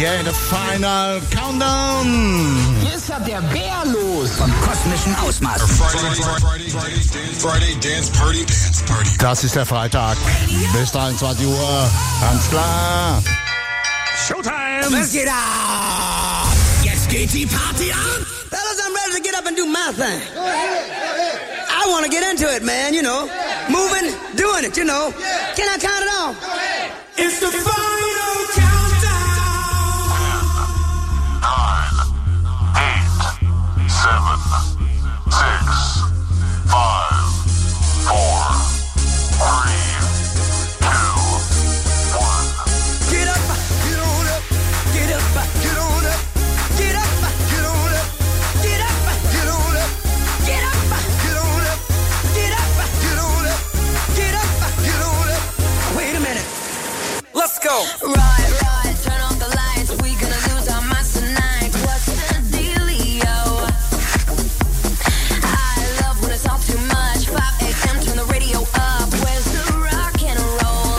Yeah, the final countdown. Hier ist ja der Bär los vom kosmischen Ausmaß. Friday, Friday, Friday, Friday Dance Party. Dance Party. Das ist der Freitag. Bis dreiundzwanzig Uhr. Ganz klar. Showtime! Was geht ab? Jetzt geht die Party an! Fellas, I'm ready to get up and do my thing. I want to get into it, man, you know. Moving, doing it, you know. Can I count it off? It's the final countdown. Nine, eight, seven, six, five, four, three, two, one. Get up, get on up, get up, get on up, get up, get on up, get up, get on up, get up, get on up, get up, get on up, get up, get on up. Wait a minute. Let's go. Right, right, turn off the lights. We gonna lose our minds tonight. What's the dealio? I love when it's all too much. five a.m. turn the radio up. Where's the rock and roll?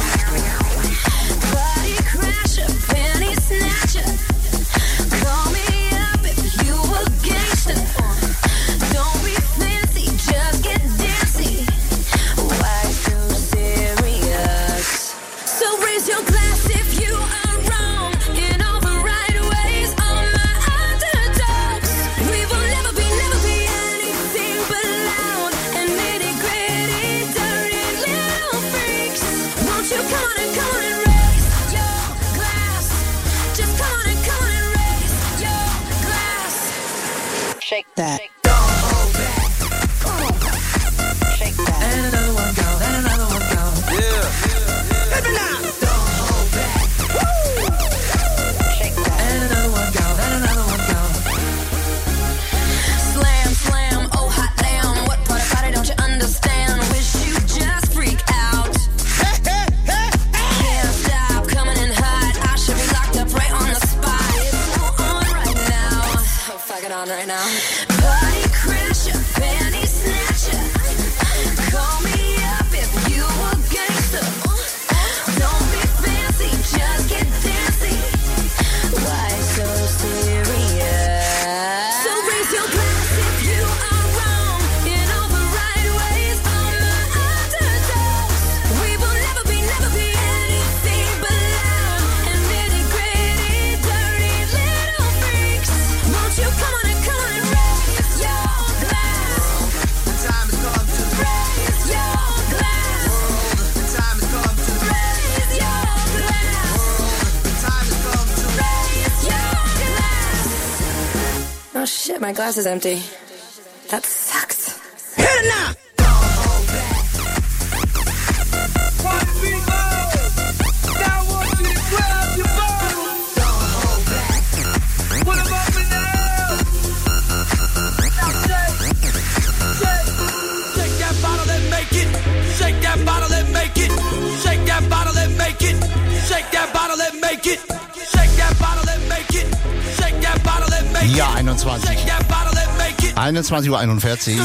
Body crasher, penny snatcher. Call me up if you a gangster. Don't be fancy, just get dancy. Why so serious? So raise your glass if you are wrong in all the right ways. All my underdogs, we will never be, never be anything but loud and nitty gritty, dirty little freaks. Won't you come on and come on and raise your glass? Just come on and come on and raise your glass. Shake that. Don't hold back. Come on. Shake that. And another one go. And another one go. Yeah. Hit me now. Don't hold back. Woo. Shake that. And another one go. And another one go. Slam, slam. Oh, hot damn. What part about it don't you understand? Wish you just freak out. Hey, hey, hey, hey. Can't stop coming in hot. I should be locked up right on the spot. It's on right now. Oh, fuck it on right now. Body crasher, penny snatcher. Call me up if you a gangster. Don't be fancy, just get dancy. Why so serious? So raise your glass if you are wrong in all the right ways. All my underdogs, we will never be, never be anything but loud and nitty gritty, dirty little freaks. Won't you come on and come on and raise your glass? The time has come to raise your glass. The time has come to raise your glass. The time has come to raise your glass. Oh shit, my glass is empty. That sucks. Hit it now! Shake that bottle and make it. Shake that bottle and make it. Shake that bottle and make it. Shake that bottle and make it. Shake that bottle and make it. Shake that bottle and make it. Ja, einundzwanzig. Shake that bottle and make it. einundzwanzig Uhr einundvierzig.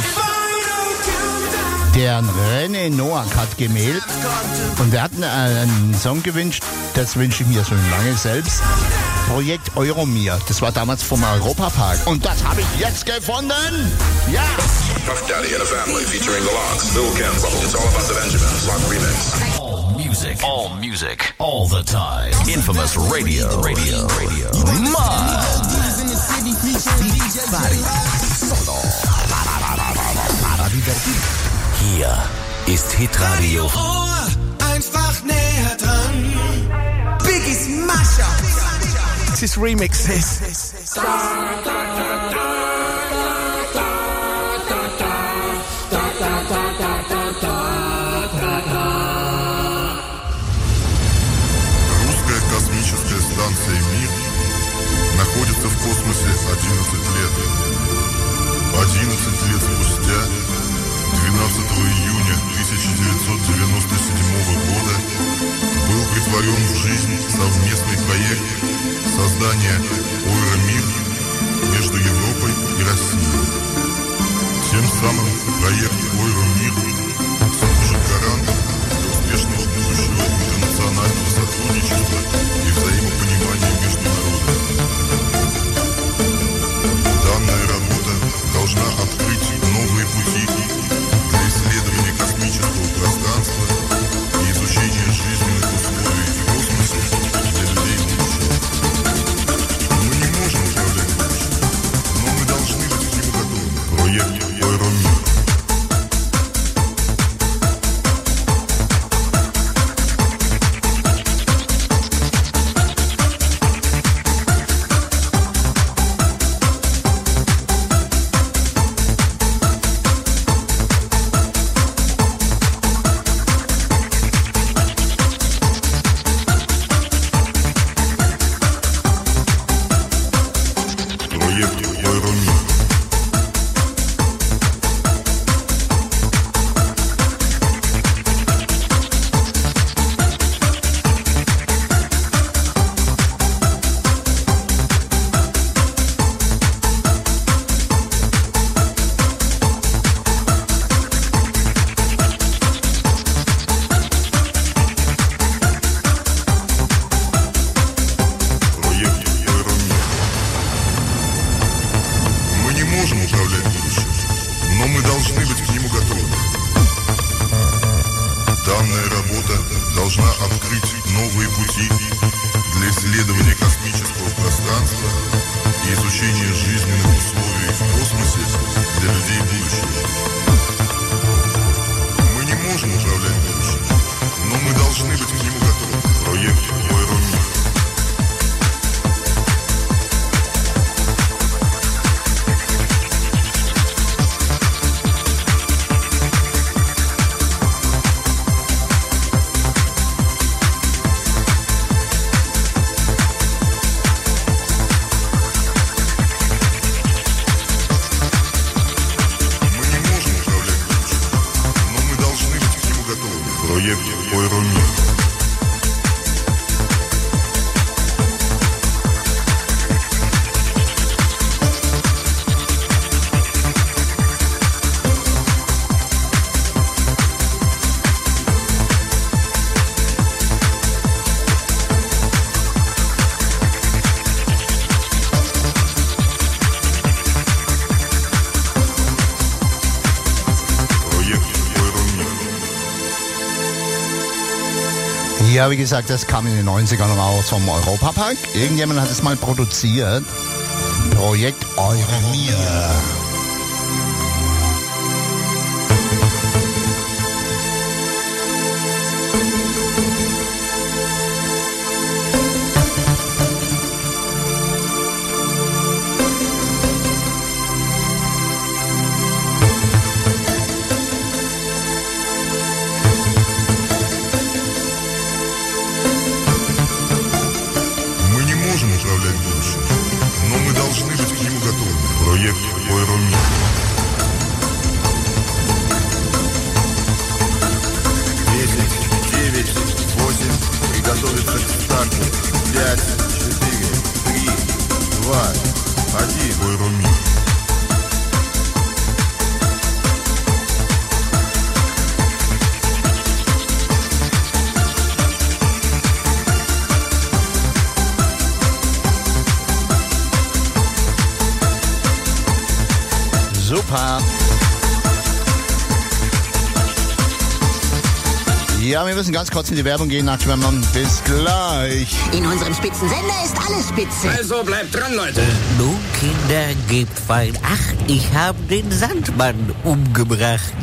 Der René Noack hat gemeldet und er hat einen, einen Song gewünscht, das wünsche ich mir schon lange selbst. Projekt Euromir, das war damals vom Europapark und das habe ich jetzt gefunden. Ja! Puff Daddy and a Family featuring The Lox, Lil Kim, It's All About the Benjamins, Lock Remix. All music, all music, all the time. Infamous radio, radio, radio. Mud. Beat Party. Solo. Para divertir. Hier ist Hitradio. Ohr, einfach näher dran. Biggies Mashup. Das ist Remixes. Русская космическая станция «Мир» находится в космосе одиннадцать лет. одиннадцать лет спустя, двенадцатого июня тысяча девятьсот девяносто седьмого года, был притворен в жизнь совместный проект создания Ойра-Мир между Европой и Россией. Тем самым проект Ойра-Мир служит гарантом успешного будущего интернационального сотрудничества и взаимопонимания между должна открыть новые пути для исследования космического пространства и изучения жизненных условий в космосе для людей будущего. Мы не можем управлять будущим, но мы должны быть к нему готовы. Проект «Ойромир». Проект «Ойромир». Ja, wie gesagt, das kam in den neunzigern raus vom Europapark. Irgendjemand hat es mal produziert. Projekt Euromir. Проект «Ойромир». Десять, девять, восемь. Приготовиться к старту. Пять, четыре, три, два, один. «Ойромир». Super. Ja, wir müssen ganz kurz in die Werbung gehen, Nachtschwärmern. Bis gleich. In unserem Spitzensender ist alles spitze. Also bleibt dran, Leute. Nun, Kinder, gebt fein Acht, ich habe den Sandmann umgebracht.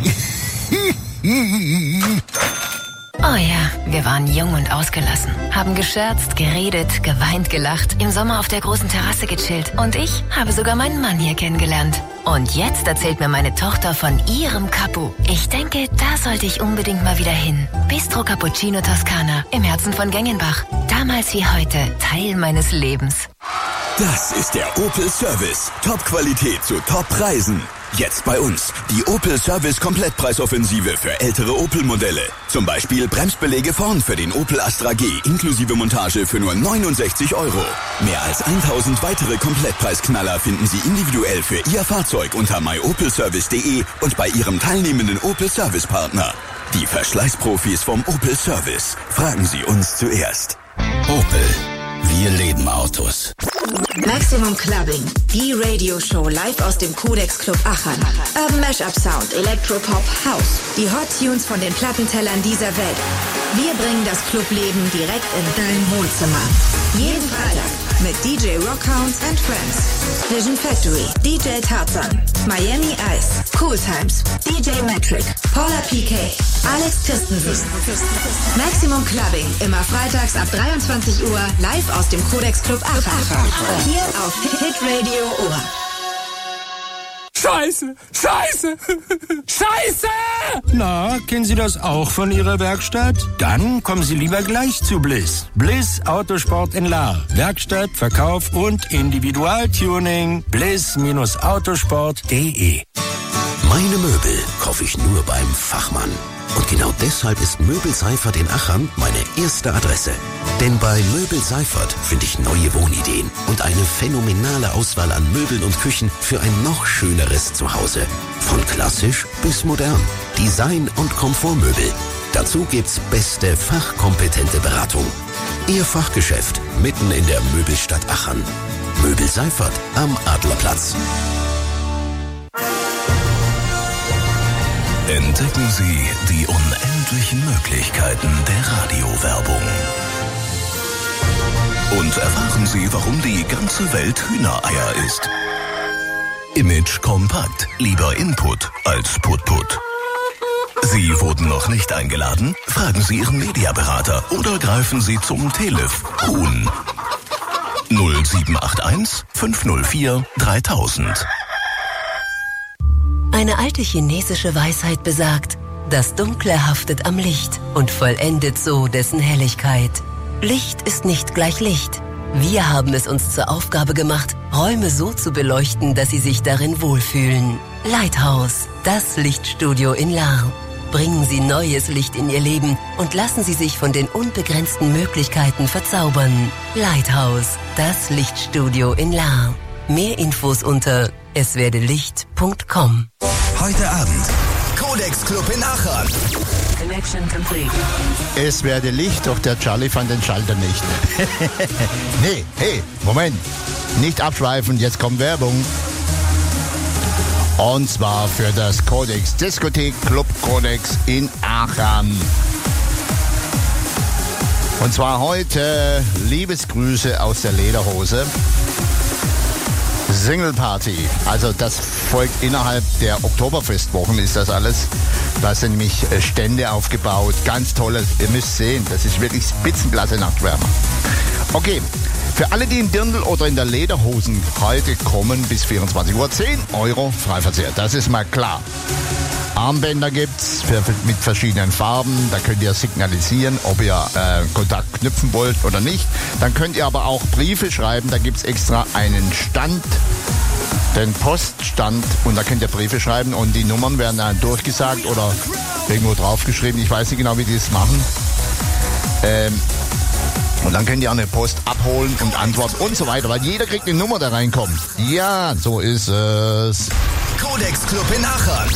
Oh ja, wir waren jung und ausgelassen, haben gescherzt, geredet, geweint, gelacht, im Sommer auf der großen Terrasse gechillt. Und ich habe sogar meinen Mann hier kennengelernt. Und jetzt erzählt mir meine Tochter von ihrem Capu. Ich denke, da sollte ich unbedingt mal wieder hin. Bistro Cappuccino Toskana, im Herzen von Gengenbach. Damals wie heute, Teil meines Lebens. Das ist der Opel Service. Top-Qualität zu Top-Preisen. Jetzt bei uns. Die Opel Service Komplettpreisoffensive für ältere Opel-Modelle. Zum Beispiel Bremsbeläge vorn für den Opel Astra G inklusive Montage für nur neunundsechzig Euro. Mehr als tausend weitere Komplettpreisknaller finden Sie individuell für Ihr Fahrzeug unter my opel service punkt de und bei Ihrem teilnehmenden Opel Service Partner. Die Verschleißprofis vom Opel Service. Fragen Sie uns zuerst. Opel. Wir leben Autos. Maximum Clubbing, die Radioshow live aus dem Codex Club Aachen. Urban Mashup Sound, Electropop, House. Die Hot Tunes von den Plattentellern dieser Welt. Wir bringen das Clubleben direkt in dein Wohnzimmer. Jeden Freitag mit D J Rockhounds and Friends, Vision Factory, D J Tarzan, Miami Ice, Cool Times, D J Metric, Paula P K, Alex Christensen. Maximum Clubbing, immer freitags ab dreiundzwanzig Uhr, live aus dem Codex Club Aachen. Hier auf Hit Radio Ohr. Scheiße! Scheiße! Scheiße! Na, kennen Sie das auch von Ihrer Werkstatt? Dann kommen Sie lieber gleich zu Bliss. Bliss Autosport in Lahr. Werkstatt, Verkauf und Individualtuning. bliss Autosport punkt de. Meine Möbel kaufe ich nur beim Fachmann. Und genau deshalb ist Möbel Seifert in Achern meine erste Adresse. Denn bei Möbel Seifert finde ich neue Wohnideen und eine phänomenale Auswahl an Möbeln und Küchen für ein noch schöneres Zuhause. Von klassisch bis modern. Design- und Komfortmöbel. Dazu gibt's beste fachkompetente Beratung. Ihr Fachgeschäft mitten in der Möbelstadt Achern. Möbel Seifert am Adlerplatz. Entdecken Sie die unendliche unendlichen Möglichkeiten der Radiowerbung. Und erfahren Sie, warum die ganze Welt Hühnereier isst. Image kompakt. Lieber Input als Put-Put. Sie wurden noch nicht eingeladen? Fragen Sie Ihren Mediaberater oder greifen Sie zum Telef Huhn. null sieben acht eins fünf null vier dreitausend. Eine alte chinesische Weisheit besagt, das Dunkle haftet am Licht und vollendet so dessen Helligkeit. Licht ist nicht gleich Licht. Wir haben es uns zur Aufgabe gemacht, Räume so zu beleuchten, dass sie sich darin wohlfühlen. Lighthouse, das Lichtstudio in Lahr. Bringen Sie neues Licht in Ihr Leben und lassen Sie sich von den unbegrenzten Möglichkeiten verzaubern. Lighthouse, das Lichtstudio in Lahr. Mehr Infos unter es werde licht punkt com. Heute Abend Codex Club in Aachen. Connection complete. Es werde Licht, doch der Charlie fand den Schalter nicht. Nee, hey, Moment. Nicht abschweifen, jetzt kommt Werbung. Und zwar für das Codex Diskothek Club Codex in Aachen. Und zwar heute Liebesgrüße aus der Lederhose. Single Party. Also das folgt innerhalb der Oktoberfestwochen, ist das alles. Da sind nämlich Stände aufgebaut. Ganz tolle, ihr müsst sehen, das ist wirklich Spitzenklasse Nachtwärmer. Okay, für alle, die im Dirndl oder in der Lederhosen heute kommen, bis vierundzwanzig Uhr zehn Euro Freiverzehr. Das ist mal klar. Armbänder gibt's für, mit verschiedenen Farben. Da könnt ihr signalisieren, ob ihr äh, Kontakt knüpfen wollt oder nicht. Dann könnt ihr aber auch Briefe schreiben. Da gibt's extra einen Stand, den Poststand. Und da könnt ihr Briefe schreiben. Und die Nummern werden dann durchgesagt oder irgendwo draufgeschrieben. Ich weiß nicht genau, wie die das machen. Ähm, und dann könnt ihr eine Post abholen und antworten und so weiter. Weil jeder kriegt eine Nummer, da reinkommt. Ja, so ist es. Codex Club in Aachen.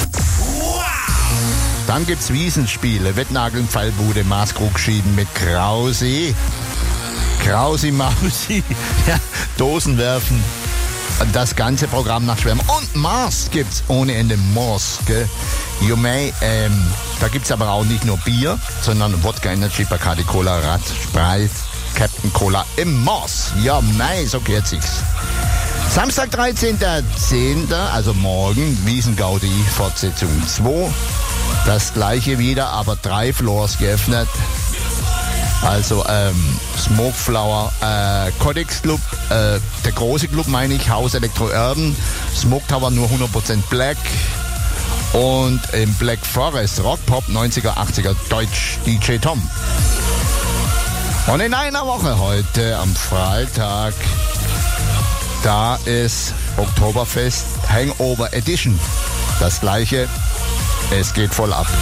Dann gibt's Wiesenspiele, Wettnageln, Fallbude, Maßkrug schieben mit Krausi. Krausi, Mausi, ja, Dosen werfen. Das ganze Programm nach Schwärmen. Und Mars gibt's ohne Ende. Mars, gell? You may, ähm, da gibt's aber auch nicht nur Bier, sondern Wodka, Energy, Bacardi, Cola, Rad, Sprite, Captain Cola im Mars. Ja, mei, so geht sich's. Samstag, dreizehnter zehnter also morgen, Wiesengaudi, Fortsetzung zwei. Das gleiche wieder, aber drei Floors geöffnet. Also ähm, Smoke Flower, äh, Codex Club, äh, der große Club meine ich, Haus Elektro Urban, Smoke Tower nur hundert Prozent Black und im Black Forest Rock Pop neunziger, achtziger Deutsch D J Tom. Und in einer Woche heute am Freitag, da ist Oktoberfest Hangover Edition. Das gleiche, es geht voll ab.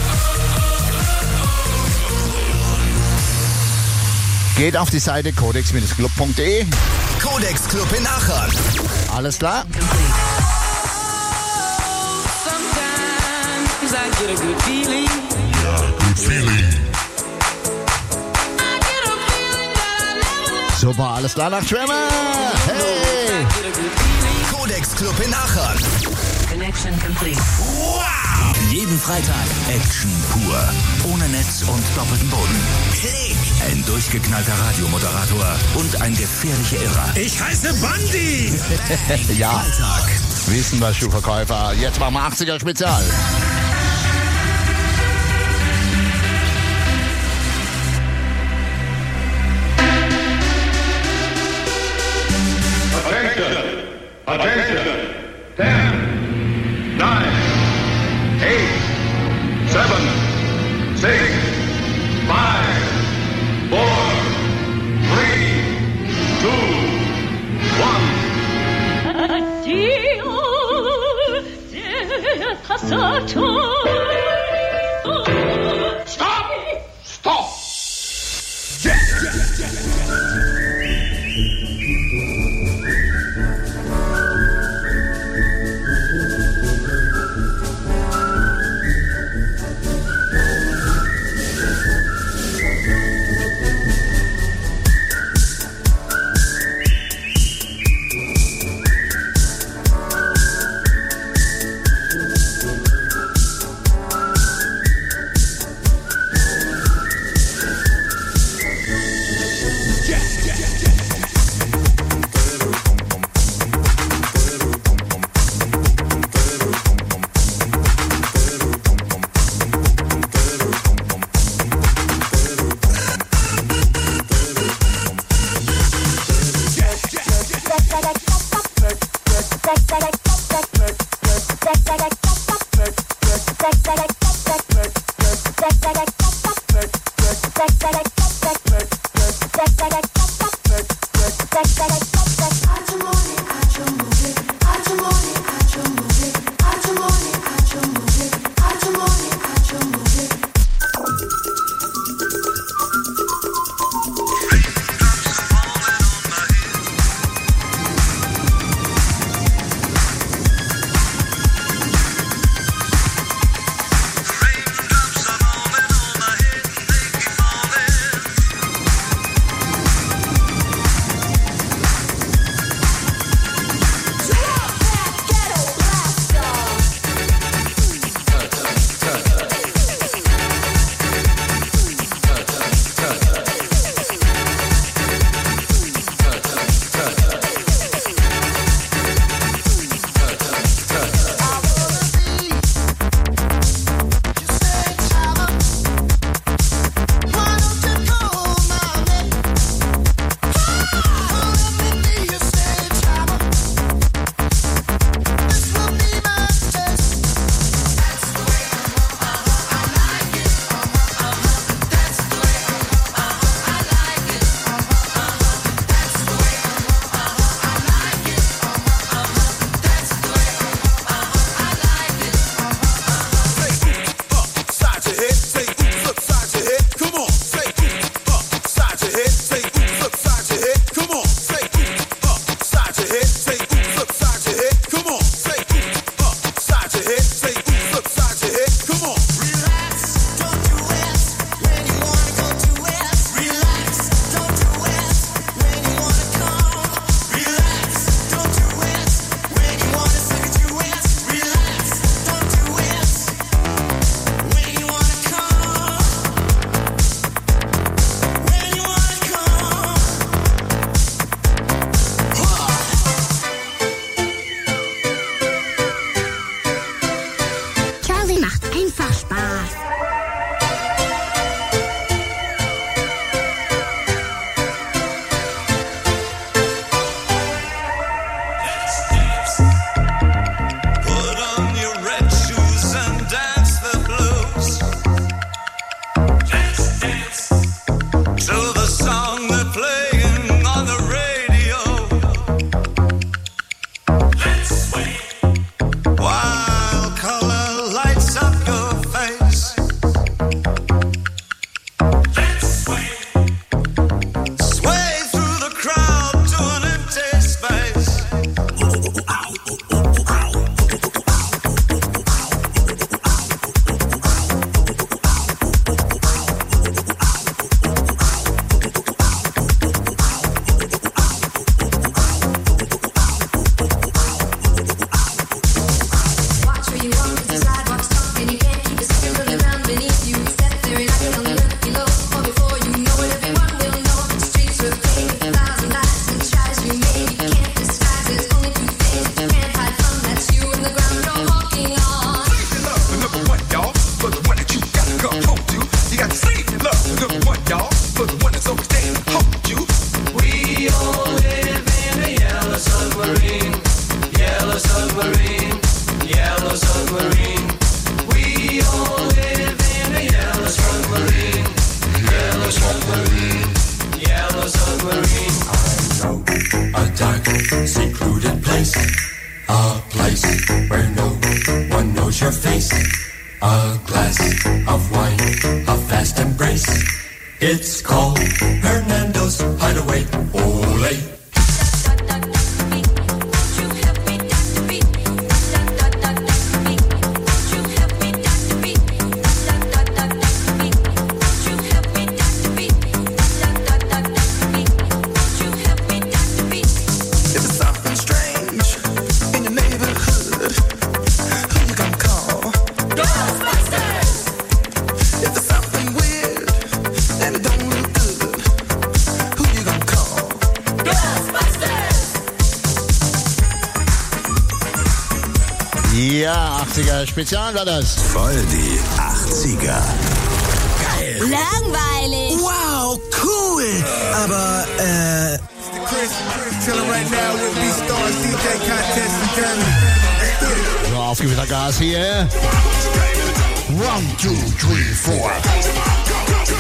Geht auf die Seite codex club punkt de. Codex Club in Aachen. Alles klar? Sometimes I get a good feeling. Ja, good feeling. Super, alles klar nach Schwimmer. Hey! Codex Club in Aachen. Connection complete. Wow! Jeden Freitag Action pur. Ohne Netz und doppelten Boden. Klick! Ein durchgeknallter Radiomoderator und ein gefährlicher Irrer. Ich heiße Bandi! Ja, Freitag. wissen wir, Schuhverkäufer. Jetzt machen wir achtziger Spezial. Attention! Attention! Ten, nine, eight, seven, six, five, four, three, two, one. Stop! Stop! It's called Hernando's Hideaway. Ole. Ja, achtziger Spezial war das. Voll die achtziger. Geil. Langweilig. Wow, cool. Aber, äh... So, auf Gewittergas hier. One, two, three, four.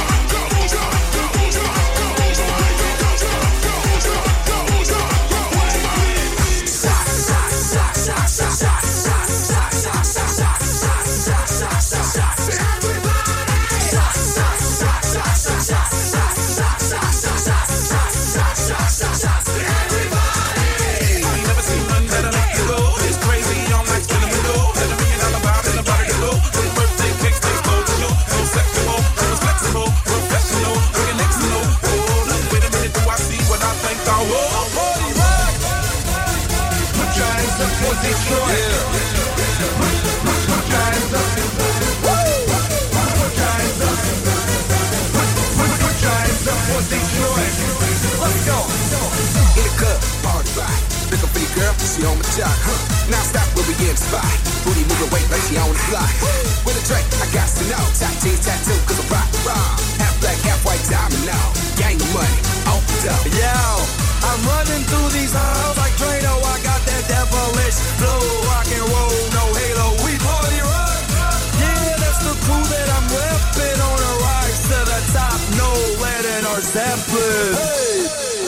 she on my jock. Huh. Now stop where we in the spot. Booty moving weight like she on the block. With a drink, I got to know. Top G's tattoo, cause I'm rock wrong. Half black, half white diamond now. Gang of money, opened up. Yo, I'm running through these halls like Drano. I got that devilish flow, rock and roll, no halo. We party rock. Yeah, that's the crew that I'm repping on a rise to the top. No lead in our Zeppelin. Hey.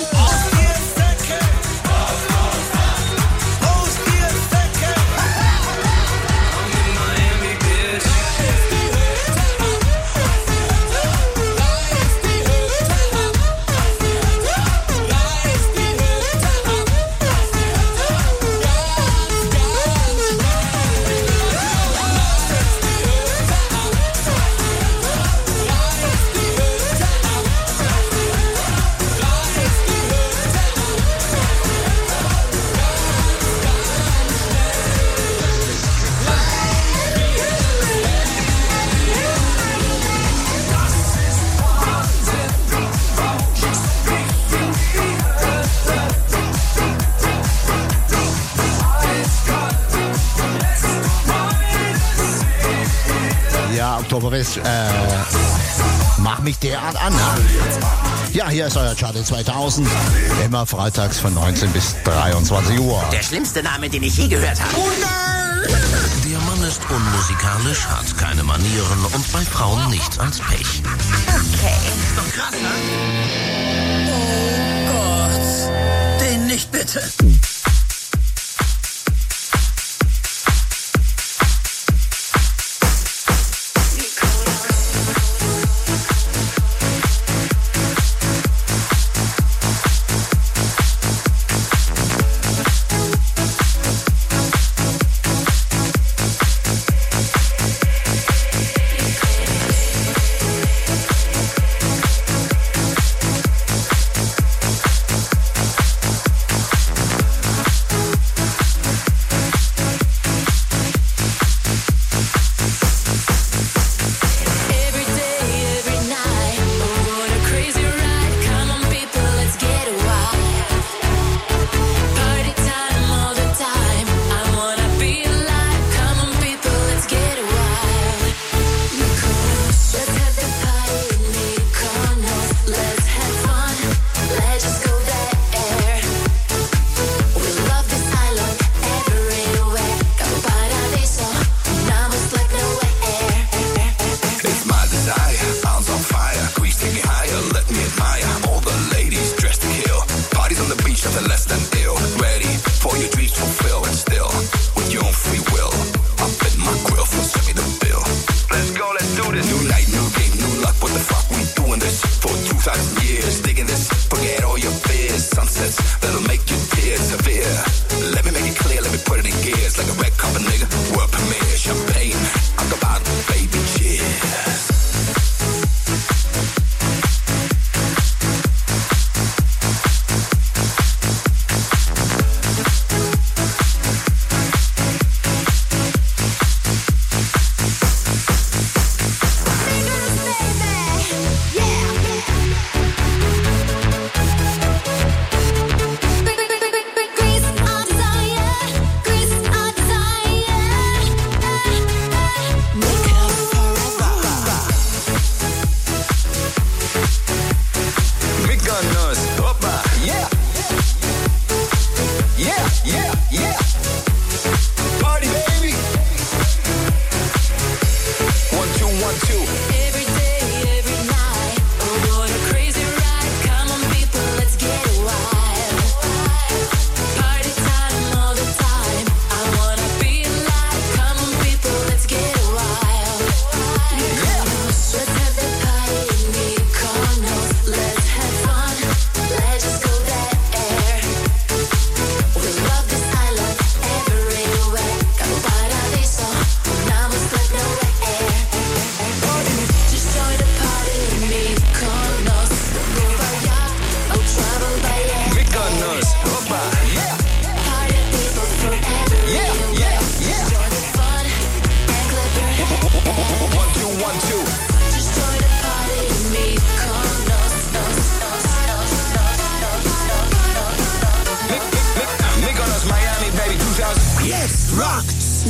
Oktoberfest, äh, mach mich derart an. Ne? Ja, hier ist euer Chart zweitausend. Immer freitags von neunzehn bis dreiundzwanzig Uhr. Der schlimmste Name, den ich je gehört habe. Oh nein! Der Mann ist unmusikalisch, hat keine Manieren und bei Frauen nichts als Pech. Okay. Ist doch krass, ne? Oh Gott. Den nicht bitte.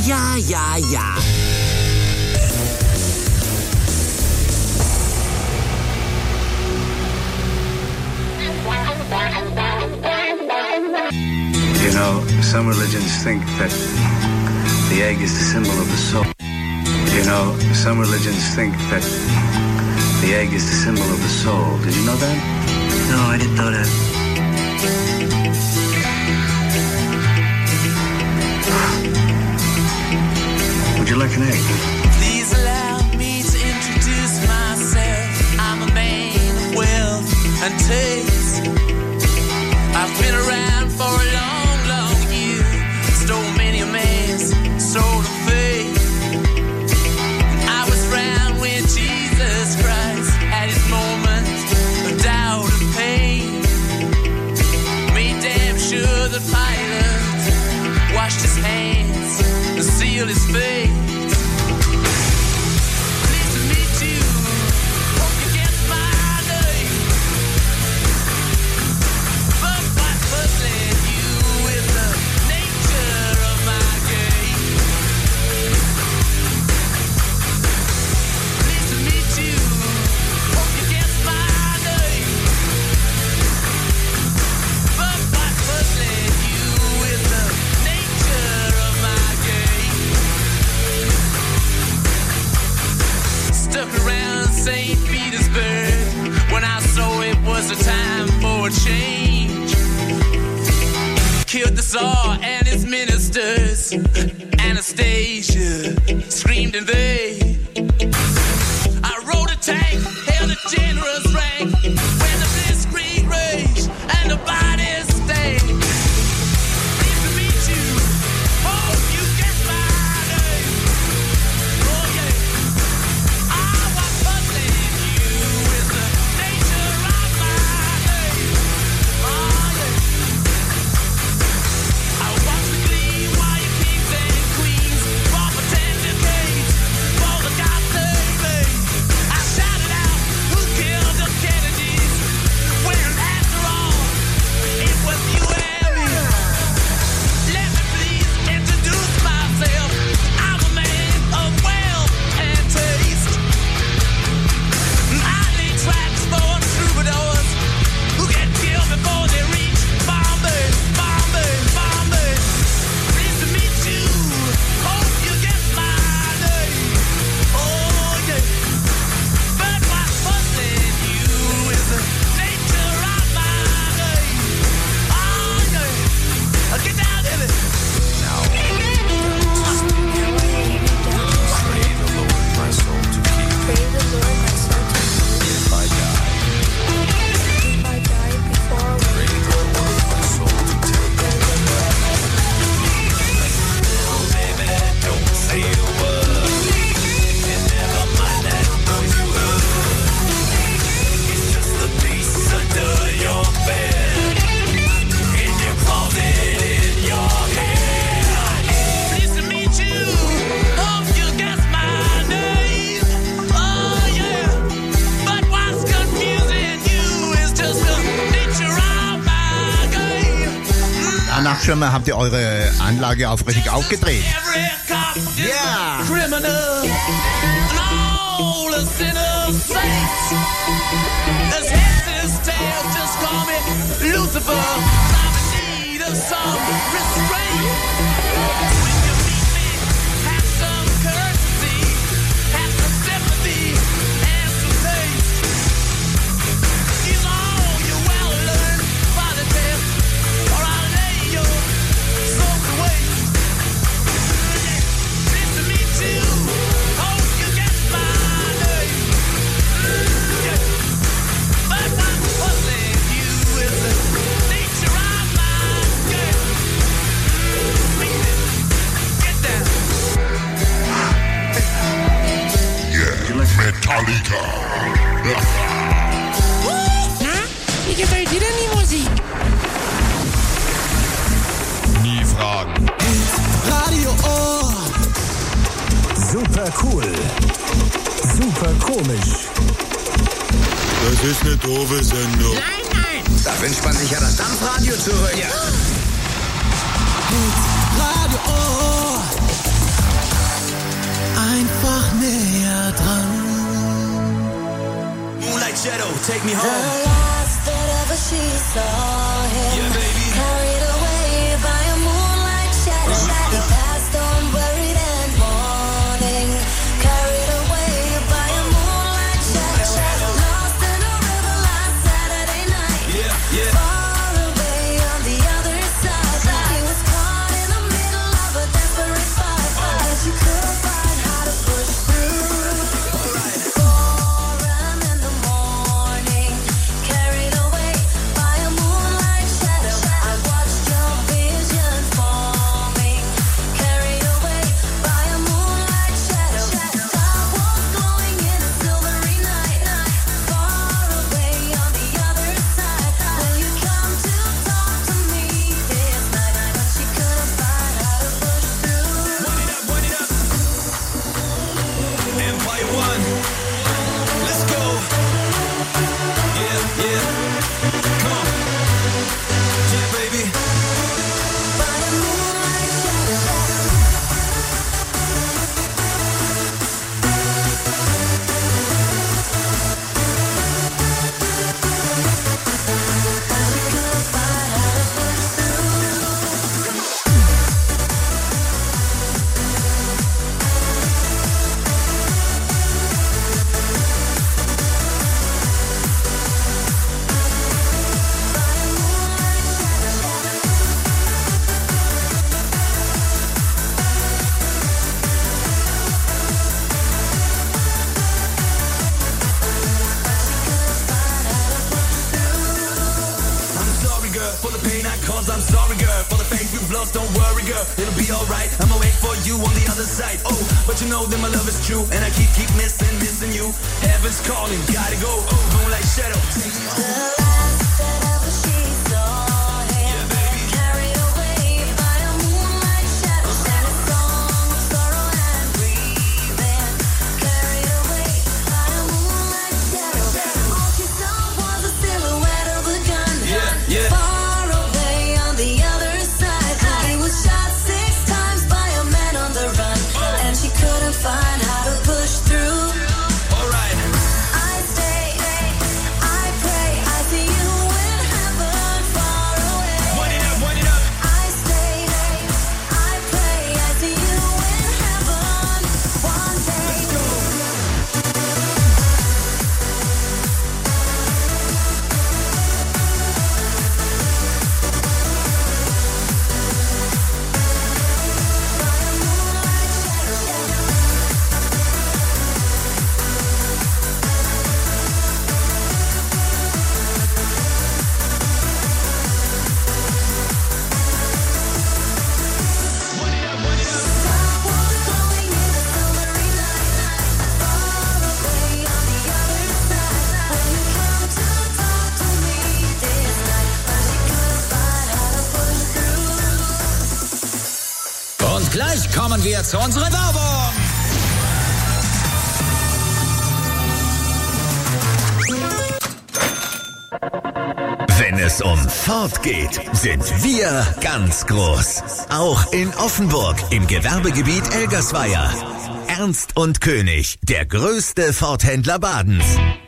Ja, ja, ja. You know, some religions think that the egg is the symbol of the soul. You know, some religions think that the egg is the symbol of the soul. Did you know that? No, I didn't know that. Would you like an egg? Please allow me to introduce myself. I'm a man of wealth and taste. I've been around for a long, long year. Stole many a man's soul of faith. I was around when Jesus Christ had his moment of doubt and pain. Made damn sure that Pilate washed his hands and sealed his fate. Pleased to meet you. Hope you guess my name. But what puzzling you is the nature of my game. Pleased to meet you. Hope you guess my name. But what puzzling you is the nature of my game. Stuck around Saint Petersburg when I saw it was a time for a change. Killed the Tsar and his ministers. Anastasia screamed in vain. I rode a tank, held a generous rank when the blitzkrieg raged and the bodies stank. Pleased to meet you. Hope you guess my name. Oh yeah. Ah, what puzzling you is the nature of my name. Oh yeah. I watch the glee while your kings and queens fall for ten decades for the God they made. I shouted out, who killed the Kennedys? When after all, it was you and me. Let me please introduce myself. I'm a man of wealth and taste. I lead tracks for troubadours who get killed before they reach Bombay, Bombay, Bombay. Pleased to meet you. Hope you get my name. Oh yeah. But what's puzzling you is the nature of my name. Oh yeah. Get down in it. Pray the Lord my soul to keep. Pray the Lord my soul to keep. If I die, If I die before I pray the Lord my soul to take. Oh baby, don't say a word. And never mind that noise you heard. It's just the piece under your bed. In your closet, in your head. Pleased to meet you. Hope you guess my name. Oh yeah. But what's confusing you is just the nature of my game. Ja, Nachtschwimmer, habt ihr eure Anlage auf richtig aufgedreht? Every cop is Yeah. a criminal, and all the sinners saints. As heads his tail, just call me Lucifer. I'm in need of some restraint. When you meet me, have some courtesy, have some sympathy, and some taste. Use all your well-learned politics, or I'll lay your soul to waste. Pleased to meet you. Hope you get my name. Yeah. But what's puzzling you is the nature of my game. Get down. Yeah, Metallica. Na, wie gefällt dir denn die Musik? Nie fragen. Radio Ohr. Super cool. Super komisch. Das ist eine doofe Sendung. Nein, nein. Da wünscht man sich ja das Dampfradio zurück. Radio Ohr. einfach näher dran. Moonlight Shadow, take me The home. last that ever she saw him, Yeah, baby. carried away by a moonlight shadow. He passed on buried and mourning, carried away by a moonlight shadow. Lost in a river last Saturday night. Yeah, yeah. Far away on the other side. He was caught in the middle of a desperate fight, and she couldn't find how to push through. Four a.m. in the morning, carried away by a moonlight shadow. I watched your vision forming, carried away by a moonlight shadow. Star was glowing in a silvery night, far away on the other side. Will you come to talk to me this night? But she couldn't find how to push through. Run it up, run it up. Empire One. Let's go. Yeah, yeah. Come on. Yeah, baby. By a moonlight shadow. I'm sorry, girl, for the pain I caused. I'm sorry, girl, for the faith we've lost. Don't worry, girl, it'll be alright. I'ma wait for you on the other side. Oh, but you know that my love is true, and I keep keep missing, missing you. Heaven's calling, gotta go. Oh, moonlight shadow, take me home. The last that ever she saw him, carried away by a moonlight shadow. Sang a song of sorrow and grieving, carried away by a moonlight shadow. All she saw was a silhouette of a gun, Yeah, yeah. far away on the other side. He was shot six times by a man on the run, and she couldn't find how to push through. Alright. I stay, I pray, I see you in heaven far away. Run it up, run it up. I stay, I pray, I see you in heaven one day. Und gleich kommen wir zu unserer Werbung. Wenn es um Ford geht, sind wir ganz groß. Auch in Offenburg im Gewerbegebiet Elgersweier. Ernst und König, der größte Ford-Händler Badens.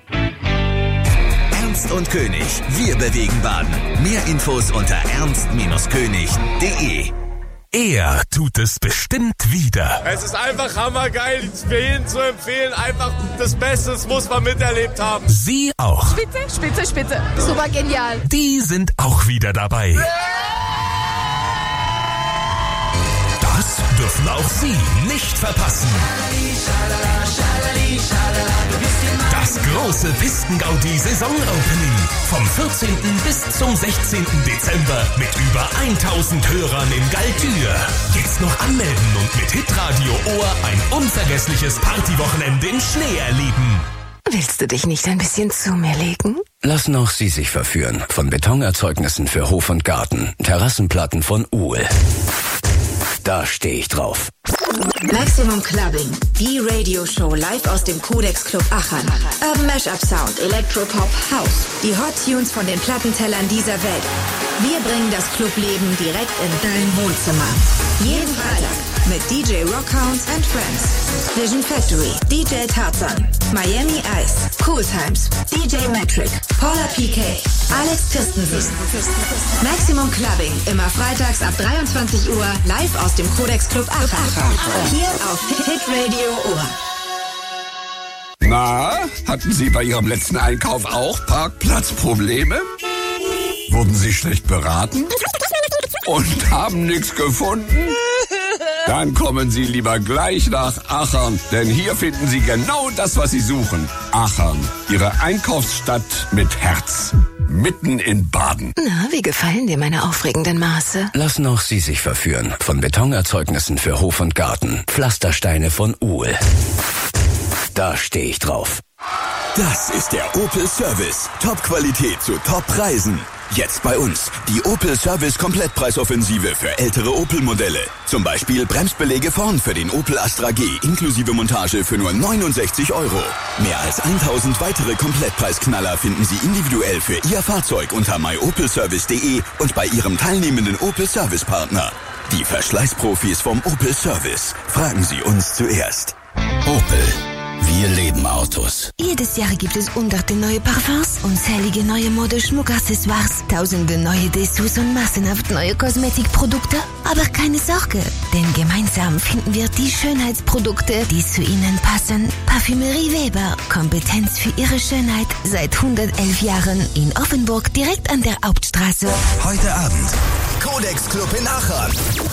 Ernst und König, wir bewegen Baden. Mehr Infos unter ernst König punkt de. Er tut es bestimmt wieder. Es ist einfach hammergeil, für jeden zu empfehlen. Einfach das Beste, das muss man miterlebt haben. Sie auch. Spitze, spitze, spitze. Super genial. Die sind auch wieder dabei. Das dürfen auch Sie nicht verpassen. Das große Pisten-Gaudi-Saison-Opening vom vierzehnten bis zum sechzehnten Dezember mit über tausend Hörern in Galtür. Jetzt noch anmelden und mit Hitradio Ohr ein unvergessliches Partywochenende im Schnee erleben. Willst du dich nicht ein bisschen zu mir legen? Lassen auch Sie sich verführen von Betonerzeugnissen für Hof und Garten, Terrassenplatten von Uhl. Da stehe ich drauf. Maximum Clubbing, die Radioshow live aus dem Codex Club Aachen. Urban Mashup Sound, Electropop, House. Die Hot Tunes von den Plattentellern dieser Welt. Wir bringen das Clubleben direkt in dein Wohnzimmer. Jeden Freitag mit D J Rockhound and Friends, Vision Factory, D J Tarzan, Miami Ice, Cool Times, D J Metric, Paula P K, Alex Christensen. Maximum Clubbing, immer freitags ab dreiundzwanzig Uhr, live aus dem Codex Club Aachen. Hier auf Hit Radio Ohr. Na, hatten Sie bei Ihrem letzten Einkauf auch Parkplatzprobleme? Wurden Sie schlecht beraten? Und haben nichts gefunden? Dann kommen Sie lieber gleich nach Achern, denn hier finden Sie genau das, was Sie suchen. Achern, Ihre Einkaufsstadt mit Herz. Mitten in Baden. Na, wie gefallen dir meine aufregenden Maße? Lassen auch Sie sich verführen von Betonerzeugnissen für Hof und Garten. Pflastersteine von Uhl. Da stehe ich drauf. Das ist der Opel Service. Top-Qualität zu Top-Preisen. Jetzt bei uns. Die Opel Service Komplettpreisoffensive für ältere Opel-Modelle. Zum Beispiel Bremsbeläge vorn für den Opel Astra G inklusive Montage für nur neunundsechzig Euro. Mehr als tausend weitere Komplettpreisknaller finden Sie individuell für Ihr Fahrzeug unter my opel service punkt de und bei Ihrem teilnehmenden Opel Service Partner. Die Verschleißprofis vom Opel Service. Fragen Sie uns zuerst. Opel. Wir leben Autos. Jedes Jahr gibt es hunderte neue Parfums, unzählige neue Mode-Schmuckaccessoires, tausende neue Dessous und massenhaft neue Kosmetikprodukte. Aber keine Sorge, denn gemeinsam finden wir die Schönheitsprodukte, die zu Ihnen passen. Parfümerie Weber, Kompetenz für Ihre Schönheit seit hundertelf Jahren in Offenburg, direkt an der Hauptstraße. Heute Abend. Codex Club in Aachen.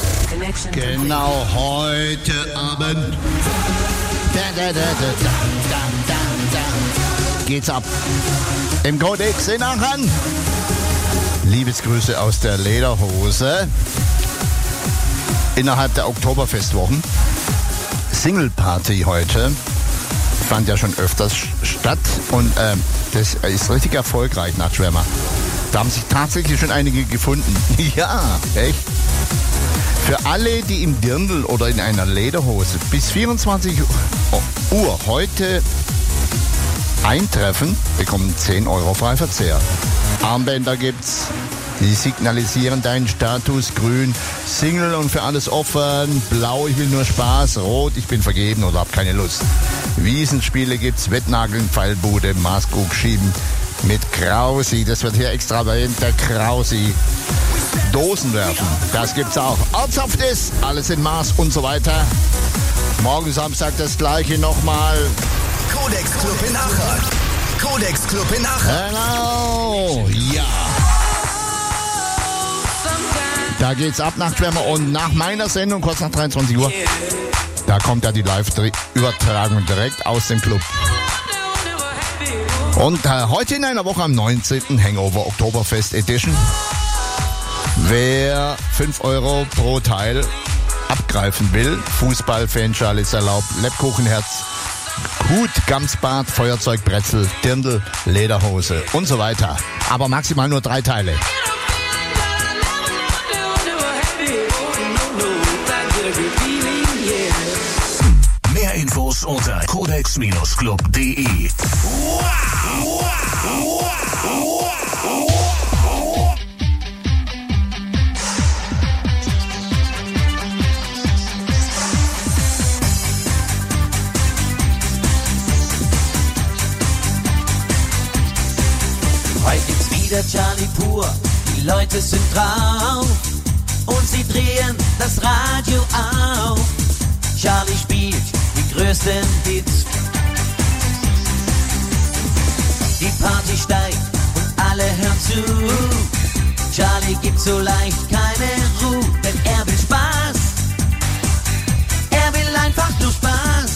Genau, heute Abend. Da, da, da, da, da, da, da, da. Geht's ab. Im Codex in Aachen. Liebesgrüße aus der Lederhose. Innerhalb der Oktoberfestwochen. Single Party heute. Fand ja schon öfters statt. Und ähm, das ist richtig erfolgreich nach Schwärmer. Da haben sich tatsächlich schon einige gefunden. Ja, echt. Für alle, die im Dirndl oder in einer Lederhose bis vierundzwanzig Uhr heute eintreffen, bekommen zehn Euro Freiverzehr. Armbänder gibt's, die signalisieren deinen Status. Grün, Single und für alles offen. Blau, ich will nur Spaß. Rot, ich bin vergeben oder hab keine Lust. Wiesenspiele gibt's, Wettnageln, Pfeilbude, Maßkrug schieben mit Krausi. Das wird hier extra erwähnt, der Krausi. Dosen werfen, das gibt's auch. Ortshaft ist, alles in Maß und so weiter. Morgen Samstag das gleiche nochmal. Codex Club in Aachen. Codex Club in Aachen. Genau, ja. Da geht's ab nach Schwärmer und nach meiner Sendung, kurz nach dreiundzwanzig Uhr, da kommt ja die Live-Übertragung direkt aus dem Club. Und äh, heute in einer Woche am neunzehnten Hangover Oktoberfest Edition. Wer fünf Euro pro Teil abgreifen will, Fußball-Fanschale ist erlaubt, Lebkuchenherz, Hut, Gamsbart, Feuerzeug, Brezel, Dirndl, Lederhose und so weiter. Aber maximal nur drei Teile. Mehr Infos unter codex Club punkt de. Heute gibt's wieder Charlie pur, die Leute sind drauf und sie drehen das Radio auf. Charlie spielt die größten Hits, die Party steigt und alle hören zu. Charlie gibt so leicht keine Ruhe, denn er will Spaß, er will einfach nur Spaß.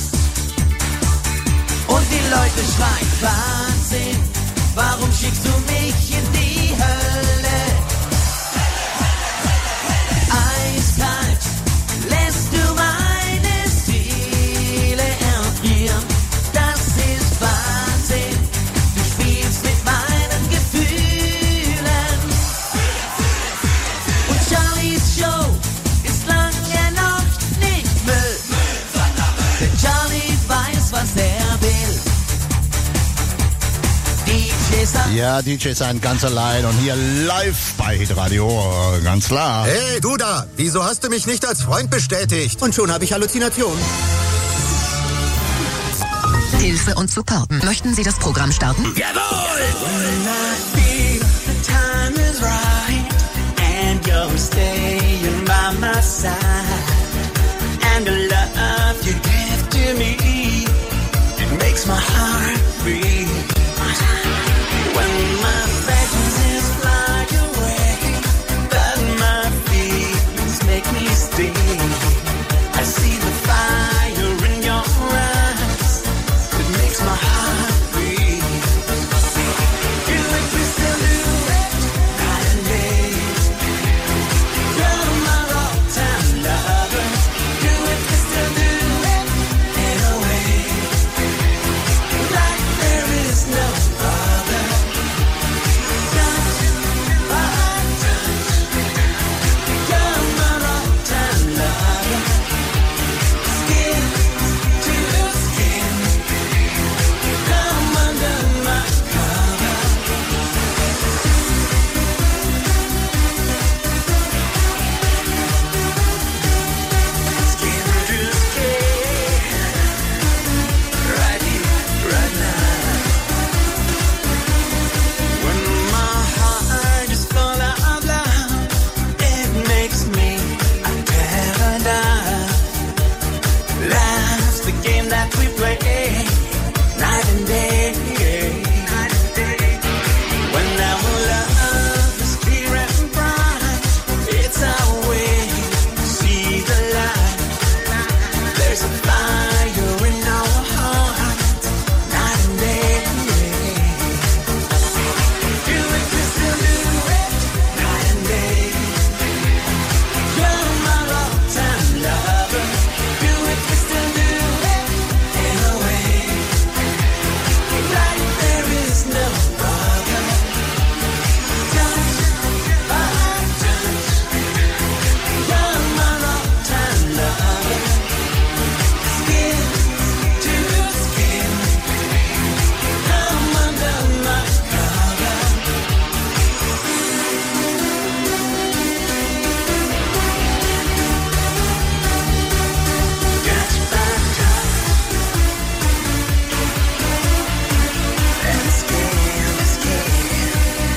Und die Leute schreien Wahnsinn, warum schickst du mich in die Hölle? Eiskalt lässt du meine Seele erfrieren. Das ist Wahnsinn, du spielst mit meinen Gefühlen. Und Charlies Show ist lange noch nicht Müll, denn Charlie weiß, was er will. Die D J sein. Ja, D J sein ganz allein und hier live bei Hitradio, ganz klar. Hey, du da, wieso hast du mich nicht als Freund bestätigt? Und schon habe ich Halluzinationen. Hilfe und Support. Möchten Sie das Programm starten? Jawohl! When I feel the time is right and you're staying by my side and the love you give to me, it makes my heart beat. When my fragrances fly away, but my feelings make me stay. I see the fire in your eyes. It makes my heart beat. You make me still do it night and day. You're my all-time lover. You make me still do it in a way like there is no other. Touch by touch, you're my all-time lover. Skin to skin. Come under my cover. Skin to skin. Right here, right now. When my heart is full of love, it makes me a paradise. Life's the game that we play, night and day. When our love is clear and bright, it's our way to see the light. There's a fire in our heart, night and day. You make me still do it, night and day. You're my all-time lover. You make me still do it in a way like there is no other. Touch by touch, you're my all-time lover. Skin to skin, come under my cover. Touch by touch, and skin to skin.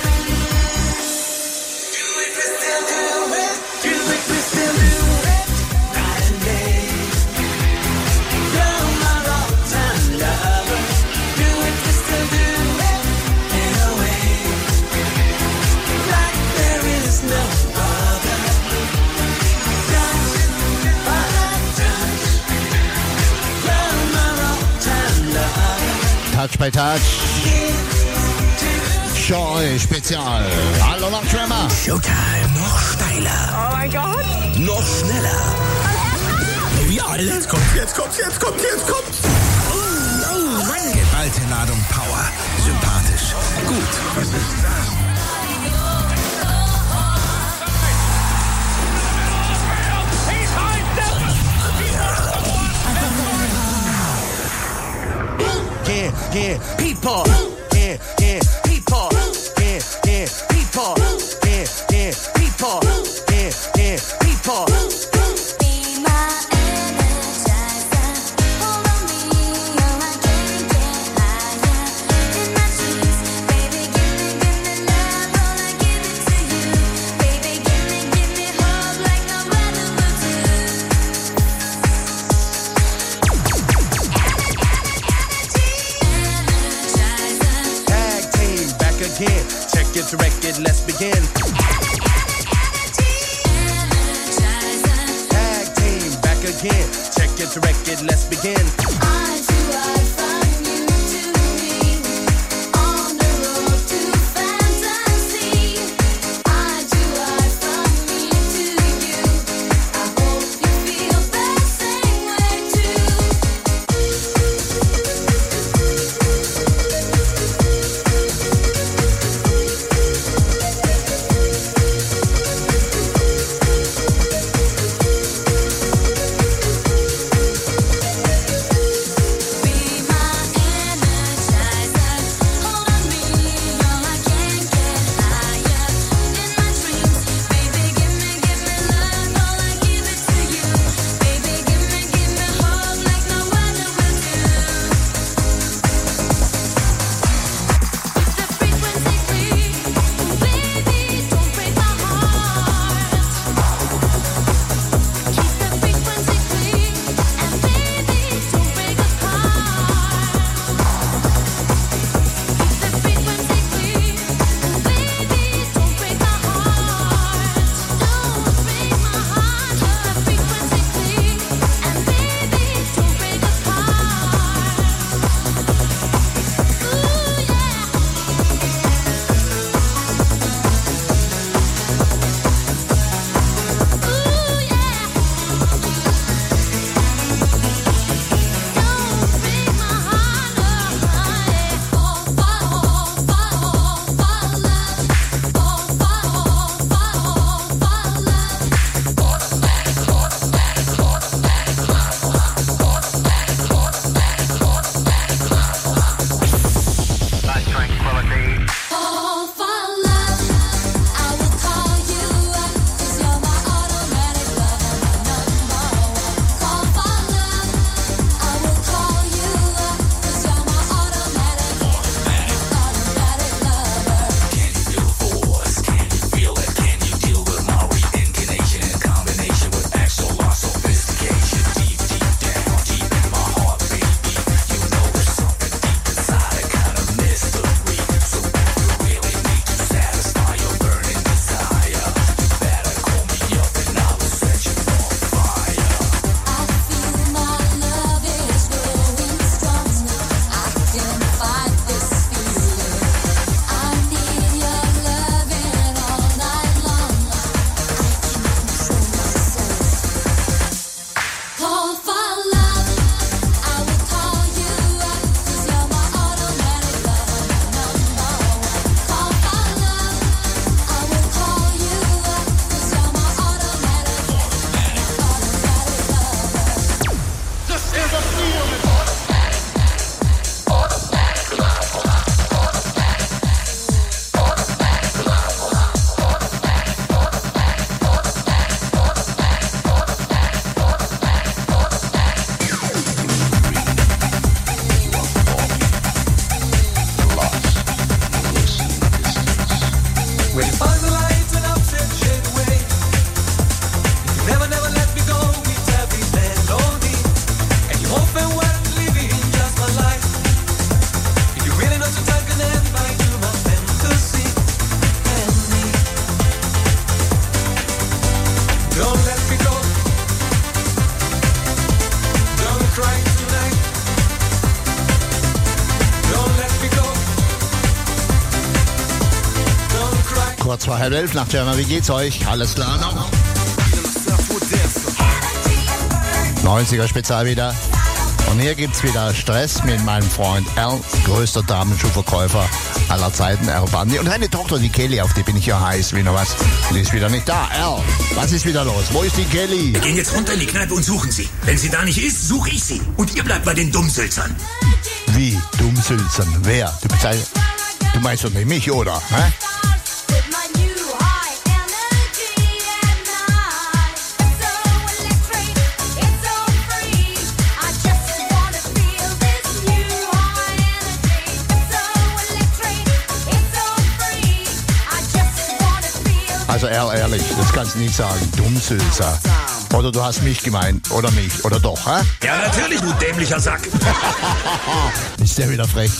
You make me still do it. You make me still do it night and day. You're my all-time lover. You make me still do it in a way like there is no other. Touch by touch, you're my all-time lover. Touch by Touch. Joy Spezial. Hallo nach Tremor. Showtime. Noch steiler. Oh mein Gott. Noch schneller. Wie alles. Jetzt kommt, jetzt kommt, jetzt kommt, jetzt kommt. Oh, oh, Mann. Geballte Ladung Power. Sympathisch. Gut. Was ist das? Yeah, yeah, people. Yeah, yeah, people. Yeah, yeah, people. Yeah, yeah, people. Yeah, yeah, people. Be my energizer. Hold on me, oh I can't get higher. In my sheets, baby, give me, give me love, all I give it to you. Baby, give me, give me hope like no other will do. Tag team back again. Check it, record, let's begin. Tag team back again. Check it, record, let's begin. When you find the light and upset shade away. If you never, never let me go, it's every melody. And you hope and weren't living just my life. If you really know to take an end by to my fantasy and me. Don't let me go. Don't cry tonight. Don't let me go. Don't cry. Kurz vor halb elf nach German, wie geht's euch? Alles klar noch? neunziger Spezial wieder. Und hier gibt's wieder Stress mit meinem Freund Al, größter Damenschuhverkäufer aller Zeiten, Al Bundy. Und seine Tochter, die Kelly, auf die bin ich ja heiß, wie noch was. Die ist wieder nicht da. Al, was ist wieder los? Wo ist die Kelly? Wir gehen jetzt runter in die Kneipe und suchen sie. Wenn sie da nicht ist, suche ich sie. Und ihr bleibt bei den Dummsülzern. Wie? Dummsülzern? Wer? Du, bist ein- du meinst doch nicht mich, oder? Hä? Also ehr- ehrlich, das kannst du nicht sagen. Dummsülzer. Oder du hast mich gemeint. Oder mich. Oder doch, hä? Ja, natürlich, du dämlicher Sack. Ist der wieder frech.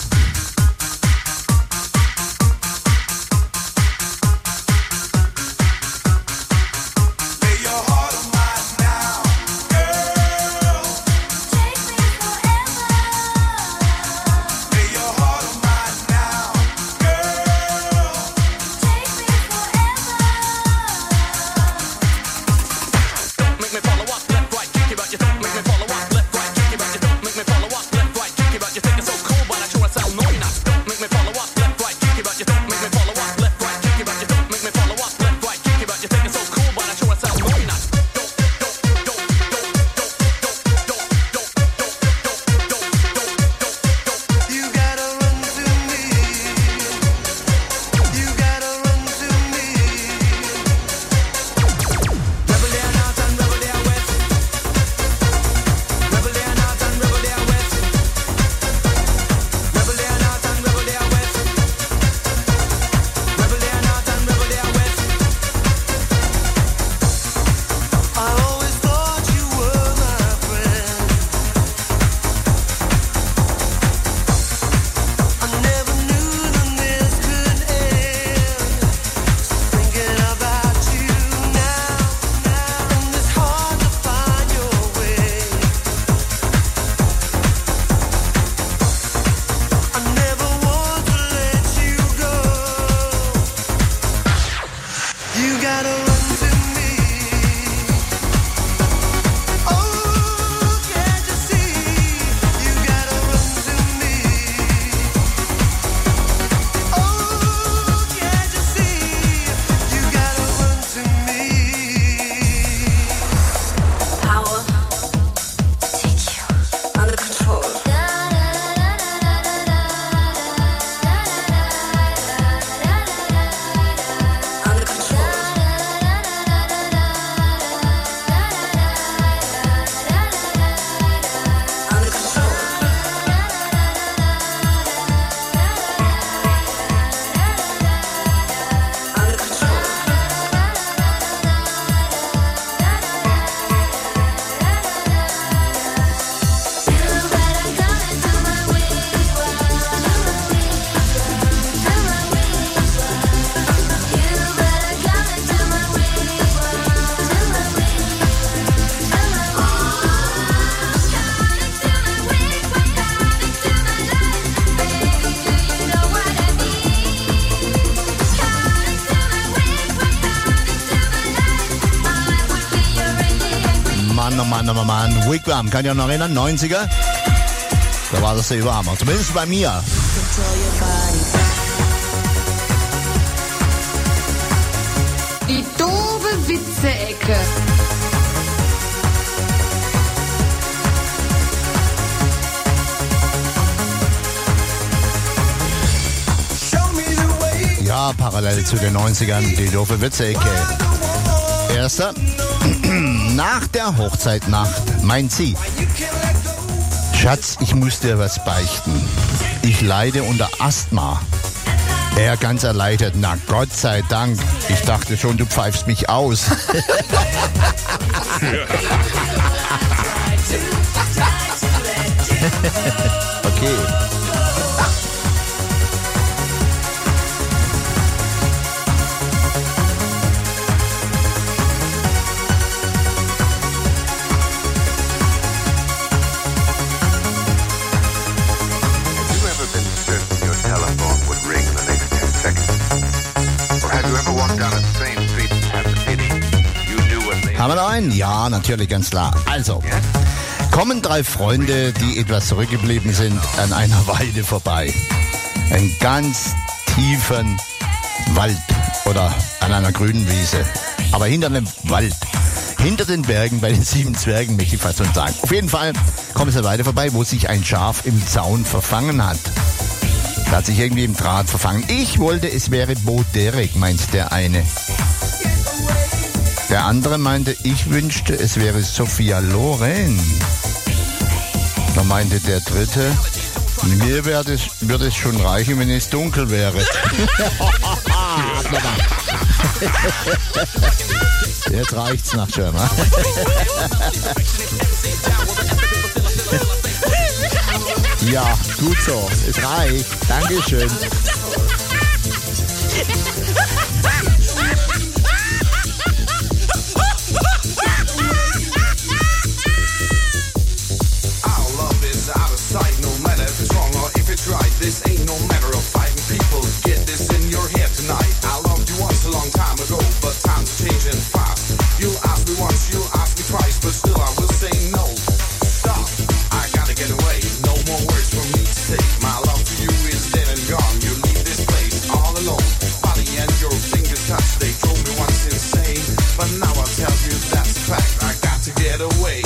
Mann, Mann, Mann. Wigwam, kann ich auch noch erinnern, neunziger? Da war das der Überhammer, zumindest bei mir. Die doofe Witze-Ecke. Ja, parallel zu den neunzigern, die doofe Witze-Ecke. Erster, nach der Hochzeitnacht meint sie: Schatz, ich muss dir was beichten. Ich leide unter Asthma. Er ganz erleichtert. Na Gott sei Dank. Ich dachte schon, du pfeifst mich aus. Okay. Haben wir noch einen? Ja, natürlich, ganz klar. Also, kommen drei Freunde, die etwas zurückgeblieben sind, an einer Weide vorbei. Einen ganz tiefen Wald oder an einer grünen Wiese. Aber hinter einem Wald. Hinter den Bergen bei den sieben Zwergen, möchte ich fast schon sagen. Auf jeden Fall kommen sie weiter vorbei, wo sich ein Schaf im Zaun verfangen hat. Da hat sich irgendwie im Draht verfangen. Ich wollte, es wäre Bo Derek, meint der eine. Der andere meinte, ich wünschte, es wäre Sophia Loren. Da meinte der dritte, mir würde es, würde es schon reichen, wenn es dunkel wäre. Jetzt reicht's nach Schirmer. Ja, gut so. Es reicht. Dankeschön. This ain't no matter of fighting people. Get this in your head tonight. I loved you once a long time ago, but time's changing fast. You asked me once, you asked me twice, but still I will say no. Stop, I gotta get away. No more words from me to say. My love to you is dead and gone. You leave this place all alone. Body and your fingers touch. They drove me once insane, but now I'll tell you that's a fact. I got to get away.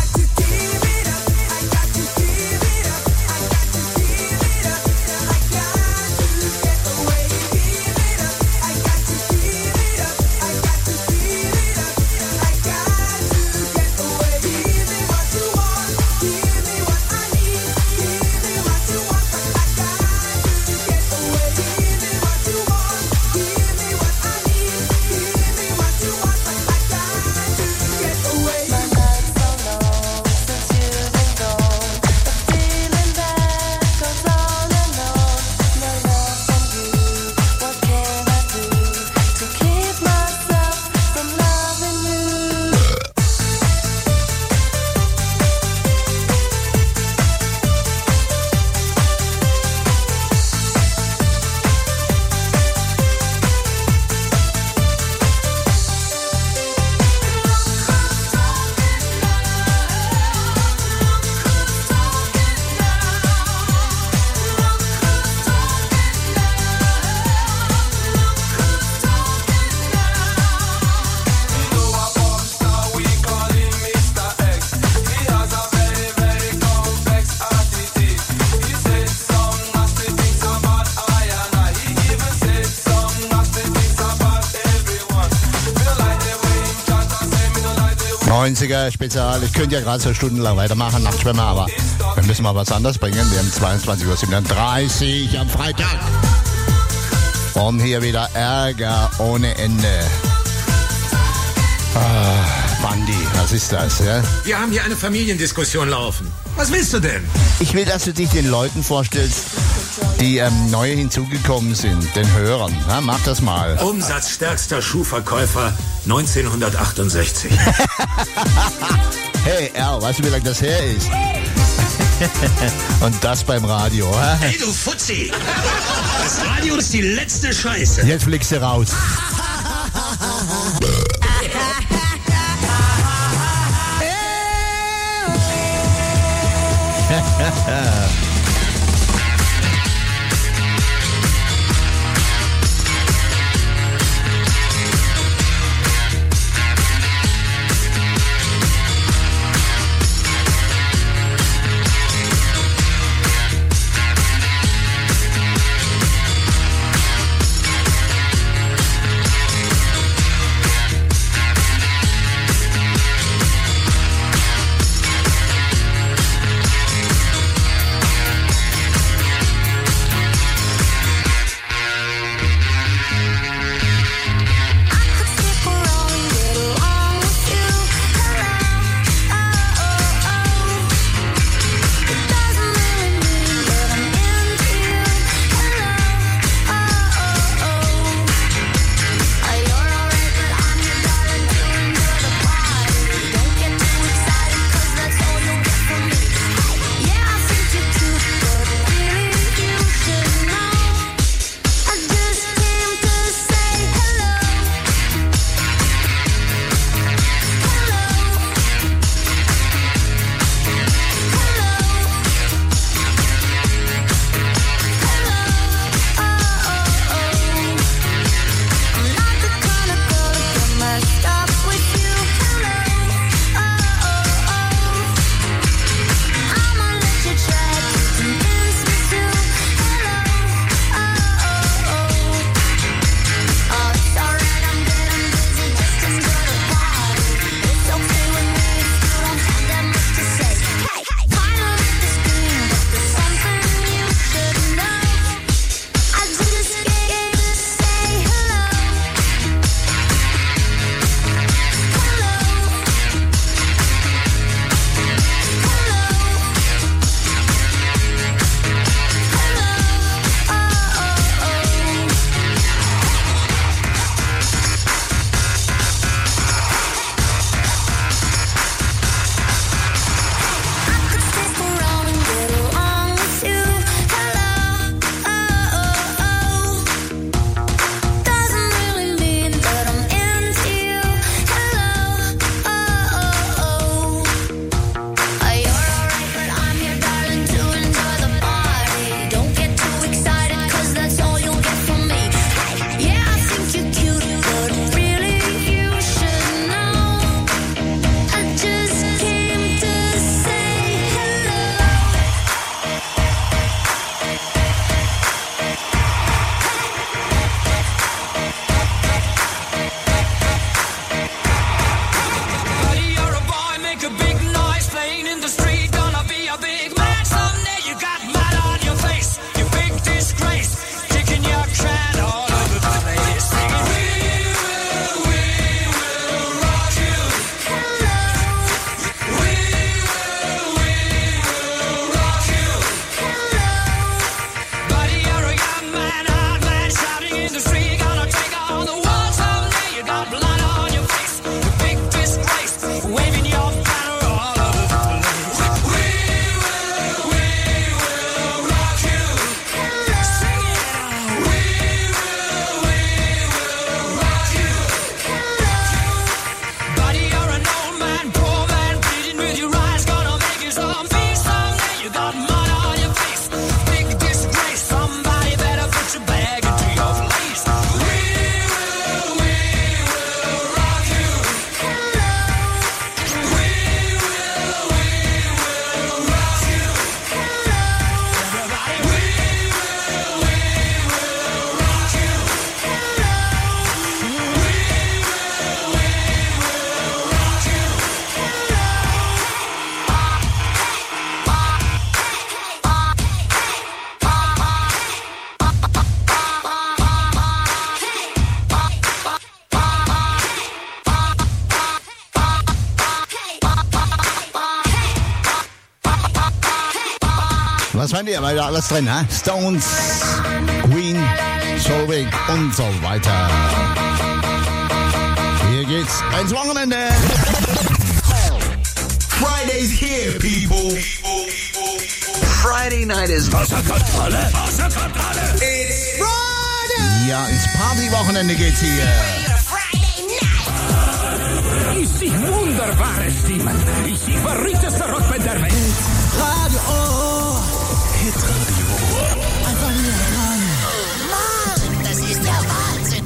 neunziger Spezial. Ich könnte ja gerade so stundenlang weitermachen, Nachtschwimmer, aber wir müssen mal was anderes bringen. Wir haben zweiundzwanzig Uhr siebenunddreißig am Freitag. Und hier wieder Ärger ohne Ende. Ah, Bandi, was ist das? Ja? Wir haben hier eine Familiendiskussion laufen. Was willst du denn? Ich will, dass du dich den Leuten vorstellst, die ähm, neu hinzugekommen sind, den Hörern. Na, mach das mal. Umsatzstärkster Schuhverkäufer neunzehnhundertachtundsechzig. Hey, Al, weißt du, wie lange das her ist? Und das beim Radio. Hä? Hey, du Fuzzi! Das Radio ist die letzte Scheiße. Jetzt fliegst du raus. Was meint ihr? Weil da alles drin, ha? Stones, Queen, Solveig und so weiter. Hier geht's ins Wochenende. Friday's here, people. Friday night is Wasserkontrolle. Wasserkontrolle. It's Friday. Ja, ins Partywochenende geht's hier. Ich sehe wunderbare Stimmen. Ich sehe verrückteste Rockband der Welt. Radio Oh. Hitradio. Einfach nur dran. Mann, das ist der Wahnsinn.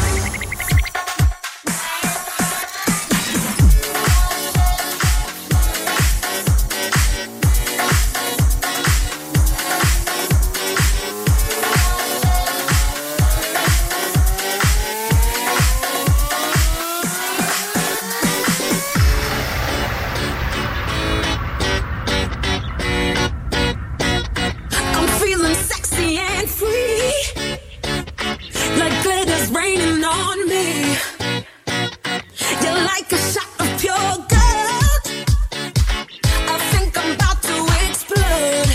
I'm feeling sexy and free, like glitter's raining on me. You're like a shot of pure gold. I think I'm about to explode.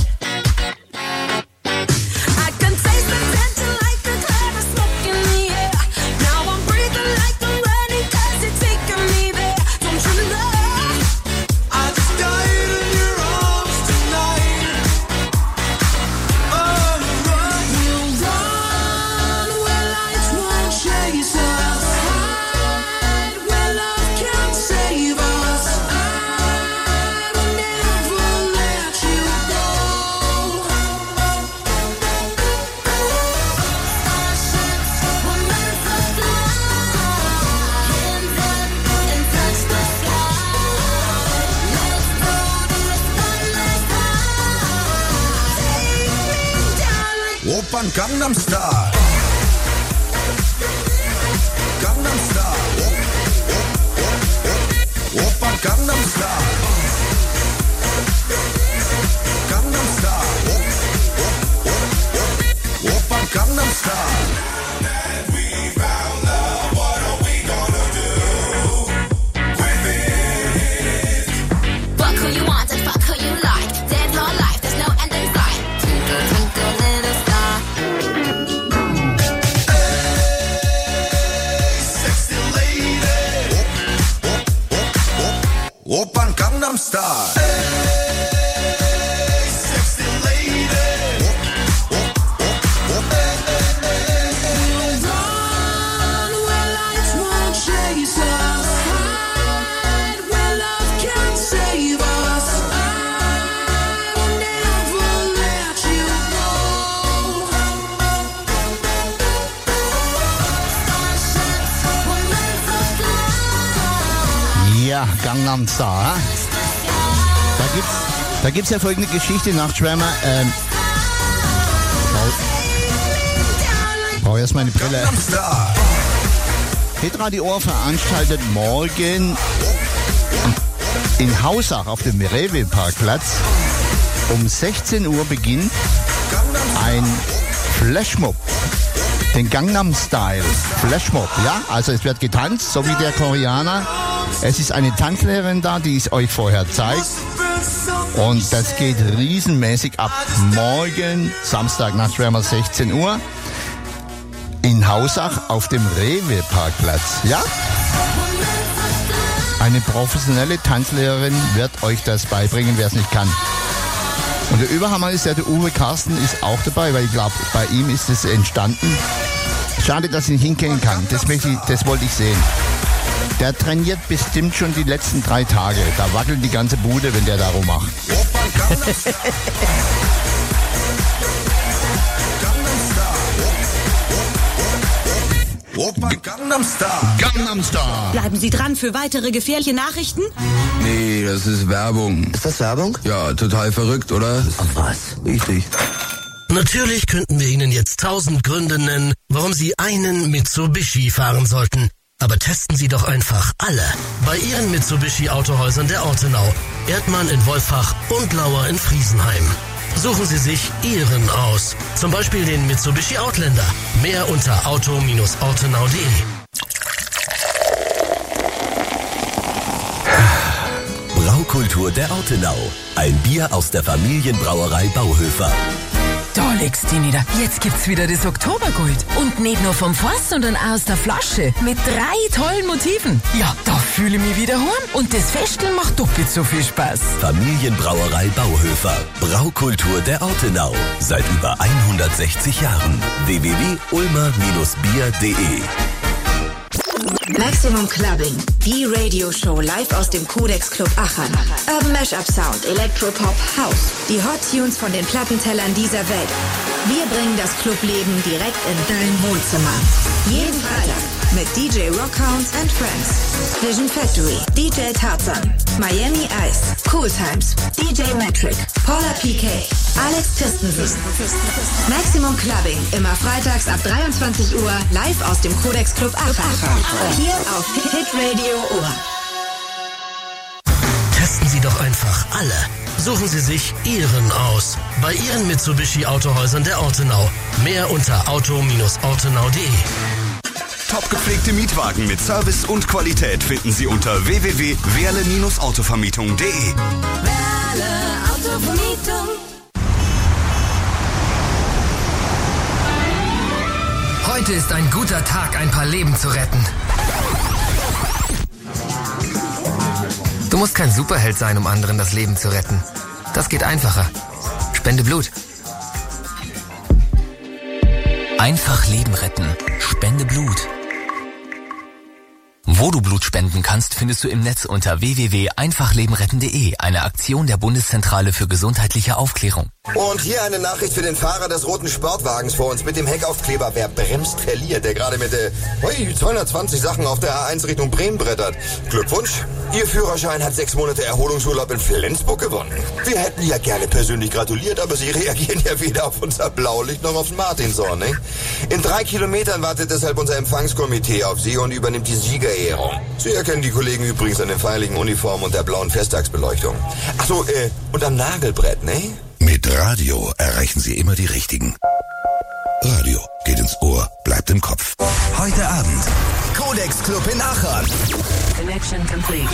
I can taste the tension like a cloud of smoke in the air. Now I'm breathing like I'm running 'cause you're taking me there. Don't you know? I just died in your arms tonight. Oh, run, you run where lights won't chase us. Hide where love can't save us. I will never let you go. Starships were meant to fly. Hands up and touch the sky. Let's go to the spotlight high. Take me down like Opern Gangnam Style. Gangnam Style. Opern Gangnam Style. Gangnam Style. Opern Gangnam Style. fuck who you want and fuck who you like. Dance all life, there's no end in sight. Twinkle, twinkle, little star. Sexy lady. Opern Gangnam Style. Sexy lady. We'll run where lights won't chase us. Hide where love can't save us. I will never let you go. Starships were meant to fly. Ja, Gangnam Style. Da gibt's, da gibt's ja folgende Geschichte, Nachtschwärmer. Ähm, brauch, brauch erst meine Brille. Gangnam Style. Hitradio Ohr veranstaltet morgen in Hausach auf dem Rewe-Parkplatz um sechzehn Uhr beginnt ein Flashmob. Den Gangnam Style Flashmob, ja? Also es wird getanzt, so wie der Koreaner. Es ist eine Tanzlehrerin da, die es euch vorher zeigt. Und das geht riesenmäßig ab. Morgen, Samstag, Nachtschwärmer, sechzehn Uhr. In Hausach auf dem Rewe-Parkplatz, ja? Eine professionelle Tanzlehrerin wird euch das beibringen, wer es nicht kann. Und der Überhammer ist ja, der Uwe Carsten ist auch dabei, weil ich glaube, bei ihm ist es entstanden. Schade, dass ich nicht hingehen kann. Das, möchte ich, das wollte ich sehen. Der trainiert bestimmt schon die letzten drei Tage. Da wackelt die ganze Bude, wenn der da rummacht. Opern Gangnam Style. Gangnam Style. Bleiben Sie dran für weitere gefährliche Nachrichten? Nee, das ist Werbung. Ist das Werbung? Ja, total verrückt, oder? Auf was? Richtig. Natürlich könnten wir Ihnen jetzt tausend Gründe nennen, warum Sie einen Mitsubishi fahren sollten. Aber testen Sie doch einfach alle. Bei Ihren Mitsubishi-Autohäusern der Ortenau, Erdmann in Wolfach und Lauer in Friesenheim. Suchen Sie sich Ihren aus. Zum Beispiel den Mitsubishi Outlander. Mehr unter auto Bindestrich ortenau punkt de. Braukultur der Ortenau. Ein Bier aus der Familienbrauerei Bauhöfer. Da legst du nieder. Jetzt gibt's wieder das Oktobergold. Und nicht nur vom Fass, sondern auch aus der Flasche. Mit drei tollen Motiven. Ja, da fühle ich mich wieder heim. Und das Festeln macht doppelt so viel Spaß. Familienbrauerei Bauhöfer. Braukultur der Ortenau. Seit über hundertsechzig Jahren. w w w punkt ulmer bier punkt de Maximum Clubbing, die Radioshow live aus dem Codex Club Aachen. Urban Mashup Sound, Electropop, House. Die Hot Tunes von den Plattentellern dieser Welt. Wir bringen das Clubleben direkt in dein Wohnzimmer. Jeden Freitag mit D J Rockhounds and Friends, Vision Factory, D J Tarzan, Miami Ice, Cool Times, D J Metric, Paula P K, Alex Christensen. Maximum Clubbing, immer freitags ab dreiundzwanzig Uhr, live aus dem Codex Club Aachen. Hier auf Hit Radio Ohr. Testen Sie doch einfach alle. Suchen Sie sich Ihren aus. Bei Ihren Mitsubishi Autohäusern der Ortenau. Mehr unter auto Bindestrich ortenau punkt de. Top gepflegte Mietwagen mit Service und Qualität finden Sie unter w w w punkt werle autovermietung punkt de. Werle Autovermietung. Heute ist ein guter Tag, ein paar Leben zu retten. Du musst kein Superheld sein, um anderen das Leben zu retten. Das geht einfacher. Spende Blut. Einfach Leben retten. Spende Blut. Wo du Blut spenden kannst, findest du im Netz unter w w w punkt einfach leben retten punkt de, eine Aktion der Bundeszentrale für gesundheitliche Aufklärung. Und hier eine Nachricht für den Fahrer des roten Sportwagens vor uns mit dem Heckaufkleber. Wer bremst, verliert. Der gerade mit äh, ui, zweihundertzwanzig Sachen auf der A eins Richtung Bremen brettert. Glückwunsch. Ihr Führerschein hat sechs Monate Erholungsurlaub in Flensburg gewonnen. Wir hätten ja gerne persönlich gratuliert, aber Sie reagieren ja weder auf unser Blaulicht noch aufs Martinshorn, ne? In drei Kilometern wartet deshalb unser Empfangskomitee auf Sie und übernimmt die Siegerehrung. Sie erkennen die Kollegen übrigens an den feierlichen Uniformen und der blauen Festtagsbeleuchtung. Ach so, äh, und am Nagelbrett, ne? Mit Radio erreichen Sie immer die Richtigen. Radio geht ins Ohr, bleibt im Kopf. Heute Abend Codex Club in Aachen. Connection complete.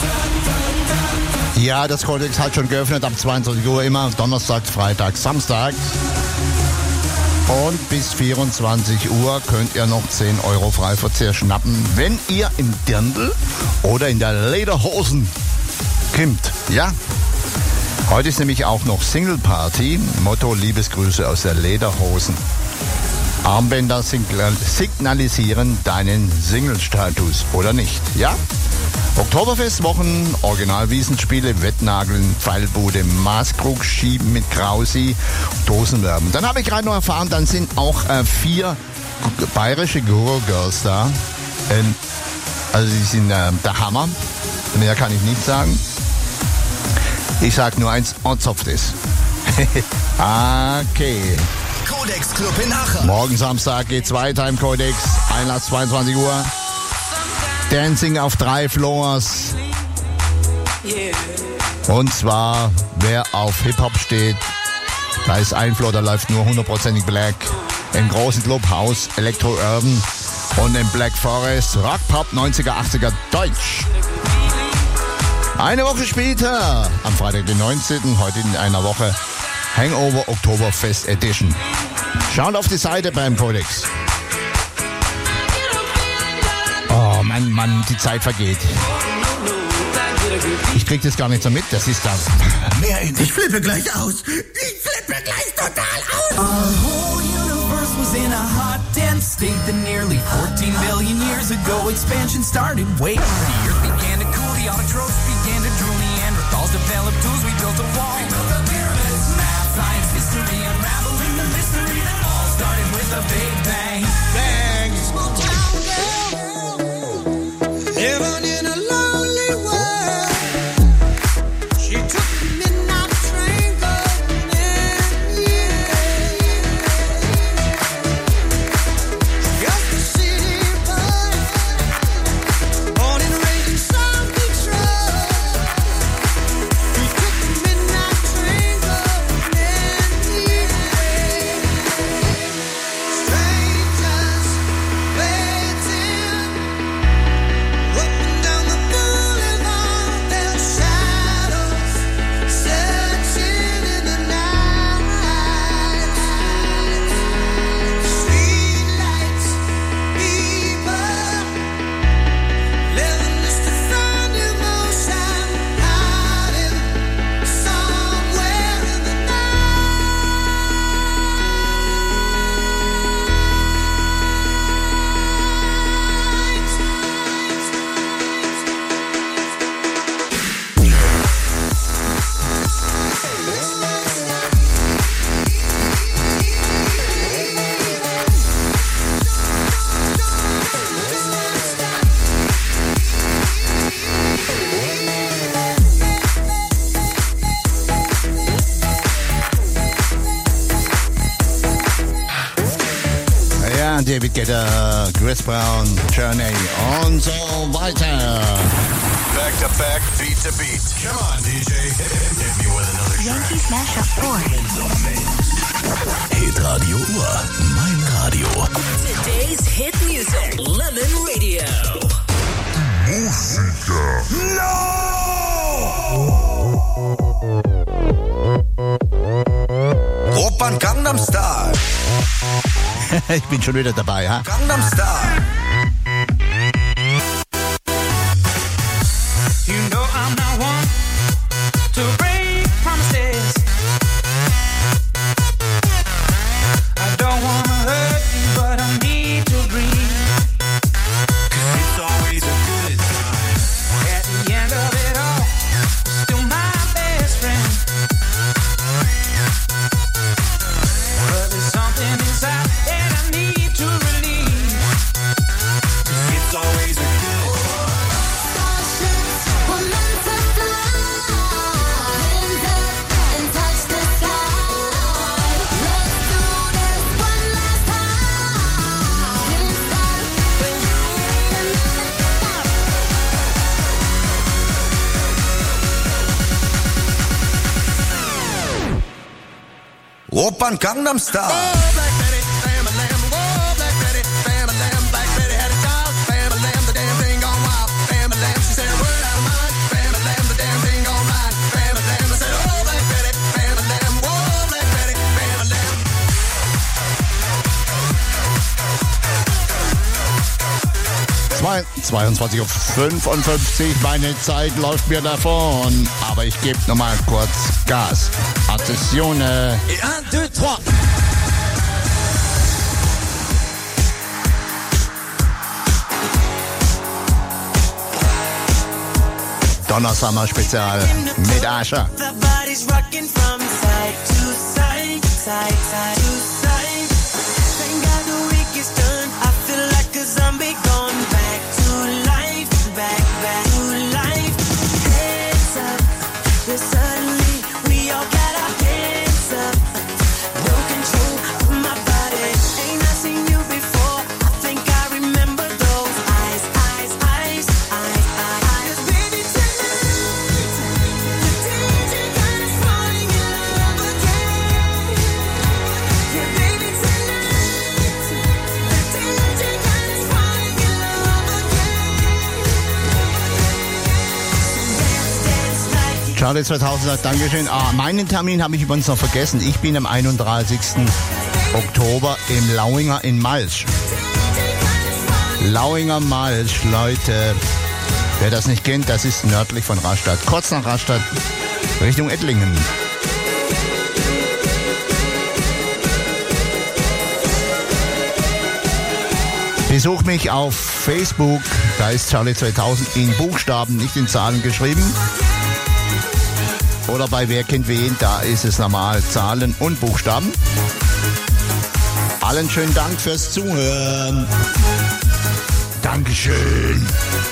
Ja, das Codex hat schon geöffnet ab zweiundzwanzig Uhr immer. Donnerstag, Freitag, Samstag. Und bis vierundzwanzig Uhr könnt ihr noch zehn Euro Freiverzehr schnappen, wenn ihr im Dirndl oder in der Lederhosen kimmt. Ja? Heute ist nämlich auch noch Single Party. Motto Liebesgrüße aus der Lederhosen. Armbänder signalisieren deinen Single-Status, oder nicht? Ja? Oktoberfestwochen, Original-Wiesenspiele, Wettnageln, Pfeilbude, Maßkrug, Schieben mit Krausi, Dosenwerben. Dann habe ich gerade noch erfahren, dann sind auch äh, vier bayerische Guru-Girls da. Ähm, also die sind äh, der Hammer. Mehr kann ich nicht sagen. Ich sag nur eins, und zopft es. Okay. Codex Club in Aachen. Morgen Samstag geht's weiter im Codex. Einlass zweiundzwanzig Uhr. Dancing auf drei Floors. Und zwar, wer auf Hip-Hop steht, da ist ein Floor, da läuft nur hundertprozentig Black. Im großen Club House, Electro Urban und im Black Forest Rock Pop neunziger, achtziger Deutsch. Eine Woche später, am Freitag den neunzehnten, heute in einer Woche, Hangover Oktoberfest Edition. Schaut auf die Seite beim Codex. Oh Mann, Mann, die Zeit vergeht. Ich krieg das gar nicht so mit, das ist das. Mehr in ich flippe gleich aus. Ich flippe gleich total aus. Our whole universe was in a hot, dense state that nearly fourteen billion years ago expansion started. Wait, the earth began to cool, the autotrophs began to drool, Neanderthals developed tools, we built a wall. We built the pyramids, math, science, history, unraveling the mystery that all started with a big bang. Bang! Small town girl, living in a lonely world. She took the midnight train going in, just a city boy, born and raised in South Detroit. He took the midnight train going in, stranger. Guetta, Chris Brown, Journey und so weiter. Back to back, beat to beat. Come on, D J. Hit me with another Yankees Mashup four. Hitradio Uhr, mein Radio. Today's hit music, Lemon Radio. Musiker. No! Opern Gangnam Style. Ich bin schon wieder dabei, ha? Gangnam Style. You know I'm not one to break promises. I don't wanna hurt you, but I need to breathe. 'Cause it's always a good time. At the end of it all, still my best friend. But there's something inside that I need to release. 'Cause it's always a good time. Opern Gangnam Style. zweiundzwanzig Uhr fünfundfünfzig, meine Zeit läuft mir davon. Aber ich gebe nochmal kurz Gas. Attentione. Et un, deux, trois. Donnersummer Spezial mit Ascher. The body's rocking from side to side, side, side to side. Thank God the week is done. I feel like a zombie gone back to life, back, back to life. Hands up, then suddenly we all got our hands up. No control of my body. Ain't I seen you before? I think I remember those eyes, eyes, eyes, eyes, eyes. Baby, tonight, the D J got us falling in love again. Yeah, baby, tonight, the D J got us falling in love again. So dance, dance like Charlie zweitausend sagt Dankeschön. Ah, meinen Termin habe ich übrigens noch vergessen. Ich bin am einunddreißigsten Oktober im Lauinger in Malsch. Lauinger Malsch, Leute. Wer das nicht kennt, das ist nördlich von Rastatt. Kurz nach Rastatt, Richtung Ettlingen. Besuch mich auf Facebook, da ist Charlie zweitausend in Buchstaben, nicht in Zahlen geschrieben. Oder bei Wer kennt wen, da ist es normal Zahlen und Buchstaben. Allen schönen Dank fürs Zuhören. Dankeschön.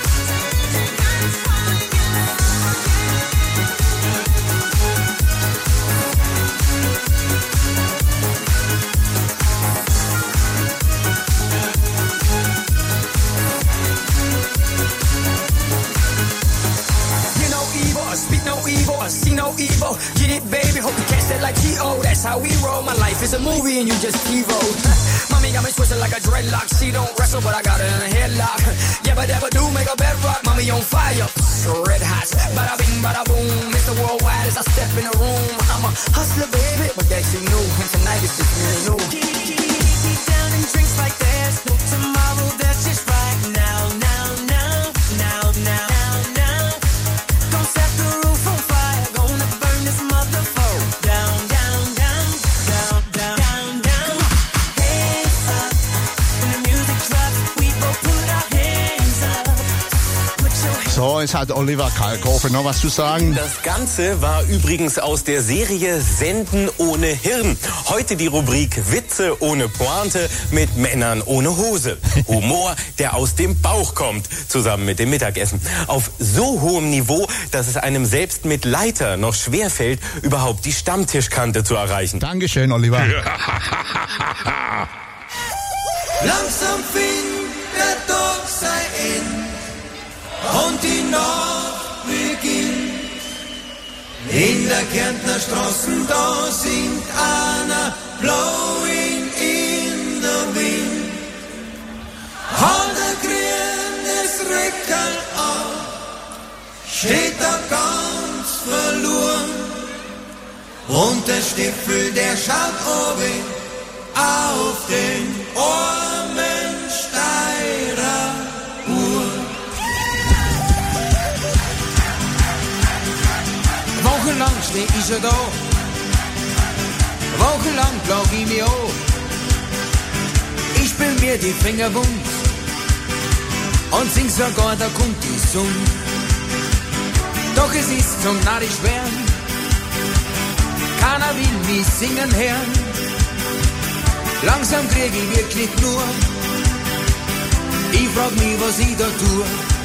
You know evil, I speak no evil, I see no evil. Get it, baby, hope you catch that like T O. That's how we roll. My life is a movie and you just T-roll. Mommy got me twisted like a dreadlock. She don't wrestle, but I got her in a headlock. Yeah, but ever do make a bedrock. Mommy on fire, red hot. Bada bing, bada boom. Mister Worldwide as I step in the room. I'm a hustler, baby, but that you knew. And tonight is just me and you. Deep down in drinks like there's no tomorrow. That's just right now, now, now, now, now, now. Gonna set the roof on fire. Gonna burn this motherfucker down, down, down, down, down, down, down. Hands up, when the music drops, we both put our hands up. Put your hands So, es hat Oliver Kalkofe noch was zu sagen. Das Ganze war übrigens aus der Serie Senden ohne Hirn. Heute die Rubrik Witze ohne Pointe mit Männern ohne Hose. Humor, der aus dem Bauch kommt, zusammen mit dem Mittagessen. Auf so hohem Niveau, dass es einem selbst mit Leiter noch schwerfällt, überhaupt die Stammtischkante zu erreichen. Dankeschön, Oliver. Langsam findet doch sein End und die Nacht beginnt. In der Kärntner Straßen, da singt einer Blowing in the Wind. Hat er grünes Reckerl auf, steht da ganz verloren. Und der Stiefel, der schaut oben auf den Ormensteirer Uhr. Wochenlang steh ich schon da, wochenlang plag ich mich an. Ich spiel mir die Finger wund und sing sogar, da kommt die Sonne. Doch es ist zum narrisch werden, keiner will mich singen hören. Langsam krieg ich wirklich nur, ich frag mich, was ich da tue.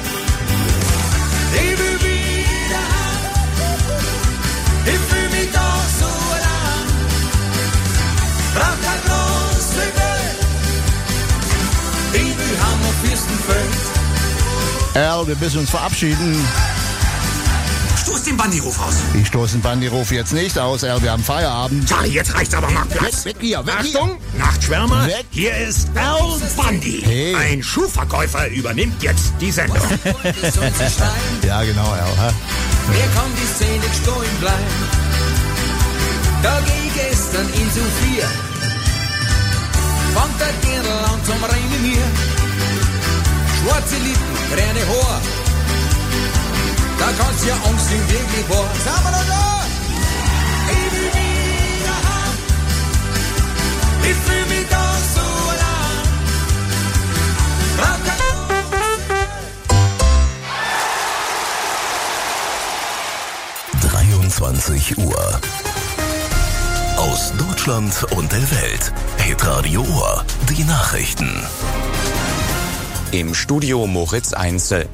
Ich will wieder heim, ich fühl mich doch so allein. Brauch kein großes Geld, ich will heim auf Fürstenfeld. Al, wir müssen uns verabschieden. Stoß den Bandyruf aus. Ich stoße den Bandyruf jetzt nicht aus, Al, wir haben Feierabend. Charlie, jetzt reicht's aber mal Platz. Weg, weg hier, weg Achtung, hier. Nachtschwärmer, Weg. hier ist Al Bundy. Hey. Ein Schuhverkäufer übernimmt jetzt die Sendung. Ja, genau, Al. Ha? Wer kann die Szene gestohlen bleiben? Da geh ich gestern in Sophia, fangt der Dirndl an zum Reinen mir. Schwarze Lippen, grüne Haar, da kannst ja Angst in wirklich wahr. Sind wir noch da? Ich will wieder heim, ich fühl mich da so allein. Brauch kein dreiundzwanzig Uhr. Aus Deutschland und der Welt. Hitradio Ohr. Die Nachrichten. Im Studio Moritz Einzel.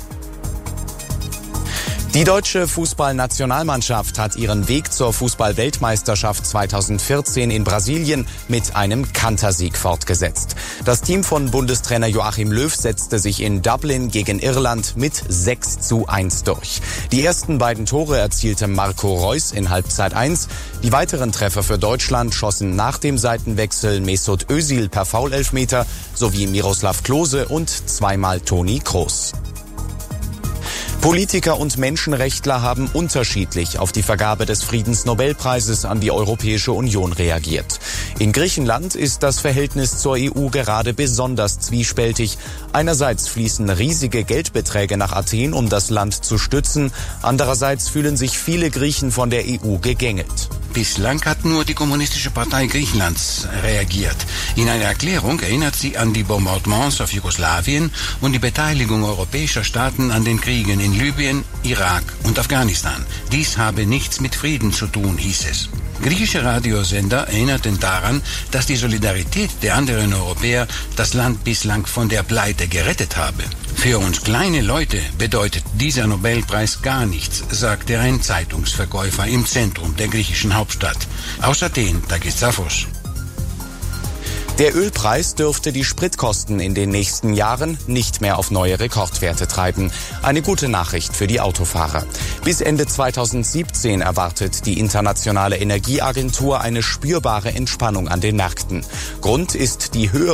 Die deutsche Fußballnationalmannschaft hat ihren Weg zur Fußball-Weltmeisterschaft zweitausendvierzehn in Brasilien mit einem Kantersieg fortgesetzt. Das Team von Bundestrainer Joachim Löw setzte sich in Dublin gegen Irland mit sechs zu eins durch. Die ersten beiden Tore erzielte Marco Reus in Halbzeit eins. Die weiteren Treffer für Deutschland schossen nach dem Seitenwechsel Mesut Özil per Foulelfmeter sowie Miroslav Klose und zweimal Toni Kroos. Politiker und Menschenrechtler haben unterschiedlich auf die Vergabe des Friedensnobelpreises an die Europäische Union reagiert. In Griechenland ist das Verhältnis zur E U gerade besonders zwiespältig. Einerseits fließen riesige Geldbeträge nach Athen, um das Land zu stützen. Andererseits fühlen sich viele Griechen von der E U gegängelt. Bislang hat nur die Kommunistische Partei Griechenlands reagiert. In einer Erklärung erinnert sie an die Bombardements auf Jugoslawien und die Beteiligung europäischer Staaten an den Kriegen in Libyen, Irak und Afghanistan. Dies habe nichts mit Frieden zu tun, hieß es. Griechische Radiosender erinnerten daran, dass die Solidarität der anderen Europäer das Land bislang von der Pleite gerettet habe. Für uns kleine Leute bedeutet dieser Nobelpreis gar nichts, sagte ein Zeitungsverkäufer im Zentrum der griechischen Hauptstadt. Aus Athen, Takis Zaphos. Der Ölpreis dürfte die Spritkosten in den nächsten Jahren nicht mehr auf neue Rekordwerte treiben. Eine gute Nachricht für die Autofahrer. Bis Ende zweitausendsiebzehn erwartet die Internationale Energieagentur eine spürbare Entspannung an den Märkten. Grund ist die höhere